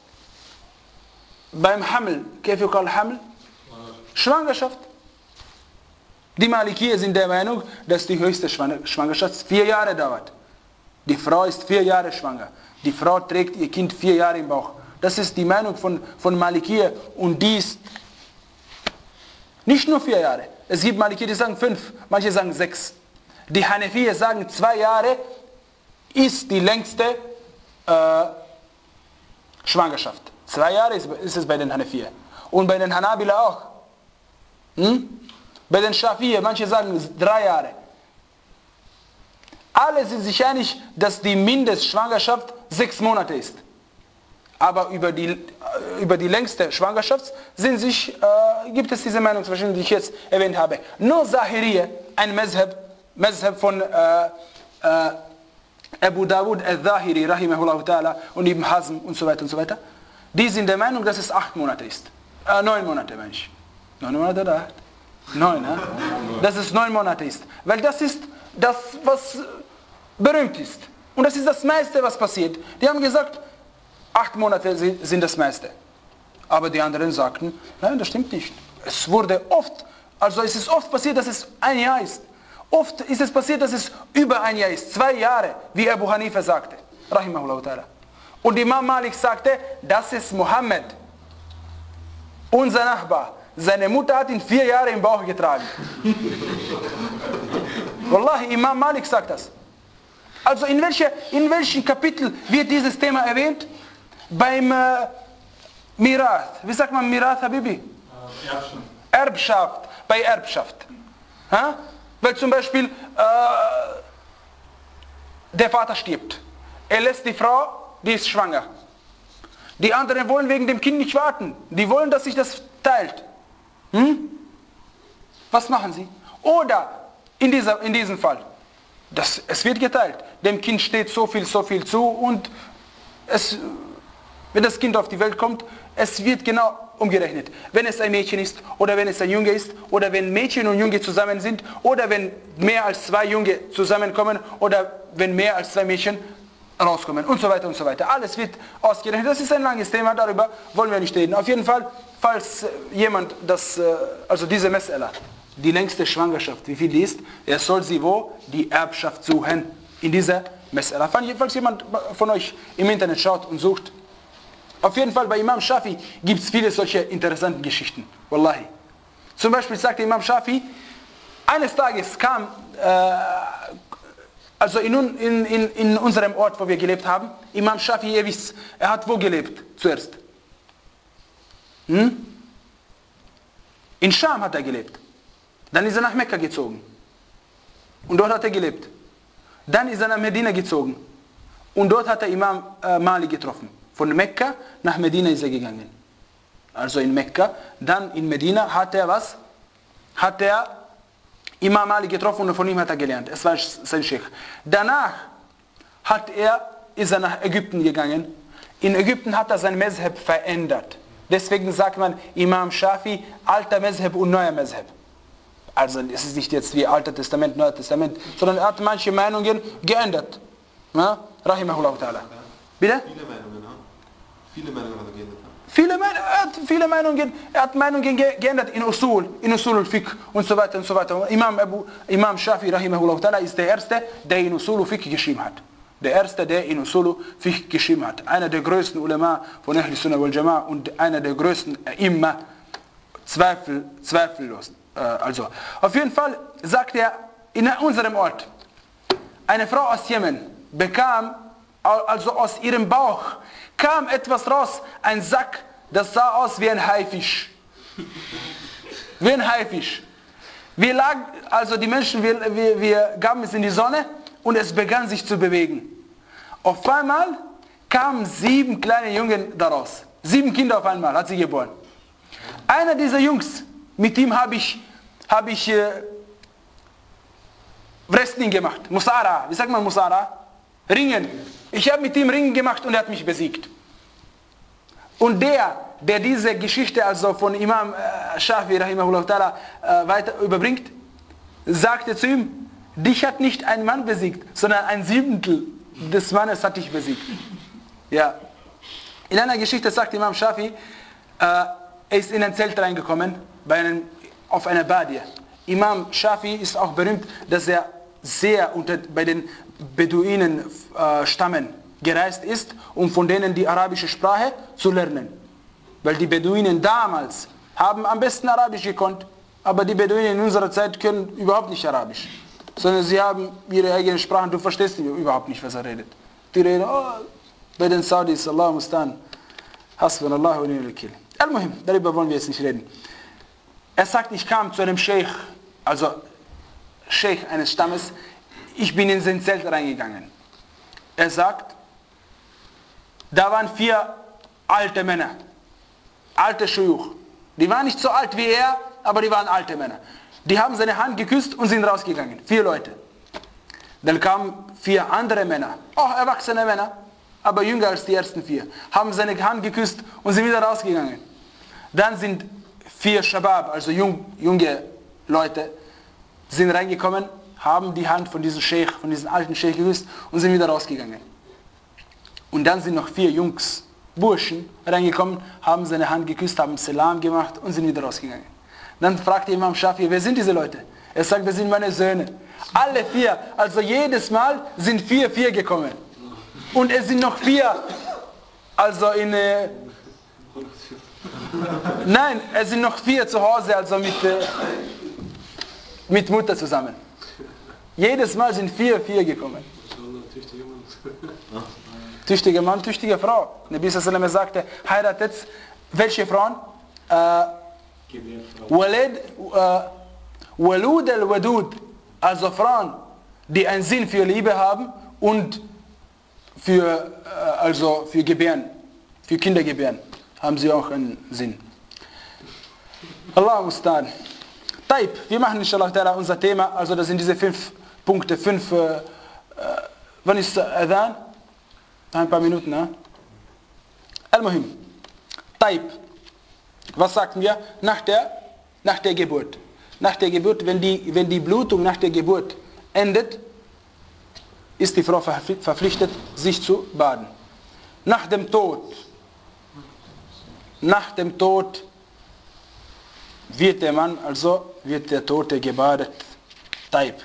beim Hamel, Hamel, Schwangerschaft. Die Malikier sind der Meinung, dass die höchste Schwangerschaft vier Jahre dauert. Die Frau ist vier Jahre schwanger. Die Frau trägt ihr Kind vier Jahre im Bauch. Das ist die Meinung von, von Malikier und die ist nicht nur vier Jahre. Es gibt Malikier, die sagen fünf, manche sagen sechs. Die Hanafier sagen zwei Jahre ist die längste äh, Schwangerschaft. Zwei Jahre ist, ist es bei den Hanafier. Und bei den Hanabila auch. Hm? Bei den Schafier, manche sagen drei Jahre. Alle sind sich einig, dass die Mindestschwangerschaft sechs Monate ist. Aber über die, über die längste Schwangerschaft sind sich, äh, gibt es diese Meinungsverschiedenheiten, die ich jetzt erwähnt habe. Nur Zahiriyya, ein Mazhab, Mazhab von äh, äh, Abu Dawud al-Zahiri, rahimahullah ta'ala, und Ibn Hazm und so weiter und so weiter, die sind der Meinung, dass es acht Monate ist. Äh, neun Monate, Mensch. Neun Monate oder acht? Neun, ne? Dass es neun Monate ist. Weil das ist das, was berühmt ist. Und das ist das meiste, was passiert. Die haben gesagt, acht Monate sind das meiste. Aber die anderen sagten, nein, das stimmt nicht. Es wurde oft, also es ist oft passiert, dass es ein Jahr ist. Oft ist es passiert, dass es über ein Jahr ist. Zwei Jahre, wie Abu Hanifa sagte. Rahimahullah ta'ala. Und Imam Malik sagte, das ist Mohammed. Unser Nachbar. Seine Mutter hat ihn vier Jahre im Bauch getragen. Wallahi, Imam Malik sagt das. Also in, welche, in welchem Kapitel wird dieses Thema erwähnt? Beim äh, Mirath. Wie sagt man Mirath, Habibi? Erbschaft. Erbschaft. Bei Erbschaft. Ha? Weil zum Beispiel äh, der Vater stirbt. Er lässt die Frau, die ist schwanger. Die anderen wollen wegen dem Kind nicht warten. Die wollen, dass sich das teilt. Hm? Was machen sie? Oder in, dieser, in diesem Fall, das, es wird geteilt. Dem Kind steht so viel, so viel zu und es, wenn das Kind auf die Welt kommt, es wird genau umgerechnet. Wenn es ein Mädchen ist oder wenn es ein Junge ist oder wenn Mädchen und Junge zusammen sind oder wenn mehr als zwei Junge zusammenkommen oder wenn mehr als zwei Mädchen rauskommen und so weiter und so weiter. Alles wird ausgerechnet. Das ist ein langes Thema, darüber wollen wir nicht reden. Auf jeden Fall, falls jemand das, also diese Mes'ala, die längste Schwangerschaft, wie viel die ist, er soll sie wo? Die Erbschaft suchen. In dieser Mes'ala. Falls jemand von euch im Internet schaut und sucht, auf jeden Fall bei Imam Shafi gibt es viele solche interessanten Geschichten. Wallahi. Zum Beispiel sagte Imam Shafi, eines Tages kam, äh, also in, in, in, in unserem Ort, wo wir gelebt haben, Imam Shafi, ihr wisst, er hat wo gelebt zuerst? Hm? In Scham hat er gelebt. Dann ist er nach Mekka gezogen. Und dort hat er gelebt. Dann ist er nach Medina gezogen. Und dort hat er Imam äh, Malik getroffen. Von Mekka nach Medina ist er gegangen. Also in Mekka. Dann in Medina hat er was? Hat er Imam Malik getroffen und von ihm hat er gelernt. Es war sein Sheikh. Danach hat er, ist er nach Ägypten gegangen. In Ägypten hat er sein Mezheb verändert. Deswegen sagt man Imam Shafi, alter Mezheb und neuer Mezheb. Also es ist nicht jetzt wie Alter Testament, Neuer Testament, sondern er hat manche Meinungen geändert. Ja? Rahimahullah ta'ala. Bitte? Viele Meinungen, ja? Viele Meinungen hat er geändert. Viele, Mein er hat viele Meinungen, er hat Meinungen ge geändert in Usul, in Usul al-Fiqh und so weiter und so weiter. Imam, Abu, Imam Shafi rahimahullah ta'ala ist der Erste, der in Usul al-Fiqh geschrieben hat. Der Erste, der in Usul al-Fiqh geschrieben hat. Einer der größten Ulama von Ahl Sunnah wal Jama'a und einer der größten Imma, Zweifel, zweifellos. Äh, also, auf jeden Fall sagt er, in unserem Ort, eine Frau aus Jemen bekam, also aus ihrem Bauch, kam etwas raus, ein Sack, das sah aus wie ein Haifisch. Wie ein Haifisch. Wir lagen, also die Menschen, wir, wir, wir gaben es in die Sonne und es begann sich zu bewegen. Auf einmal kamen sieben kleine Jungen daraus. Sieben Kinder auf einmal hat sie geboren. Einer dieser Jungs, mit ihm habe ich, habe ich äh, Wrestling gemacht. Musara, wie sagt man Musara? Ringen. Ich habe mit ihm Ringen gemacht und er hat mich besiegt. Und der, der diese Geschichte also von Imam äh, Shafi rahimahullah ta'ala äh, weiter überbringt, sagte zu ihm, dich hat nicht ein Mann besiegt, sondern ein Siebtel des Mannes hat dich besiegt. Ja. In einer Geschichte sagt Imam Shafi, äh, er ist in ein Zelt reingekommen, bei einem, auf einer Badie. Imam Shafi ist auch berühmt, dass er sehr unter, bei den Beduinen äh, Stammen gereist ist, um von denen die arabische Sprache zu lernen. Weil die Beduinen damals haben am besten Arabisch gekonnt, aber die Beduinen in unserer Zeit können überhaupt nicht Arabisch. Sondern sie haben ihre eigenen Sprachen, du verstehst überhaupt nicht, was er redet. Die reden, oh, bei den Saudis, Allah mustan, hasbunallahu wa ni'mal wakil. Al-Muhim, darüber wollen wir jetzt nicht reden. Er sagt, ich kam zu einem Sheikh, also Sheikh eines Stammes, ich bin in sein Zelt reingegangen. Er sagt, da waren vier alte Männer, alte Schuyuch. Die waren nicht so alt wie er, aber die waren alte Männer. Die haben seine Hand geküsst und sind rausgegangen. Vier Leute. Dann kamen vier andere Männer, auch erwachsene Männer, aber jünger als die ersten vier, haben seine Hand geküsst und sind wieder rausgegangen. Dann sind vier Shabab, also jung, junge Leute, sind reingekommen, haben die Hand von diesem Sheikh, von diesem alten Sheikh geküsst und sind wieder rausgegangen. Und dann sind noch vier Jungs, Burschen, reingekommen, haben seine Hand geküsst, haben Salam gemacht und sind wieder rausgegangen. Dann fragte Imam Shafi, wer sind diese Leute? Er sagt, das sind meine Söhne. Alle vier, also jedes Mal sind vier, vier gekommen. Und es sind noch vier, also in... Äh, nein, es sind noch vier zu Hause, also mit, äh, mit Mutter zusammen. Jedes Mal sind vier, vier gekommen. Tüchtiger Mann, tüchtige Frau. Nabi sallallahu alaihi wasallam sagte, heiratet welche Frauen? Äh, Walid, äh, Walud al-Wadud, also Frauen, die einen Sinn für Liebe haben und für, äh, also für Gebären, für Kindergebären, haben sie auch einen Sinn. Allah mustan. Taib, wir machen inshallah ta'ala unser Thema, also das sind diese fünf Punkte, fünf, äh, äh, wann ist Adhan? Ein paar Minuten, ne? Al-Muhim. Taib. Was sagten wir? Nach der, nach der Geburt. Nach der Geburt, wenn die, wenn die Blutung nach der Geburt endet, ist die Frau verpflichtet, sich zu baden. Nach dem Tod, nach dem Tod wird der Mann, also wird der Tote gebadet. Taib.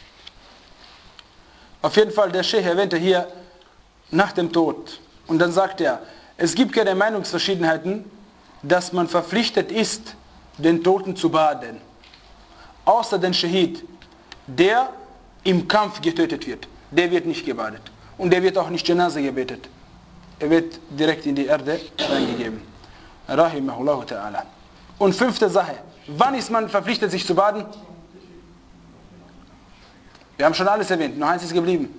Auf jeden Fall, der Sheikh erwähnte hier, nach dem Tod. Und dann sagt er, es gibt keine Meinungsverschiedenheiten, dass man verpflichtet ist, den Toten zu baden. Außer den Shahid, der im Kampf getötet wird. Der wird nicht gebadet. Und der wird auch nicht Janaza gebetet. Er wird direkt in die Erde reingegeben. Rahimahullahu ta'ala. Und fünfte Sache. Wann ist man verpflichtet, sich zu baden? Wir haben schon alles erwähnt. Noch eins ist geblieben.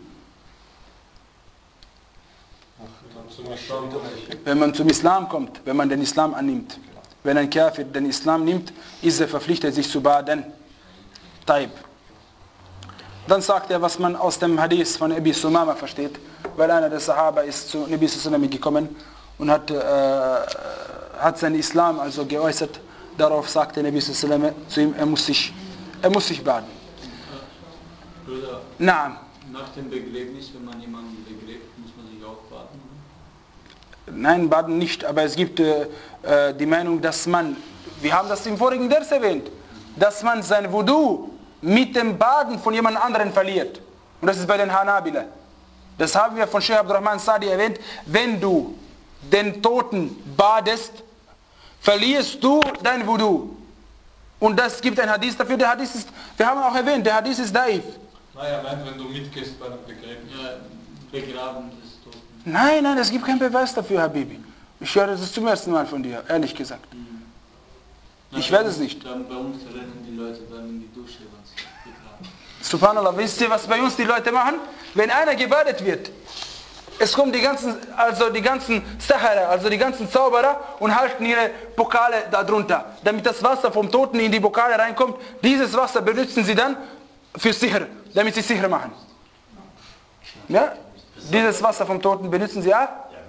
Wenn man zum Islam kommt, wenn man den Islam annimmt. Wenn ein Kafir den Islam nimmt, ist er verpflichtet, sich zu baden. Taib. Dann sagt er, was man aus dem Hadith von Abi Sumama versteht, weil einer der Sahaba ist zu Nabi sallallahu alaihi wasallam gekommen und hat, äh, hat seinen Islam also geäußert. Darauf sagte Nabi sallallahu alaihi wasallam zu ihm, er muss sich, er muss sich baden. Bruder, Naam. Nach dem Begräbnis, wenn man jemanden begräbt, muss man sich auch baden? Nein, baden nicht, aber es gibt äh, die Meinung, dass man, wir haben das im vorigen Vers erwähnt, dass man sein Wudu mit dem Baden von jemand anderen verliert. Und das ist bei den Hanabila. Das haben wir von Sheikh Abdurrahman Sadi erwähnt. Wenn du den Toten badest, verlierst du dein Wudu. Und das gibt ein Hadith dafür. Der Hadith ist, wir haben auch erwähnt, der Hadith ist daif. Naja, er meint, wenn du mitgehst bei einem Begräbnis. Ja, begraben des Toten. Nein, nein, es gibt keinen Beweis dafür, Habibi. Ich höre das zum ersten Mal von dir, ehrlich gesagt. Na, ich werde es nicht. Dann bei uns rennen die Leute dann in die Dusche, wenn sie begraben. Subhanallah, wisst ihr, was bei uns die Leute machen? Wenn einer gebadet wird, es kommen die ganzen, also die ganzen Sahara, also die ganzen Zauberer und halten ihre Pokale darunter, damit das Wasser vom Toten in die Pokale reinkommt. Dieses Wasser benutzen sie dann für Sihr, damit sie Sihr machen. Ja? Dieses Wasser vom Toten benutzen sie auch.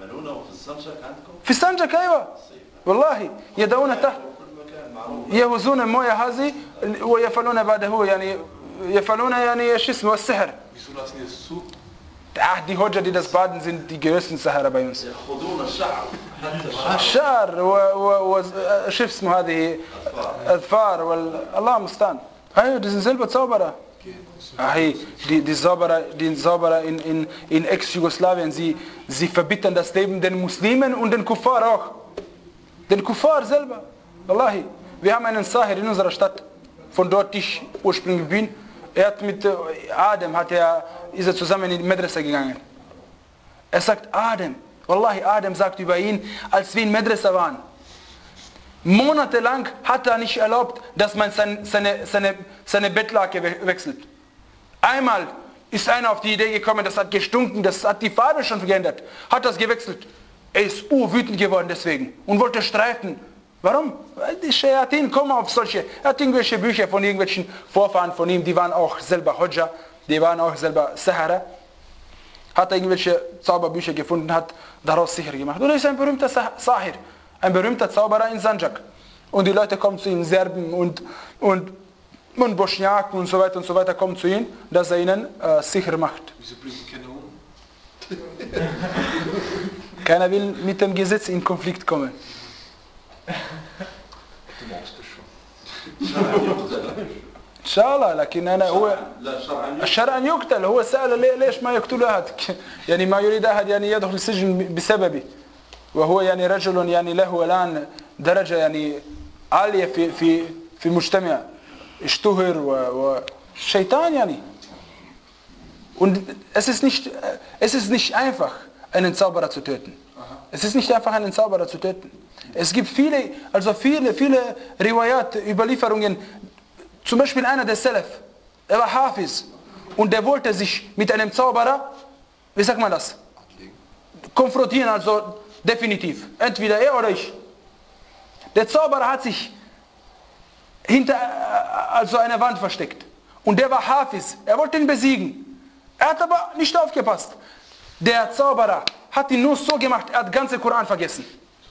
في السنجك ايوه والله يدعون تحت يهزون مويه هذه ويفعلون بعده يعني يفعلون يعني شو اسمه السحر. Wieso lassen die es zu? Ach, die Hodja, die das baden, sind die größten Sahara bei uns. الشعر وشو اسمه هذه اذفار والله المستعان. ايوه, die sind selber Zauberer. Hey, die, die Zauberer, die Zauberer in, in, in Ex-Jugoslawien, sie, sie verbittern das Leben den Muslimen und den Kuffar auch. Den Kuffar selber. Wallahi. Wir haben einen Sahir in unserer Stadt, von dort ich ursprünglich bin. Er hat mit Adem, hat er, ist er zusammen in die Madrasa gegangen. Er sagt Adem. Wallahi, Adem sagt über ihn, als wir in Madrasa waren. Monatelang hat er nicht erlaubt, dass man seine, seine, seine, seine Bettlake wechselt. Einmal ist einer auf die Idee gekommen, das hat gestunken, das hat die Farbe schon geändert, hat das gewechselt. Er ist urwütend geworden deswegen und wollte streiten. Warum? Die Shayatin kommen auf solche, er hat irgendwelche Bücher von irgendwelchen Vorfahren von ihm, die waren auch selber Hodja, die waren auch selber Sahara. Hat er irgendwelche Zauberbücher gefunden, hat daraus sicher gemacht. Und er ist ein berühmter Sahir, ein berühmter Zauberer in Sanjak. Und die Leute kommen zu ihm, Serben und, und, und Bosniaken und so weiter und so weiter kommen zu ihm, dass er ihnen äh, sicher macht. Wieso bringen keiner um? Keiner will mit dem Gesetz in Konflikt kommen. Du machst das schon. إن شاء الله لكن أنا هو الشرع أن يقتل هو سأل ليش ما يقتل أحد يعني ما يريد أحد يعني يدخل السجن بسببه وهو يعني رجل يعني له الآن درجة يعني عالية في في في المجتمع اشتهر وشيطان يعني und es ist nicht es ist nicht einfach einen Zauberer zu töten. Es ist nicht einfach einen Zauberer zu töten. Es gibt viele also viele viele Riwayat Überlieferungen. Zum Beispiel einer der Salaf, er war Hafiz und der wollte sich mit einem Zauberer, wie sagt man das, konfrontieren, also definitiv, entweder er oder ich. Der Zauberer hat sich hinter also einer Wand versteckt und der war Hafiz, er wollte ihn besiegen. Er hat aber nicht aufgepasst. Der Zauberer hat ihn nur so gemacht, er hat den ganzen Koran vergessen.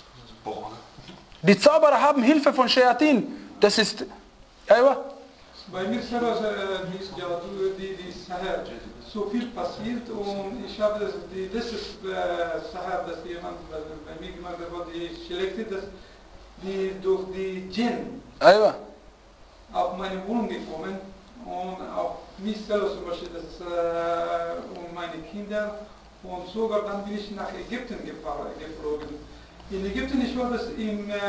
Die Zauberer haben Hilfe von Shayatin, das ist, ja, Bei mir selber ist ja die, die Sahar so viel passiert und ich habe das, die letzte Sahar, das jemand bei mir gemacht hat, war die Schlechte, dass die durch die Djinn Aywa. auf meine Wohnung gekommen und auf mich selber zum Beispiel, das ist, äh, und meine Kinder und sogar dann bin ich nach Ägypten gefahren, geflogen. In Ägypten, ich war das im äh,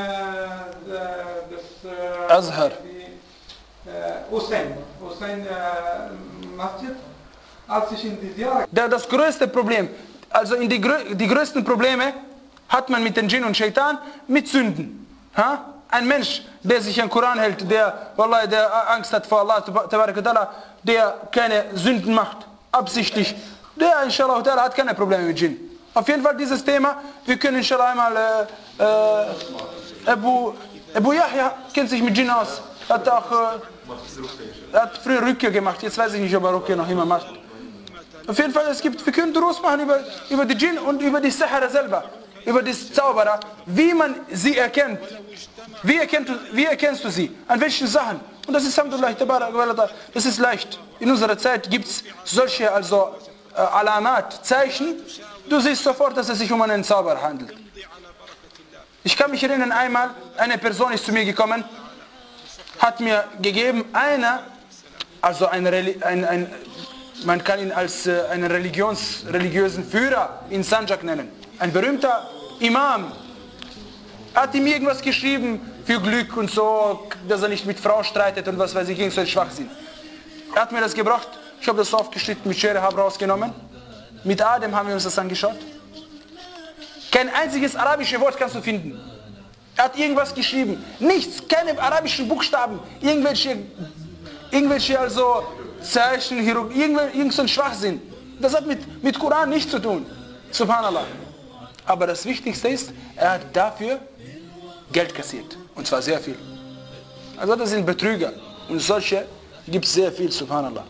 das, äh, Azhar. Hussein, Hussein Masjid, als ich in die Jahre... Das größte Problem, also in die, die größten Probleme hat man mit den Djinn und Shaitan mit Sünden. Ha? Ein Mensch, der sich an den Koran hält, der, Wallah, der Angst hat vor Allah, der keine Sünden macht, absichtlich, der inshallah hat keine Probleme mit Djinn. Auf jeden Fall dieses Thema, wir können inshallah einmal, äh, äh, Abu, Abu Yahya kennt sich mit Djinn aus, hat auch, äh, er hat früher Rückkehr gemacht, jetzt weiß ich nicht, ob er Rückkehr noch immer macht. Auf jeden Fall, es gibt, wir können Durus machen über, über die Djinn und über die Sahara selber, über die Zauberer, wie man sie erkennt. Wie, erkennt, wie erkennst du sie? An welchen Sachen? Und das ist, Alhamdulillah, das ist leicht. In unserer Zeit gibt es solche, also äh, Alamat, Zeichen. Du siehst sofort, dass es sich um einen Zauberer handelt. Ich kann mich erinnern, einmal, eine Person ist zu mir gekommen, hat mir gegeben, einer, also ein, ein, ein, man kann ihn als äh, einen Religions, religiösen Führer in Sanjak nennen, ein berühmter Imam, hat ihm irgendwas geschrieben für Glück und so, dass er nicht mit Frau streitet und was weiß ich, gegen so einen Schwachsinn. Er hat mir das gebracht, Ich habe das so aufgeschnitten, mit Schere habe rausgenommen. Mit Adem haben wir uns das angeschaut. Kein einziges arabisches Wort kannst du finden. Er hat irgendwas geschrieben. Nichts, keine arabischen Buchstaben. Irgendwelche, irgendwelche also Zeichen, irgend so ein Schwachsinn. Das hat mit, mit Koran nichts zu tun. Subhanallah. Aber das Wichtigste ist, er hat dafür Geld kassiert. Und zwar sehr viel. Also das sind Betrüger. Und solche gibt es sehr viel, Subhanallah.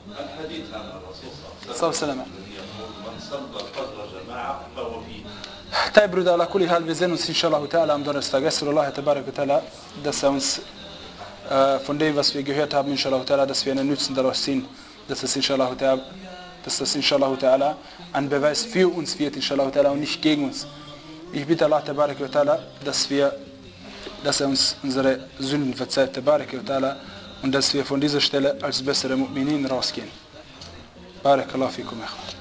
طيب Brüder, ala kulli hal, wir sehen uns inshallah ta'ala am Donnerstag. Esrullah tabarak wa ta'ala, dass er uns äh, von dem, was wir gehört haben, inshallah ta'ala, dass wir einen Nutzen daraus ziehen, dass das inshallah ta'ala, dass das inshallah ta'ala ein Beweis für uns wird, inshallah ta'ala, und nicht gegen uns. Ich bitte Allah tabarak wa ta'ala, dass wir, dass er uns unsere Sünden verzeiht, tabarak wa ta'ala, und dass wir von dieser Stelle als bessere Mu'minin rausgehen. Barakallahu fikum, ikhwan.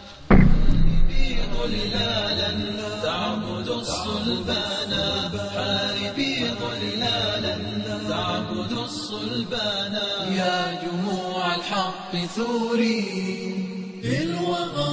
تعبد الصلبان حاربي ضلالا تعبد الصلبان يا جموع الحق ثوري بالوغى